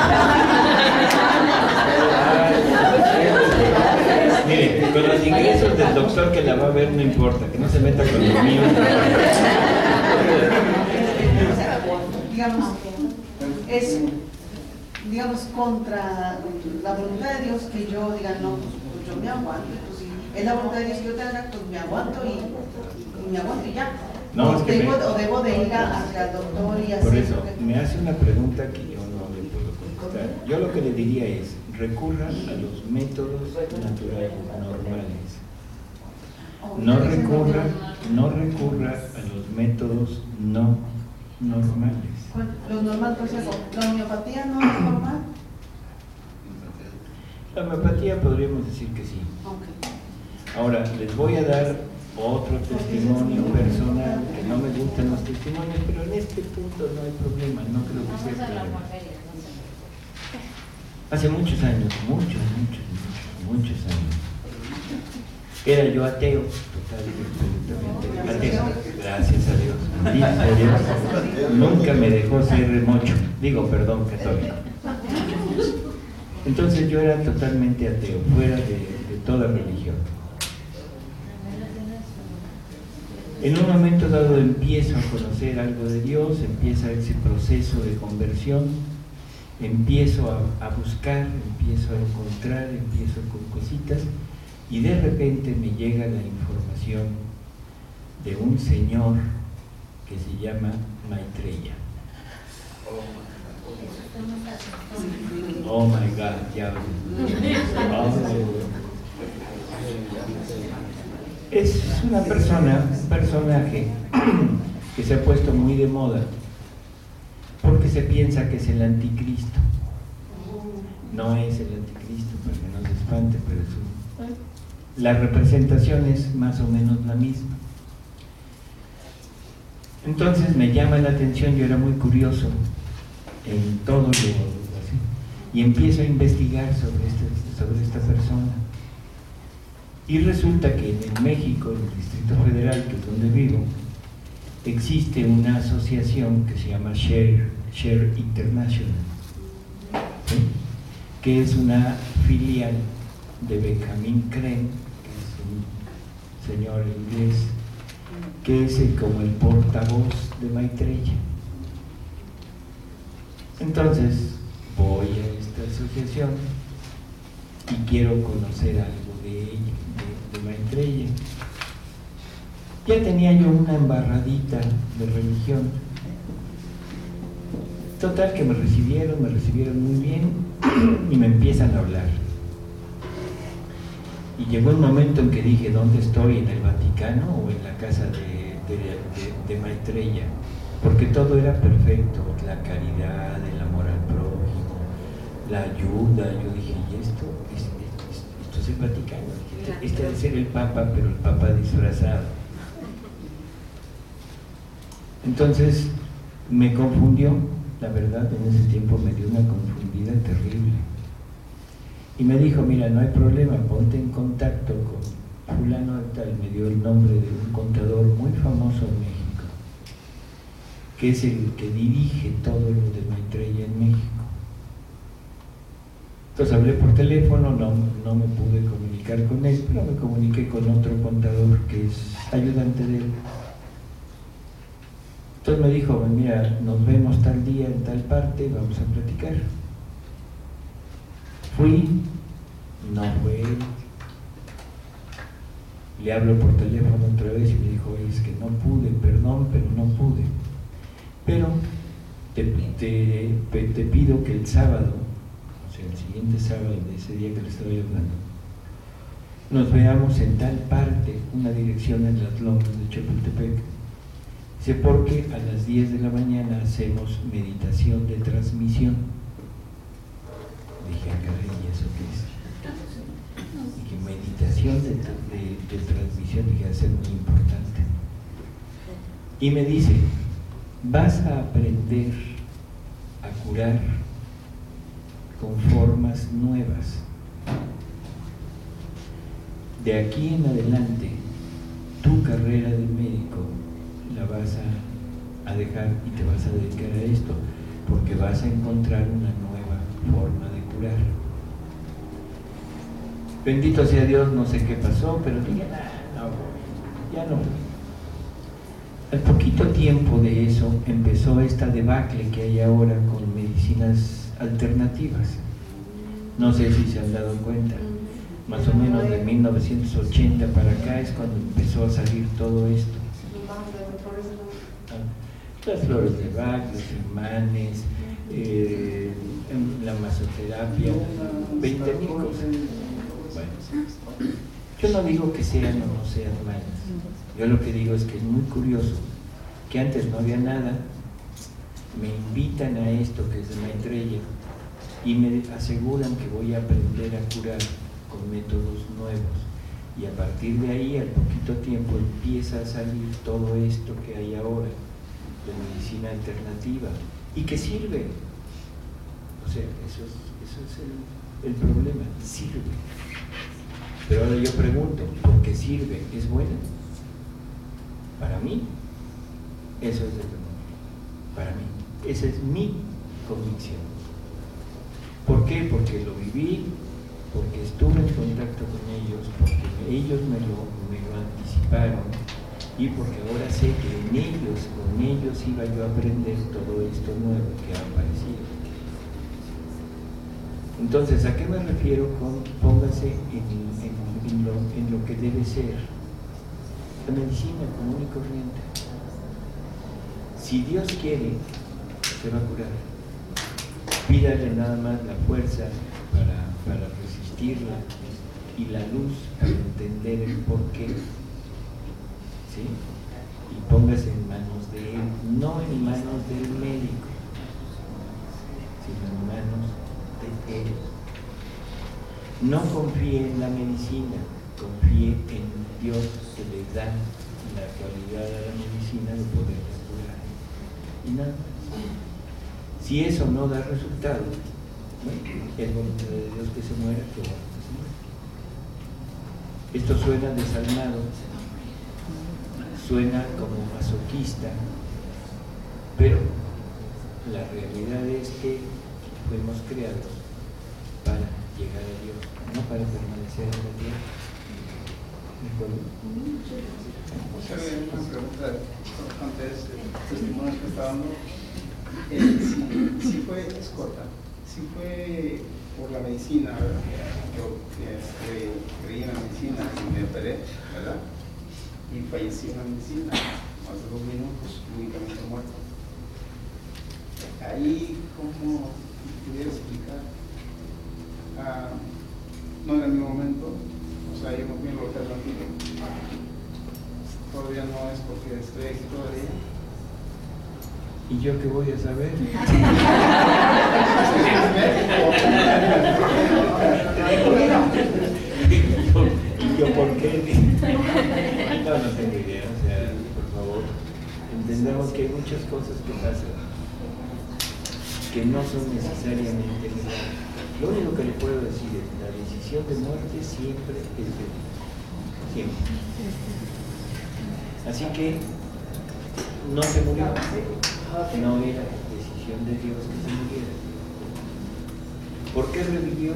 Mire, con los ingresos del doctor que la va a ver no importa, que no se meta con los míos.
Digamos, es, digamos, contra la voluntad de Dios que yo diga, no, pues yo me aguanto, pues si es la voluntad de Dios que yo te haga, pues me aguanto y me aguanto y ya.
No, es que
o debo de ir al doctor y así.
Por eso, me hace una pregunta que yo no le puedo contestar. Yo lo que le diría es, recurran a los métodos naturales, normales. No recurra a los métodos no normales.
Lo normal, por ejemplo, ¿la homeopatía no es normal?
La homeopatía podríamos decir que sí.
Okay.
Ahora, les voy a dar otro testimonio personal, que no me gustan los testimonios, pero en este punto no hay problema, no creo que sea problema. Hace muchos años, muchos años, era yo ateo, totalmente ateo, gracias a Dios, bendito sea Dios, nunca me dejó ser católico. Entonces yo era totalmente ateo, fuera de toda religión. En un momento dado empiezo a conocer algo de Dios, empieza ese proceso de conversión, empiezo a buscar, empiezo a encontrar, empiezo con cositas y de repente me llega la información de un señor que se llama Maitreya. Oh my God, ya. Es un personaje que se ha puesto muy de moda porque se piensa que es el anticristo. No es el anticristo, para que no se espante, pero la representación es más o menos la misma. Entonces me llama la atención, yo era muy curioso en todo lo así, y empiezo a investigar sobre esta persona. Y resulta que en México, en el Distrito Federal, que es donde vivo, existe una asociación que se llama Share International, ¿sí? Que es una filial de Benjamin Creme, que es un señor inglés, que es como el portavoz de Maitreya. Entonces voy a esta asociación y quiero conocer algo de ella, de Maitreya. Ya tenía yo una embarradita de religión. Total que me recibieron muy bien y me empiezan a hablar. Y llegó un momento en que dije, ¿dónde estoy? ¿En el Vaticano o en la casa de Maitreya? Porque todo era perfecto, la caridad, el amor al prójimo, la ayuda. Yo dije, ¿y esto? Esto es el Vaticano. Este debe ser el Papa, pero el Papa disfrazado. Entonces me confundió, la verdad, en ese tiempo me dio una confundida terrible. Y me dijo, mira, no hay problema, ponte en contacto con fulano de tal. Me dio el nombre de un contador muy famoso en México, que es el que dirige todo lo de Maitreya en México. Entonces hablé por teléfono, no me pude comunicar con él, pero me comuniqué con otro contador que es ayudante de él. Entonces me dijo, mira, nos vemos tal día en tal parte, vamos a platicar. Fui, no fue él. Le hablo por teléfono otra vez y me dijo, es que no pude, perdón, pero no pude. Pero te pido que el sábado, o sea, el siguiente sábado de ese día que le estoy hablando, nos veamos en tal parte, una dirección en las lomas de Chapultepec. Dice, porque a las 10 de la mañana hacemos meditación de transmisión. Dije, caray, ¿y eso qué es? Dije, meditación de transmisión, dije, va a ser muy importante. Y me dice, vas a aprender a curar con formas nuevas. De aquí en adelante, tu carrera de médico la vas a dejar y te vas a dedicar a esto, porque vas a encontrar una nueva forma de curar. Bendito sea Dios, no sé qué pasó, pero dije, ya no. Al poquito tiempo de eso empezó esta debacle que hay ahora con medicina medicinas alternativas. No sé si se han dado cuenta, más o menos de 1980 para acá es cuando empezó a salir todo esto. Las flores de Bach, los imanes, la masoterapia, 20.000 cosas. Bueno, yo no digo que sean o no sean malas, yo lo que digo es que es muy curioso que antes no había nada, me invitan a esto que es de Maitreya y me aseguran que voy a aprender a curar con métodos nuevos, y a partir de ahí, al poquito tiempo, empieza a salir todo esto que hay ahora de medicina alternativa y que sirve. O sea, eso es el problema, sirve. Pero ahora yo pregunto, ¿por qué sirve? ¿Es buena? Para mí, eso es del demonio. Para mí, esa es mi convicción. ¿Por qué? Porque lo viví, porque estuve en contacto con ellos, porque ellos me lo anticiparon, y porque ahora sé que con ellos iba yo a aprender todo esto nuevo que ha aparecido. Entonces, ¿a qué me refiero con póngase en lo que debe ser la medicina común y corriente? Si Dios quiere, se va a curar. Pídale nada más la fuerza para resistirla y la luz para entender el porqué. ¿Sí? Y póngase en manos de Él, no en manos del médico, sino en manos de Él. No confíe en la medicina, confíe en Dios que le da la cualidad a la medicina de poderla curar. Y nada más. Si eso no da resultado, bueno, es voluntad de Dios que se muera, que bueno que se muera. Esto suena desalmado, suena como masoquista, pero la realidad es que fuimos creados para llegar a Dios, no para permanecer en la tierra. ¿De acuerdo?
Una pregunta antes del testimonio que está dando. Si fue escota, si fue por la medicina, ¿verdad? Yo creí en la medicina y me operé, ¿verdad? Y fallecí en la medicina, más de 2 minutos, únicamente muerto. Ahí, ¿cómo pudiera explicar? No era mi momento, o sea, yo no fui en lo alternativo. Todavía no es porque estoy aquí todavía.
¿Y yo qué voy a saber? ¿Y yo por qué? No tengo idea, o sea, por favor, entendamos que hay muchas cosas que pasan que no son necesariamente legales. Lo único que le puedo decir es que la decisión de muerte siempre es de Dios, siempre. Así que no se murió, no era decisión de Dios que se muriera. ¿Por qué revivió?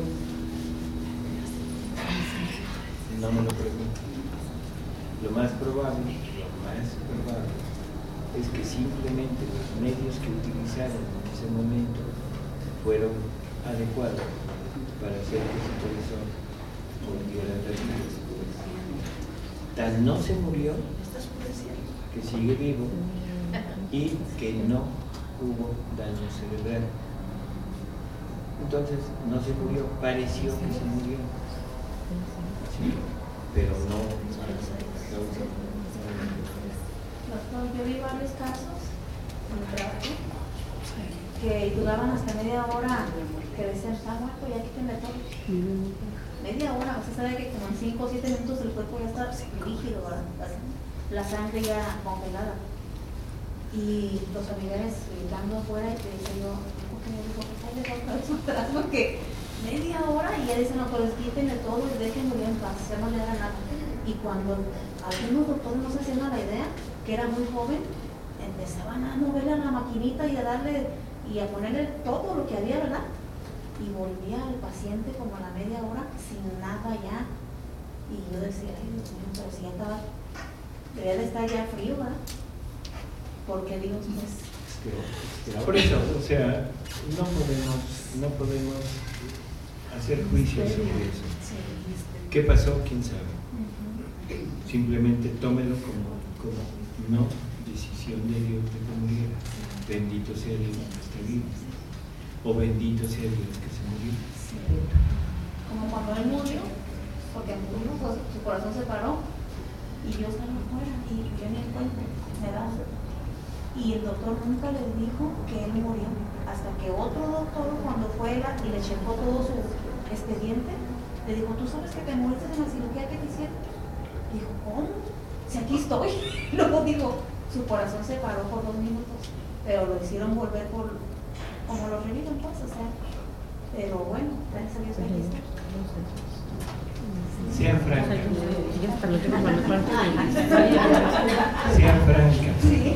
No me lo pregunto. Lo más probable es que simplemente los medios que utilizaron en ese momento fueron adecuados para hacer que ese corazón volviera a latir. Tan no se murió que sigue vivo y que no hubo daño cerebral. Entonces no se murió, pareció que se murió, sí, pero no causa.
Doctor, yo vi varios casos en el trabajo que duraban hasta media hora, que decían, está muerto, ya quítenle todo. Media hora, usted sabe que como en 5 o 7 minutos el cuerpo ya está rígido, ¿verdad? La sangre ya congelada. Y los familiares gritando afuera, y te dije yo, ¿por qué me dijo? Pues ahí les voy a eso atrás, porque media hora y ya dicen, no, pues quítenle todo y déjenlo en paz, ya no le hagan nada. Y cuando algunos doctores no se hacían a la idea, que era muy joven, empezaban a moverle a la maquinita y a darle y a ponerle todo lo que había, ¿verdad? Y volvía el paciente como a la media hora sin nada ya. Y yo decía, ay Dios mío, pero si ya estaba, debería de estar ya frío, ¿verdad? Porque Dios, pues,
Por eso, o sea, no podemos hacer juicios sobre eso. ¿Qué pasó? ¿Quién sabe? Simplemente tómelo como no decisión de Dios de que muriera. Bendito sea Dios que está vivo. O bendito sea Dios que se murió.
Como cuando él murió, porque murió, pues, su corazón se paró y Dios estaba afuera y yo ni en cuenta me da. Y el doctor nunca le dijo que él murió, hasta que otro doctor, cuando fue y le checó todo su expediente, le dijo: ¿tú sabes que te moriste en la cirugía que te hicieron? Dijo: ¿cómo? Si aquí estoy. Luego dijo, su corazón se paró por 2 minutos, pero lo hicieron volver por, como lo reviven, pues, o sea. Pero bueno, gracias a Dios que aquí está.
Sean francas. Sean francas.
Sí.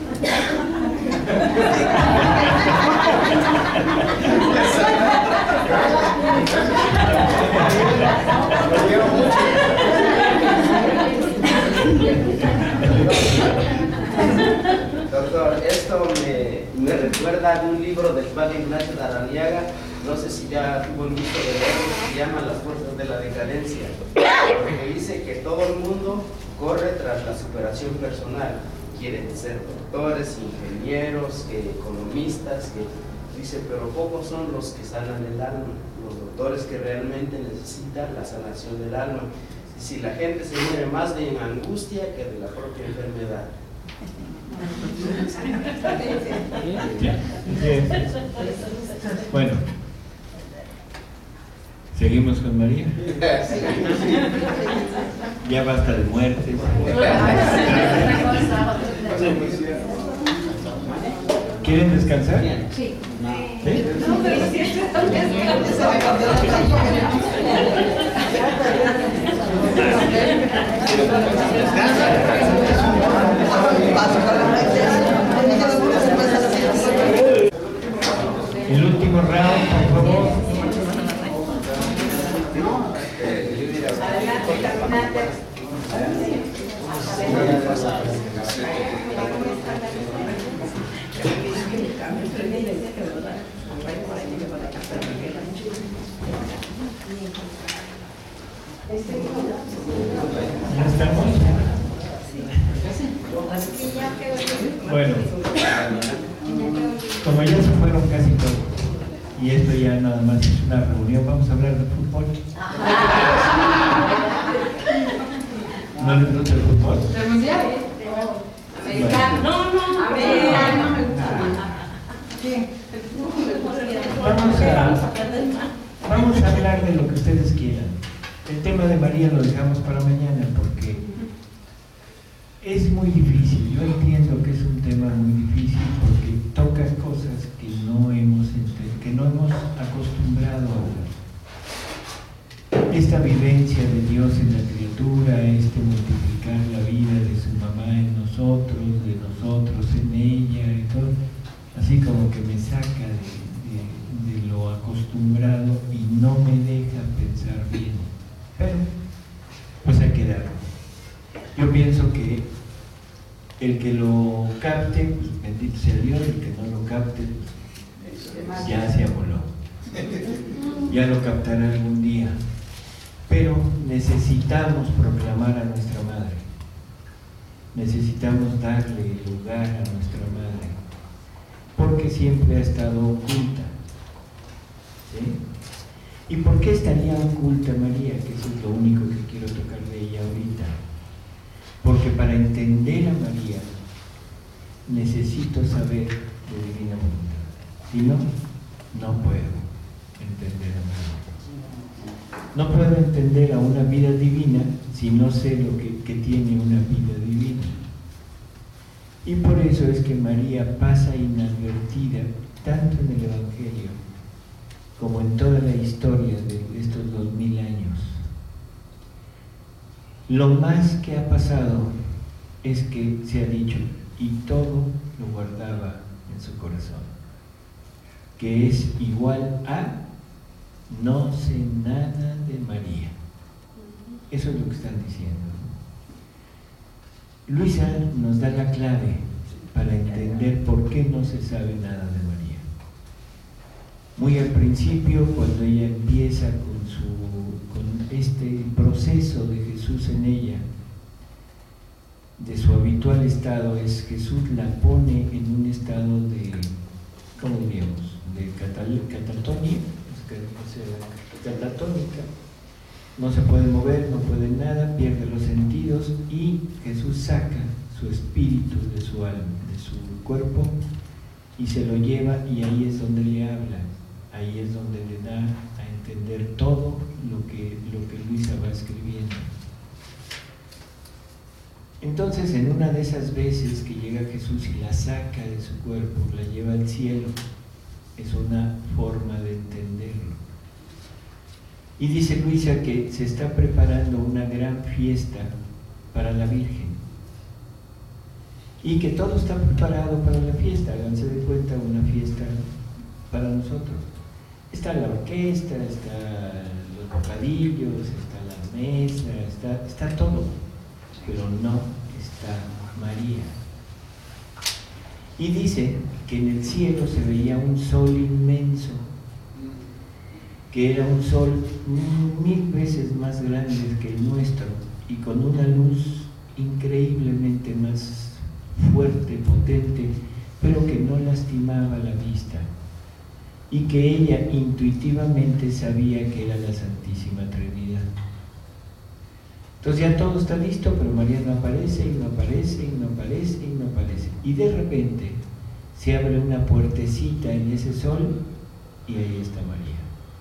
Doctor, esto me recuerda de un libro del padre Ignacio de Araniaga, no sé si ya tuvo el gusto de leerlo, se llama Las fuerzas de la decadencia, porque dice que todo el mundo corre tras la superación personal, quieren ser doctores, ingenieros, economistas, dice, pero pocos son los que sanan el alma, los doctores que realmente necesitan la sanación del alma. Y si la gente se muere más de angustia que de la propia enfermedad.
Bueno, seguimos con María. Ya basta de muertes. ¿Quieren descansar?
Sí.
¿Sí? El último round, por favor. ¿Ya estamos? Bueno, como ya se fueron casi todos, y esto ya nada más es una reunión, vamos a hablar de fútbol. ¿No les gusta el fútbol? Vamos a hablar de lo que ustedes quieran. El tema de María lo dejamos para mañana porque es muy difícil. Yo entiendo que es un tema muy difícil porque tocas cosas que no hemos acostumbrado a hablar. Esta vivencia de Dios en la criatura, multiplicar la vida de su mamá en nosotros, de nosotros en ella y todo, así como que me saca de lo acostumbrado y no me deja pensar bien. Pero, pues hay que darlo. Yo pienso que el que lo capte, pues bendito sea Dios, el que no lo capte, pues ya se amoló. Ya lo captará algún día. Pero necesitamos proclamar a nuestra madre. Necesitamos darle lugar a nuestra madre. Porque siempre ha estado oculta. ¿Sí? ¿Y por qué estaría oculta María? Que eso es lo único que quiero tocar de ella ahorita. Porque para entender a María necesito saber de divina voluntad. Si no, no puedo entender a María. No puedo entender a una vida divina si no sé lo que tiene una vida divina. Y por eso es que María pasa inadvertida tanto en el Evangelio como en toda la historia de estos 2000 años. Lo más que ha pasado es que se ha dicho, y todo lo guardaba en su corazón, que es igual a no sé nada de María. Eso es lo que están diciendo. Luisa nos da la clave para entender por qué no se sabe nada de María. Muy al principio, cuando ella empieza con este proceso de Jesús en ella, de su habitual estado, es Jesús la pone en un estado de, ¿cómo diríamos?, de catatonia, catatónica. No se puede mover, no puede nada, pierde los sentidos, y Jesús saca su espíritu de su alma, de su cuerpo, y se lo lleva, y ahí es donde le habla, ahí es donde le da a entender todo lo que Luisa va escribiendo. Entonces, en una de esas veces que llega Jesús y la saca de su cuerpo, la lleva al cielo, es una forma de entenderlo. Y dice Luisa que se está preparando una gran fiesta para la Virgen y que todo está preparado para la fiesta. Háganse de cuenta, una fiesta para nosotros. Está la orquesta, está los bocadillos, está la mesa, está todo, pero no está María. Y dice que en el cielo se veía un sol inmenso, que era un sol 1000 veces más grande que el nuestro y con una luz increíblemente más fuerte, potente, pero que no lastimaba la vista, y que ella intuitivamente sabía que era la Santísima Trinidad. Entonces ya todo está listo, pero María no aparece, y no aparece, y no aparece, y no aparece. Y de repente se abre una puertecita en ese sol y ahí está María.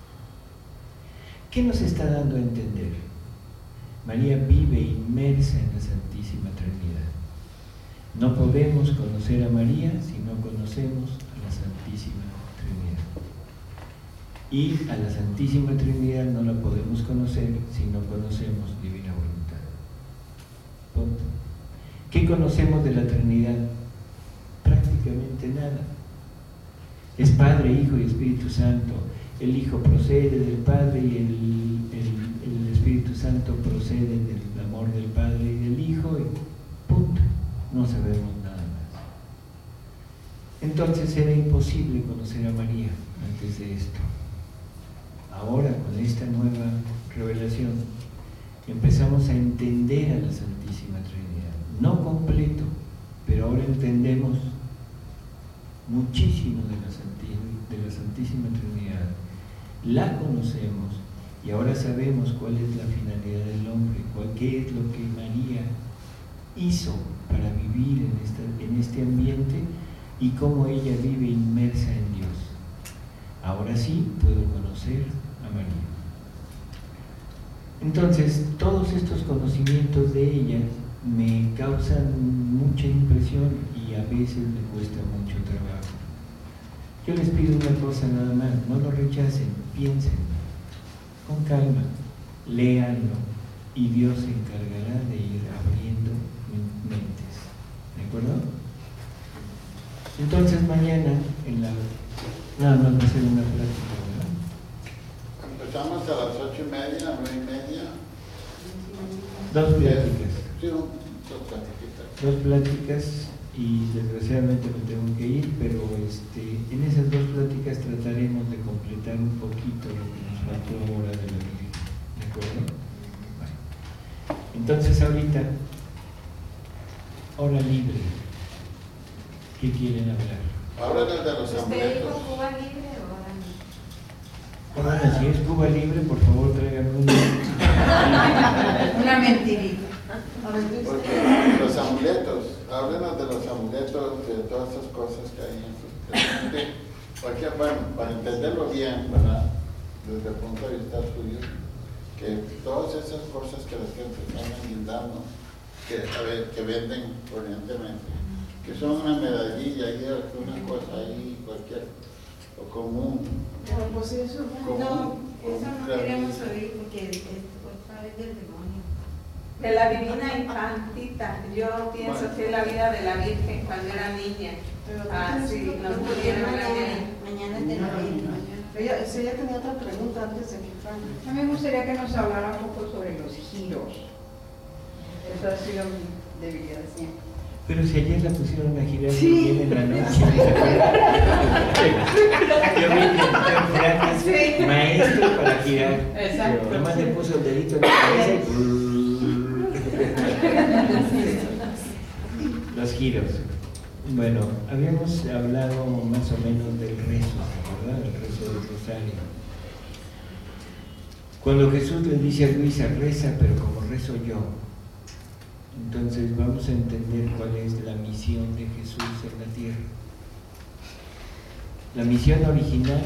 ¿Qué nos está dando a entender? María vive inmersa en la Santísima Trinidad. No podemos conocer a María si no conocemos a la Santísima Trinidad. Y a la Santísima Trinidad no la podemos conocer si no conocemos Divina Voluntad. Punto. ¿Qué conocemos de la Trinidad? Prácticamente nada. Es Padre, Hijo y Espíritu Santo. El Hijo procede del Padre y el Espíritu Santo procede del amor del Padre y del Hijo, y punto. No sabemos nada más. Entonces era imposible conocer a María antes de esto. Ahora, con esta nueva revelación, empezamos a entender a la Santísima Trinidad. No completo, pero ahora entendemos muchísimo de la Santísima Trinidad. La conocemos y ahora sabemos cuál es la finalidad del hombre, qué es lo que María hizo para vivir en este ambiente y cómo ella vive inmersa en Dios. Ahora sí puedo conocer a María. Entonces, todos estos conocimientos de ella me causan mucha impresión y a veces me cuesta mucho trabajo. Yo les pido una cosa nada más, no lo rechacen, piensen, con calma, léanlo y Dios se encargará de ir abriendo mentes. ¿De acuerdo? Entonces mañana, nada más va a ser una plática, ¿verdad?
Empezamos a las 8:30, 9:30.
Dos pláticas.
Sí, dos pláticas.
Dos pláticas. Y desgraciadamente me tengo que ir, pero en esas dos pláticas trataremos de completar un poquito lo que nos faltó ahora de la Virgen. ¿De acuerdo? Bueno. Entonces ahorita, hora libre. ¿Qué quieren hablar?
Háblanos de los
¿Usted
amuletos.
dijo Cuba Libre o ahora no?
Ahora, si es Cuba Libre, por favor tráiganme
Una mentirita.
Porque los amuletos, háblenos de los amuletos, de todas esas cosas que hay en sus. Porque, bueno, para entenderlo bien, ¿verdad? Desde el punto de vista suyo, que todas esas cosas que la gente está brindando, que venden corrientemente, que son una medallilla y una cosa ahí, cualquier, o común.
Pues eso,
No, eso no queremos oír porque es otra vez del demonio.
De la Divina Infantita, yo pienso que es la vida de la Virgen cuando era niña. Sí, nos pudieron
Mañana es de la Virgen.
Ella tenía otra pregunta antes de que Frank.
A mí me gustaría que nos hablara un poco sobre los giros. Eso ha sido mi debilidad siempre.
Pero si ayer la pusieron a girar
Sí.
muy bien en la noche. Yo vi que
Sí.
maestro para girar.
Exacto.
Nada más le puso el dedito en la cabeza y los giros. Bueno, habíamos hablado más o menos del rezo, ¿verdad? El rezo del rosario. Cuando Jesús le dice a Luisa, reza, pero como rezo yo. Entonces vamos a entender cuál es la misión de Jesús en la tierra. La misión original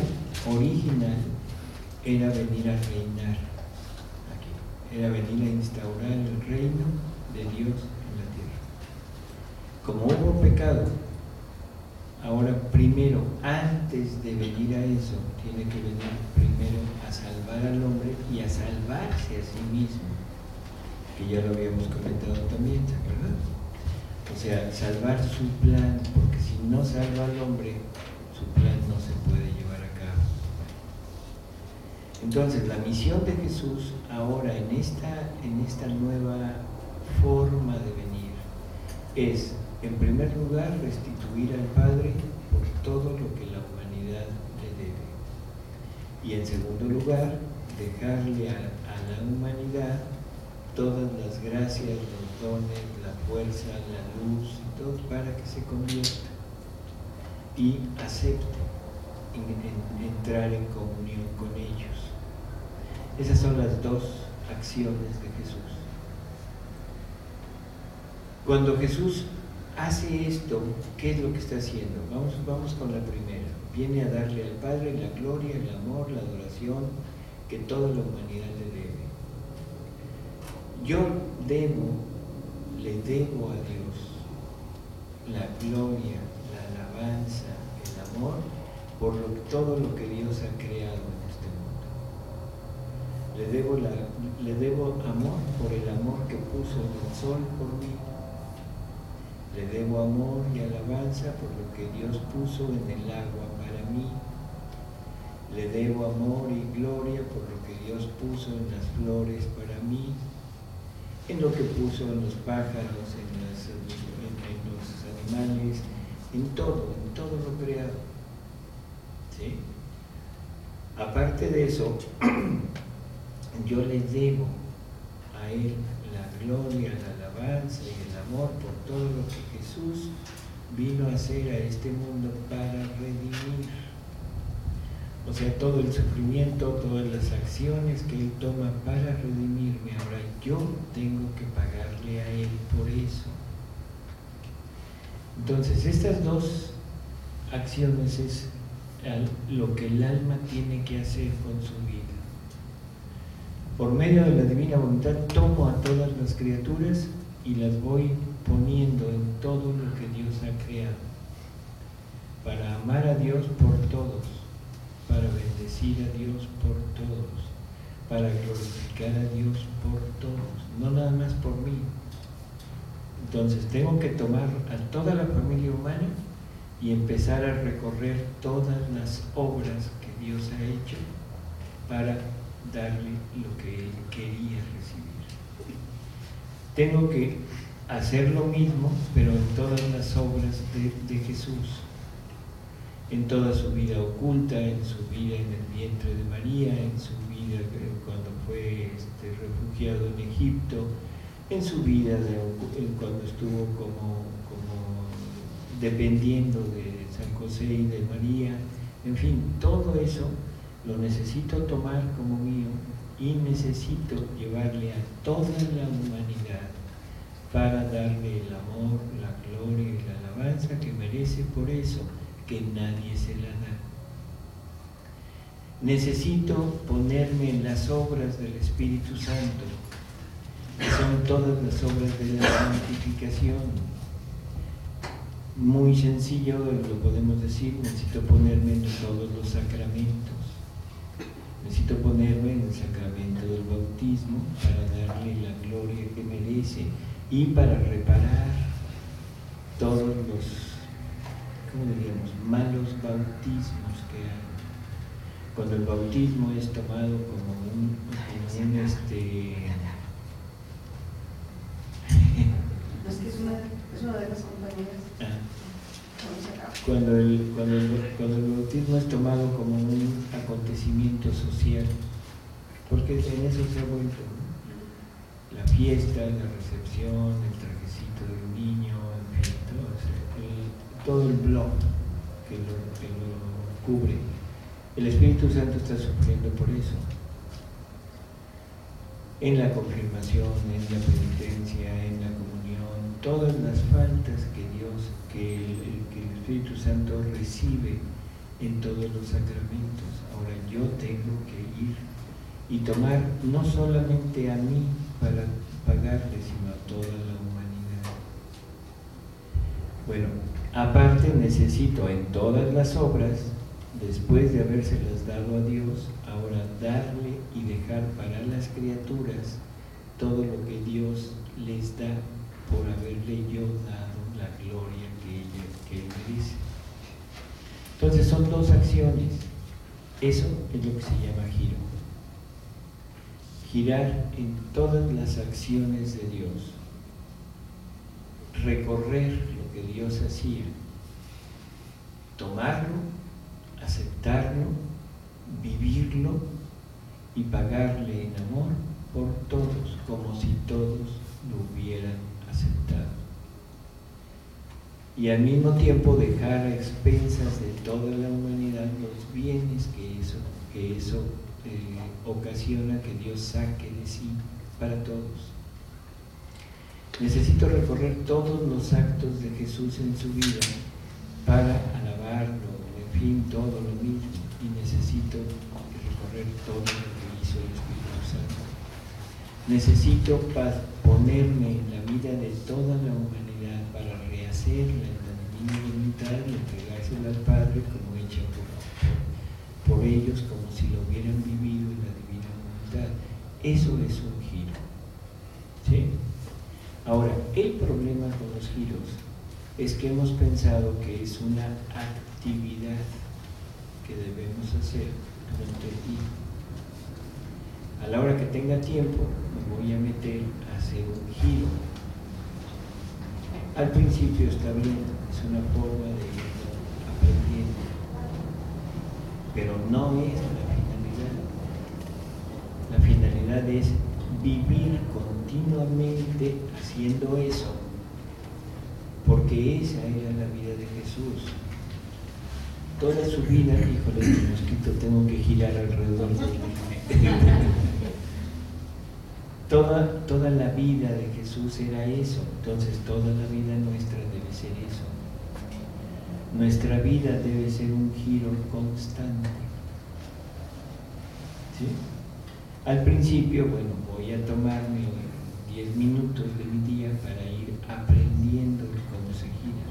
era venir a reinar aquí, era venir a instaurar el reino de Dios en la tierra. Como hubo pecado, ahora primero, antes de venir a eso, tiene que venir primero a salvar al hombre y a salvarse a sí mismo, que ya lo habíamos comentado también, ¿se acuerdan? O sea, salvar su plan, porque si no salva al hombre, su plan no se puede llevar a cabo. Entonces, la misión de Jesús ahora en esta nueva forma de venir es, en primer lugar, restituir al Padre por todo lo que la humanidad le debe. Y en segundo lugar, dejarle a la humanidad todas las gracias, los dones, la fuerza, la luz y todo para que se convierta y acepte entrar en comunión con ellos. Esas son las dos acciones de Jesús. Cuando Jesús hace esto, ¿qué es lo que está haciendo? Vamos con la primera. Viene a darle al Padre la gloria, el amor, la adoración que toda la humanidad le debe. Yo le debo a Dios la gloria, la alabanza, el amor por todo lo que Dios ha creado en este mundo. Le debo amor por el amor que puso en el sol por mí. Le debo amor y alabanza por lo que Dios puso en el agua para mí. Le debo amor y gloria por lo que Dios puso en las flores para mí, en lo que puso en los pájaros, en los animales, en todo lo creado. ¿Sí? Aparte de eso, yo le debo a Él la gloria, la alabanza y el amor por todo lo que Jesús vino a hacer a este mundo para redimir. O sea, todo el sufrimiento, todas las acciones que Él toma para redimirme. Ahora yo tengo que pagarle a Él por eso. Entonces, estas dos acciones es lo que el alma tiene que hacer con su vida. Por medio de la divina voluntad tomo a todas las criaturas y las voy poniendo en todo lo que Dios ha creado, para amar a Dios por todos, para bendecir a Dios por todos, para glorificar a Dios por todos, no nada más por mí. Entonces tengo que tomar a toda la familia humana y empezar a recorrer todas las obras que Dios ha hecho para darle lo que Él quería recibir. Tengo que hacer lo mismo, pero en todas las obras de Jesús, en toda su vida oculta, en su vida en el vientre de María, en su vida cuando fue refugiado en Egipto, en su vida cuando estuvo como dependiendo de San José y de María. En fin, todo eso lo necesito tomar como mío y necesito llevarle a toda la humanidad para darle el amor, la gloria y la alabanza que merece, por eso que nadie se la da. Necesito ponerme en las obras del Espíritu Santo, que son todas las obras de la santificación. Muy sencillo, lo podemos decir, necesito ponerme en todos los sacramentos. Necesito ponerme en el sacramento del bautismo para darle la gloria que merece y para reparar todos los, ¿cómo diríamos?, malos bautismos que hay. Cuando el bautismo es tomado como
Es que es una de las compañeras.
Cuando el bautismo es tomado como un acontecimiento social, porque en eso se ha vuelto, ¿no? La fiesta, la recepción, el trajecito del niño, en fin, todo el blog que lo cubre. El Espíritu Santo está sufriendo por eso. En la confirmación, en la penitencia, en la comunión, todas las faltas que el Espíritu Santo recibe en todos los sacramentos. Ahora yo tengo que ir y tomar no solamente a mí para pagarle, sino a toda la humanidad. Bueno, aparte necesito en todas las obras, después de habérselas dado a Dios, ahora darle y dejar para las criaturas todo lo que Dios les da por haberle yo dado la gloria que Él merece. Entonces son dos acciones. Eso es lo que se llama giro. Girar en todas las acciones de Dios. Recorrer lo que Dios hacía. Tomarlo, aceptarlo, vivirlo y pagarle en amor por todos, como si todos lo hubieran aceptado. Y al mismo tiempo dejar a expensas de toda la humanidad los bienes que eso ocasiona que Dios saque de sí para todos. Necesito recorrer todos los actos de Jesús en su vida para alabarlo, en fin, todo lo mismo, y necesito recorrer todo lo que hizo el Espíritu Santo. Necesito ponerme en la vida de toda la humanidad para rehacerla en la divina voluntad y entregársela al Padre como hecha por ellos, como si lo hubieran vivido en la divina voluntad. Eso es un giro. ¿Sí? Ahora, el problema con los giros es que hemos pensado que es una actividad que debemos hacer durante el día. A la hora que tenga tiempo, me voy a meter a hacer un giro. Al principio está bien, es una forma de ir aprendiendo, pero no es la finalidad. La finalidad es vivir continuamente haciendo eso, porque esa era la vida de Jesús. Toda su vida, híjole, el mosquito, tengo que girar alrededor de él. Toda la vida de Jesús era eso, entonces toda la vida nuestra debe ser eso. Nuestra vida debe ser un giro constante. ¿Sí? Al principio, bueno, voy a tomarme 10 minutos de mi día para ir aprendiendo cómo se gira.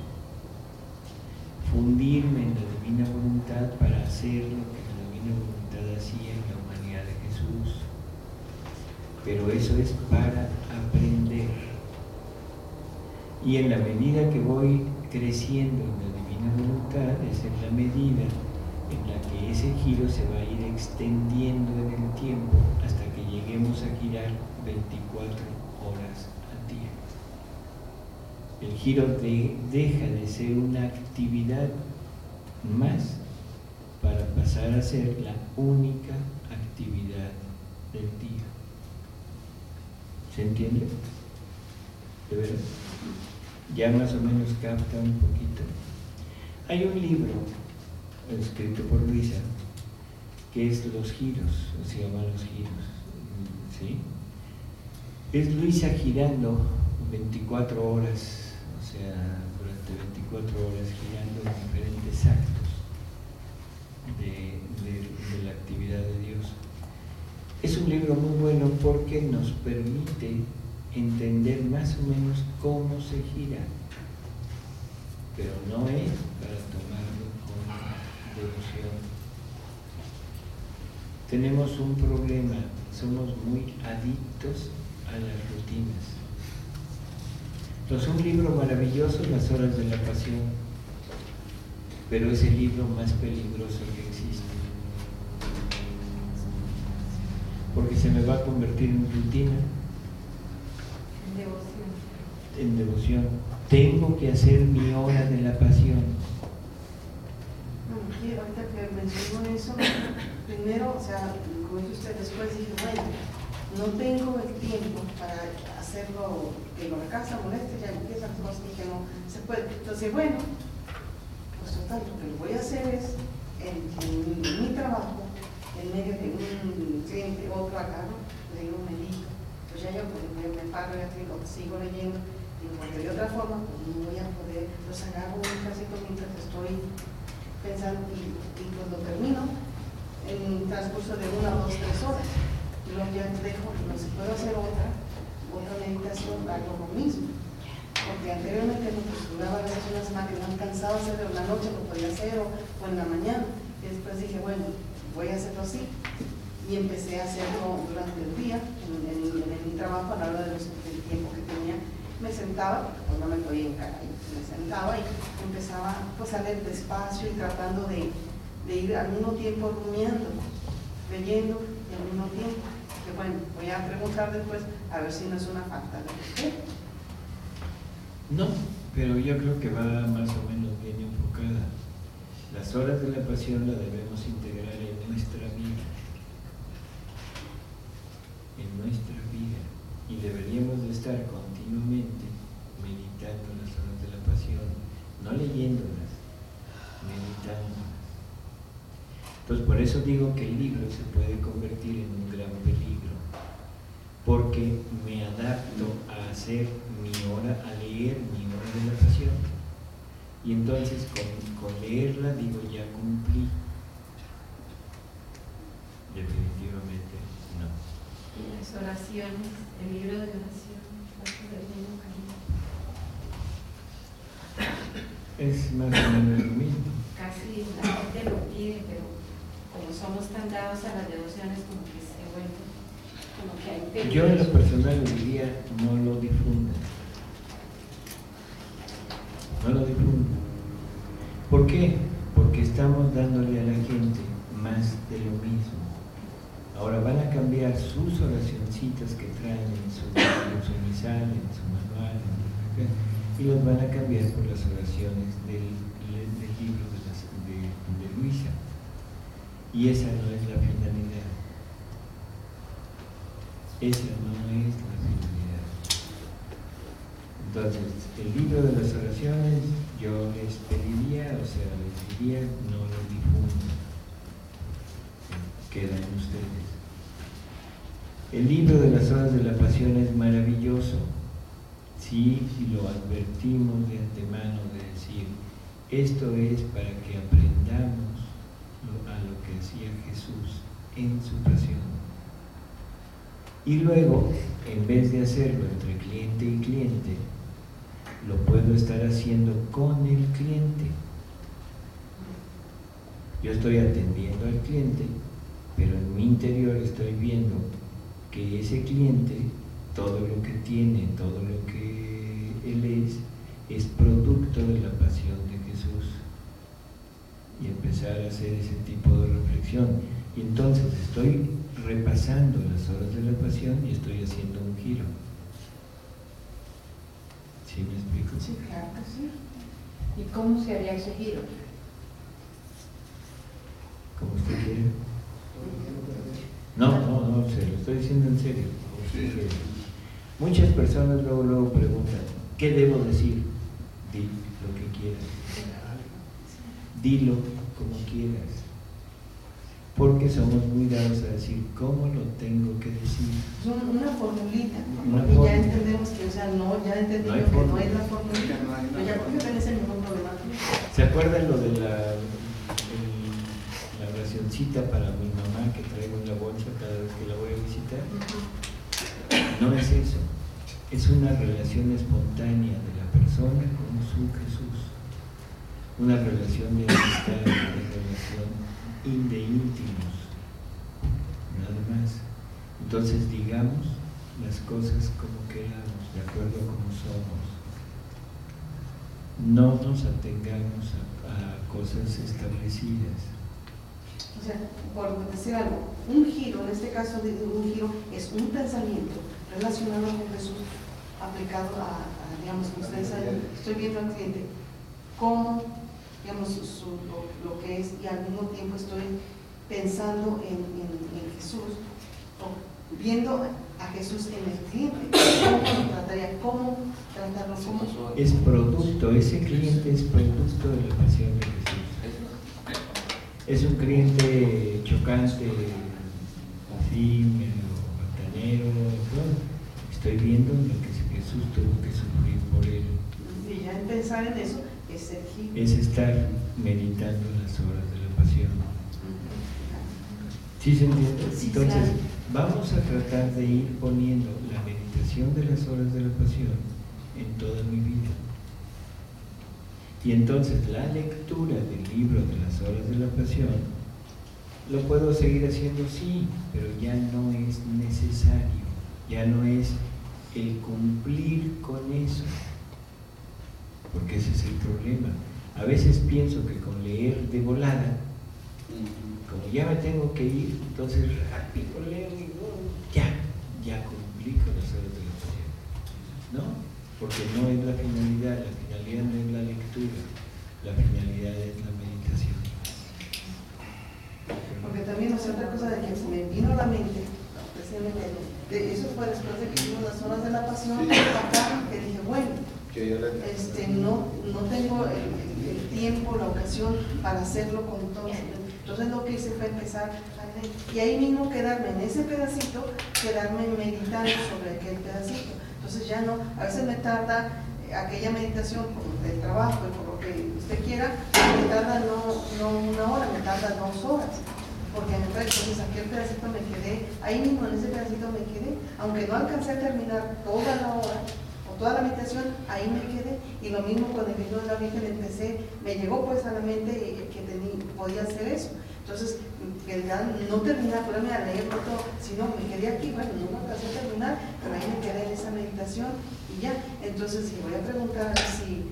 Fundirme en la divina voluntad para hacer lo que la divina voluntad hacía en la humanidad de Jesús. Pero eso es para aprender. Y en la medida que voy creciendo en la divina voluntad, es en la medida en la que ese giro se va a ir extendiendo en el tiempo hasta que lleguemos a girar 24 horas al día. El giro deja de ser una actividad más para pasar a ser la única actividad del día. ¿Se entiende? ¿De verdad? Ya más o menos capta un poquito. Hay un libro escrito por Luisa que es Los Giros, se llama Los Giros, ¿sí? Es Luisa girando 24 horas, o sea, durante 24 horas girando diferentes actos de la actividad de Dios. Es un libro muy bueno porque nos permite entender más o menos cómo se gira, pero no es para tomarlo con devoción. Tenemos un problema, somos muy adictos a las rutinas. Entonces, un libro maravilloso, Las Horas de la Pasión, pero es el libro más peligroso que existe, porque se me va a convertir en rutina.
Devoción.
en devoción, tengo que hacer mi hora de la pasión.
Sí, ahorita que mencionó eso, primero, o sea, como dice usted, después dije, bueno, no tengo el tiempo para hacerlo, que lo casa moleste, ya empiezan las cosas que no se puede. Entonces, bueno, pues total, lo que voy a hacer es, en mi trabajo, en medio de un cliente, otro acá, le digo, medito. Pues ya yo me paro, ya digo, sigo leyendo, y cuando de otra forma, pues no voy a poder, los agarro un casito mientras estoy pensando, y cuando termino, en un transcurso de 1, 2, 3 horas, luego ya dejo, no se puede hacer otra meditación, hago lo mismo. Porque anteriormente me duraba a veces una semana que no alcanzaba a hacerlo, en la noche lo podía hacer o en la mañana. Y después dije, bueno, voy a hacerlo así. Y empecé a hacerlo durante el día, en mi trabajo, a la hora del tiempo que tenía. Me sentaba, pues no me podía encarar, me sentaba y empezaba pues, a leer despacio y tratando de ir al mismo tiempo rumiando, leyendo y al mismo tiempo. Que bueno, voy a preguntar después a ver si no es una falta de respeto.
No, pero yo creo que va más o menos bien enfocada. Las horas de la pasión las debemos integrar en nuestra vida. En nuestra vida. Y deberíamos de estar continuamente meditando las horas de la pasión, no leyéndolas, meditándolas. Entonces por eso digo que el libro se puede convertir en un gran peligro, porque me adapto a hacer mi hora, a leer mi hora de la pasión, y entonces con leerla digo, ya cumplí. Definitivamente no.
Y las oraciones, el libro de oración,
es más o menos lo mismo.
Casi la gente lo pide, pero como somos tan dados a las devociones, como que se vuelve, como que hay peligro.
Yo en lo personal diría, no lo difundan. No lo difundan. ¿Por qué? Porque estamos dándole a la gente más de lo mismo. Ahora van a cambiar sus oracioncitas que traen en su misal, en su manual, y los van a cambiar por las oraciones del libro de Luisa. Y esa no es la finalidad. Esa no es la finalidad. Entonces, el libro de las oraciones, yo les pediría, o sea, les diría, no lo difundan. Queda en ustedes. El libro de las horas de la pasión es maravilloso. Sí, lo advertimos de antemano de decir, esto es para que aprendamos a lo que hacía Jesús en su pasión. Y luego, en vez de hacerlo entre cliente y cliente, lo puedo estar haciendo con el cliente. Yo estoy atendiendo al cliente, pero en mi interior estoy viendo que ese cliente, todo lo que tiene, todo lo que él es producto de la pasión de Jesús. Y empezar a hacer ese tipo de reflexión. Y entonces estoy repasando las horas de la pasión y estoy haciendo un giro. ¿Sí me explico?
Sí, claro que sí.
¿Y cómo se haría ese giro?
Como usted quiere. No, se lo estoy diciendo en serio. Muchas personas luego preguntan, ¿qué debo decir? Di lo que quieras. Dilo como quieras. Porque somos muy dados a decir cómo lo tengo que decir.
Una formulita,
Una
porque
fórmula.
ya entendemos que, o sea, no, ya entendí
No hay
que no
fórmula.
es la formulita, pero ya porque tenés el mismo problema.
¿Se acuerdan lo de la oracioncita para mi mamá que traigo en la bolsa cada vez que la voy a visitar? No es eso, es una relación espontánea de la persona con su Jesús, una relación de amistad, una relación de íntimos, nada más. Entonces digamos las cosas como queramos, de acuerdo a como somos. No nos atengamos a cosas establecidas.
O sea, por decir algo, un giro, en este caso un giro es un pensamiento relacionado con Jesús aplicado digamos, ustedes saben, estoy viendo al cliente cómo, digamos, lo que es, y al mismo tiempo estoy pensando en Jesús, viendo a Jesús en el cliente, cómo trataría, cómo tratarlo, cómo...
Es producto, ese cliente es producto de la pasión de Jesús. Es un cliente chocante, así, medio altanero, estoy viendo lo que Jesús tuvo que sufrir por él.
Y ya en pensar en eso
es estar meditando las horas de la pasión. ¿Sí se entiende?
Sí,
entonces,
claro.
vamos a tratar de ir poniendo la meditación de las horas de la pasión en toda mi vida. Y entonces la lectura del libro de las horas de la pasión lo puedo seguir haciendo, sí, pero ya no es necesario, ya no es el cumplir con eso, porque ese es el problema. A veces pienso que con leer de volada, como ya me tengo que ir, entonces rápido leo y ya cumplí con las horas de la pasión, ¿no? Porque no es la finalidad no es la lectura, la finalidad es la meditación.
Porque también es otra cosa de que se me vino a la mente, eso fue después de que hicimos las horas de la pasión, acá, que dije, bueno, no tengo el tiempo, la ocasión para hacerlo con todos. Entonces lo que hice fue empezar a leer, y ahí mismo quedarme en ese pedacito, quedarme meditando sobre aquel pedacito. Entonces ya no, a veces me tarda aquella meditación por el trabajo y por lo que usted quiera, me tarda no una hora, me tarda 2 horas, porque entonces aquel pedacito me quedé, ahí mismo en ese pedacito me quedé, aunque no alcancé a terminar toda la hora o toda la meditación, ahí me quedé. Y lo mismo con el libro de la Virgen, me llegó pues a la mente que podía hacer eso. Entonces, no terminar, ponerme a leerlo todo, sino me quedé aquí, bueno, no me alcancé a terminar, pero ahí me quedé en esa meditación y ya. Entonces, si voy a preguntar si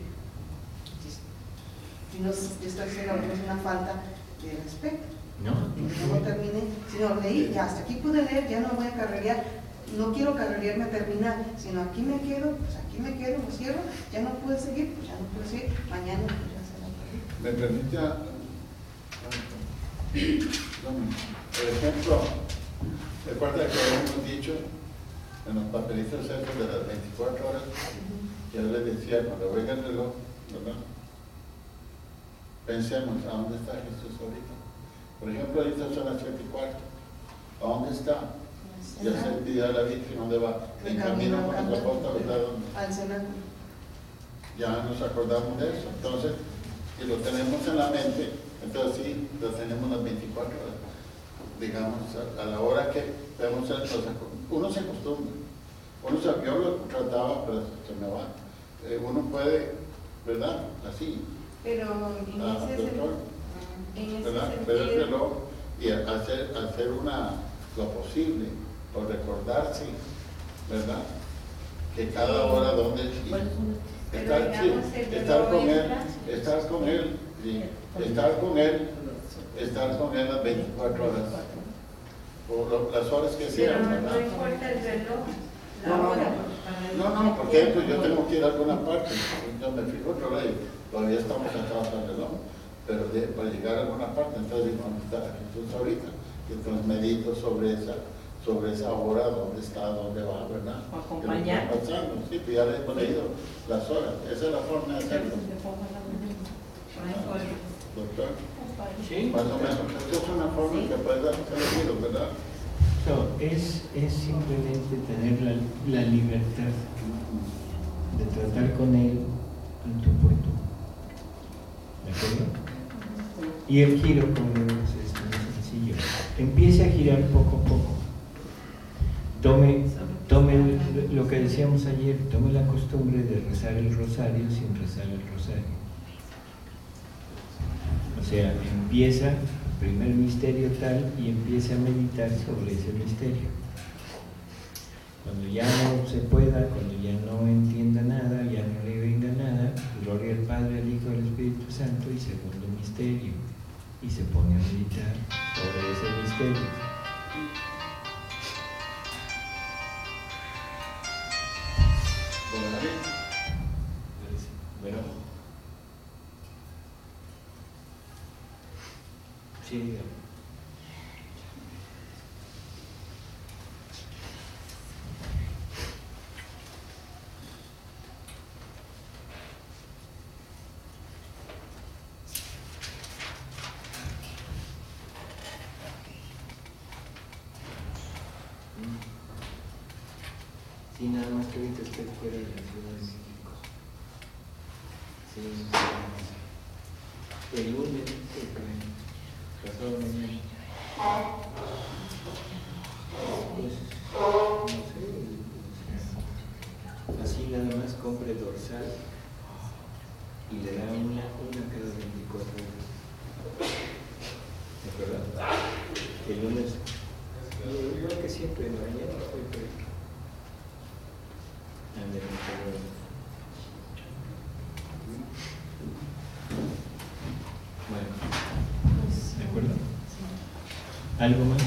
no estoy haciendo una falta de respeto. No terminé, sino leí, ya hasta aquí pude leer, ya no voy a carrerear, no quiero carrerearme a terminar, sino aquí me quedo, lo cierro, ya no pude seguir, pues ya no pude seguir, mañana pues ya se la perdí.
¿Me permite? Por ejemplo, recuerda que habíamos dicho en los papelitos esos de las 24 horas, yo les decía, cuando oiga el reloj, ¿verdad? Pensemos, ¿a dónde está Jesús ahorita? Por ejemplo, ahorita son las 7:15. ¿A dónde está? Ya se pidió a la Virgen, ¿dónde va? En camino con los apóstoles, ¿dónde?
Al cenáculo.
Ya nos acordamos de eso. Entonces, si lo tenemos en la mente, entonces sí, lo tenemos las 24 horas. Digamos, a la hora que vemos esto, uno se acostumbra. Yo lo trataba, pero se me va. Uno puede, ¿verdad? Así.
Pero en ese sentido,
ver el reloj y hacer lo posible, o recordarse, ¿verdad? Que cada hora donde estar con él, estar con él las 24 horas, o las horas que sean, ¿verdad?
No importa el reloj.
No, porque pues, yo tengo que ir a alguna parte, yo me fijo otro lado, todavía estamos atrás del reloj, pero para llegar a alguna parte, entonces digo, ¿dónde está Jesús ahorita? Y entonces medito sobre esa hora, dónde está, dónde va, ¿verdad?
Acompañar.
Sí, pues ya le he leído las horas, esa es la forma de hacerlo. Doctor,
¿sí?
Más o menos, esa es una forma que puede dar sentido, ¿verdad?
Es simplemente tener la libertad de tratar con él al tú por tú. ¿De acuerdo? Y el giro, como vemos, es muy sencillo. Empiece a girar poco a poco. Tome lo que decíamos ayer, tome la costumbre de rezar el rosario sin rezar el rosario. O sea, empieza el primer misterio tal y empieza a meditar sobre ese misterio. Cuando ya no se pueda, cuando ya no entienda nada, ya no le venga nada, gloria al Padre, al Hijo y al Espíritu Santo, y segundo misterio, y se pone a meditar sobre ese misterio. Bueno, bueno. Sí, dígame. Sí, nada más que ahorita esté fuera de la Ciudad de México. Sí, el lunes, pasado mañana. Pues, no sé, así nada más compre dorsal y le da una cada 24 horas. ¿De acuerdo? El lunes, igual que siempre, en la mañana estoy por ahí. Bueno, ¿de acuerdo? ¿Algo más?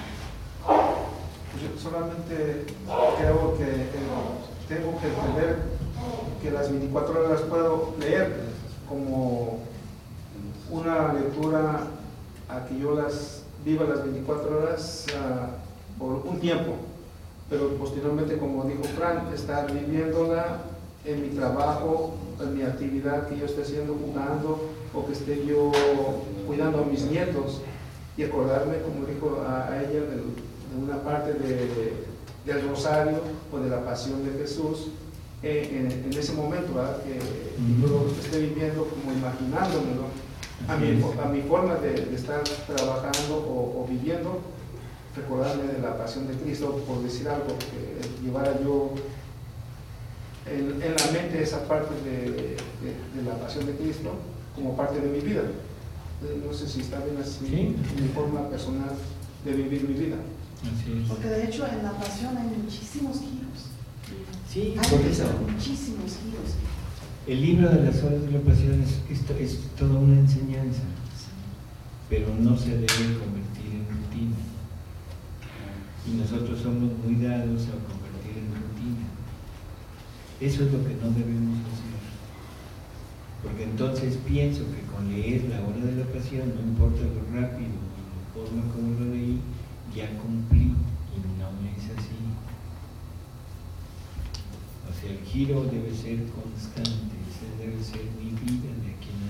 Yo solamente creo que tengo que entender que las 24 horas puedo leer como una lectura a que yo las viva las 24 horas por un tiempo, pero posteriormente, como dijo Fran, estar viviéndola en mi trabajo, en mi actividad que yo esté haciendo, jugando, o que esté yo cuidando a mis nietos, y acordarme, como dijo a ella, de una parte del rosario o de la pasión de Jesús en ese momento, ¿verdad? Que yo lo esté viviendo como imaginándomelo, a mi forma de estar trabajando o viviendo, recordarme de la pasión de Cristo, por decir algo, que llevara yo en la mente esa parte de la pasión de Cristo como parte de mi vida. No sé si está bien así, ¿sí? Mi forma personal de vivir mi vida.
Así es.
Porque de hecho en la pasión hay muchísimos giros.
Sí,
hay
por eso.
Muchísimos giros.
El libro de las horas de la pasión es toda una enseñanza, pero no se debe convertir en rutina. Y nosotros somos muy dados a convertir en rutina. Eso es lo que no debemos hacer. Porque entonces pienso que con leer la hora de la pasión, no importa lo rápido o la forma como lo leí, ya cumplí, y no es así. O sea, el giro debe ser constante, esa debe ser mi vida de aquí en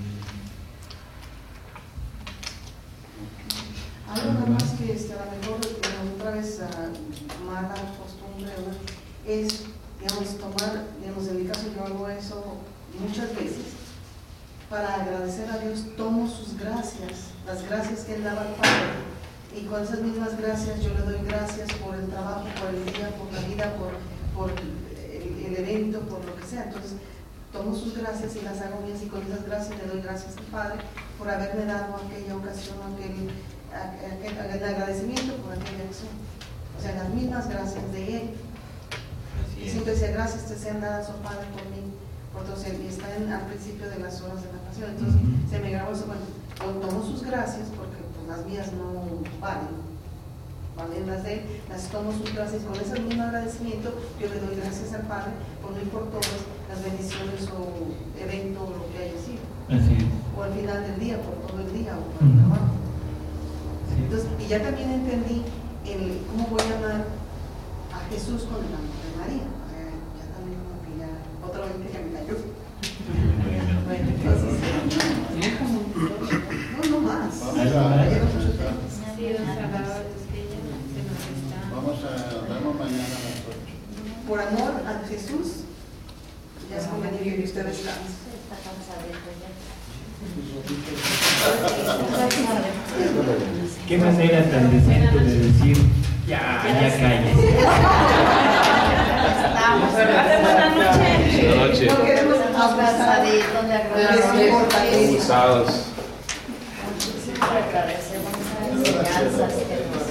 adelante.
Algo nada más que a lo mejor, otra vez mala costumbre, ¿no? Es, digamos, tomar, digamos, en mi caso yo hago eso muchas veces. Para agradecer a Dios, tomo sus gracias, las gracias que Él daba al Padre, y con esas mismas gracias yo le doy gracias por el trabajo, por el día, por la vida, por el evento, por lo que sea. Entonces, tomo sus gracias y las hago mías, y con esas gracias le doy gracias al Padre por haberme dado aquella ocasión, aquel agradecimiento por aquella acción. O sea, las mismas gracias de Él. Y siempre decía, gracias te sean dadas, oh Padre, por mí. Entonces, y está al principio de las horas de la pasión. Entonces, se me grabó eso. Bueno, tomo sus gracias porque pues, las mías no valen las de Él, las tomo sus gracias. Con ese mismo agradecimiento, yo le doy gracias al Padre por no ir por todas las bendiciones o evento o lo que haya sido.
Así es.
O al final del día, por todo el día o por el trabajo. Sí. Entonces, y ya también entendí cómo voy a amar a Jesús con el amor de María. O sea, ya también como que ya otra vez que me cayó. Bueno, entonces, no más.
Vamos a darnos mañana a las 8.
Por amor a Jesús, ya es conveniente que ustedes descansen.
Está cansadito ya.
Qué manera tan decente de decir, ya calles.
Estamos.
Buenas noches.
No queremos
Abrazaditos, le agradecemos.
Usados.
Muchísimas agradecemos las enseñanzas que nos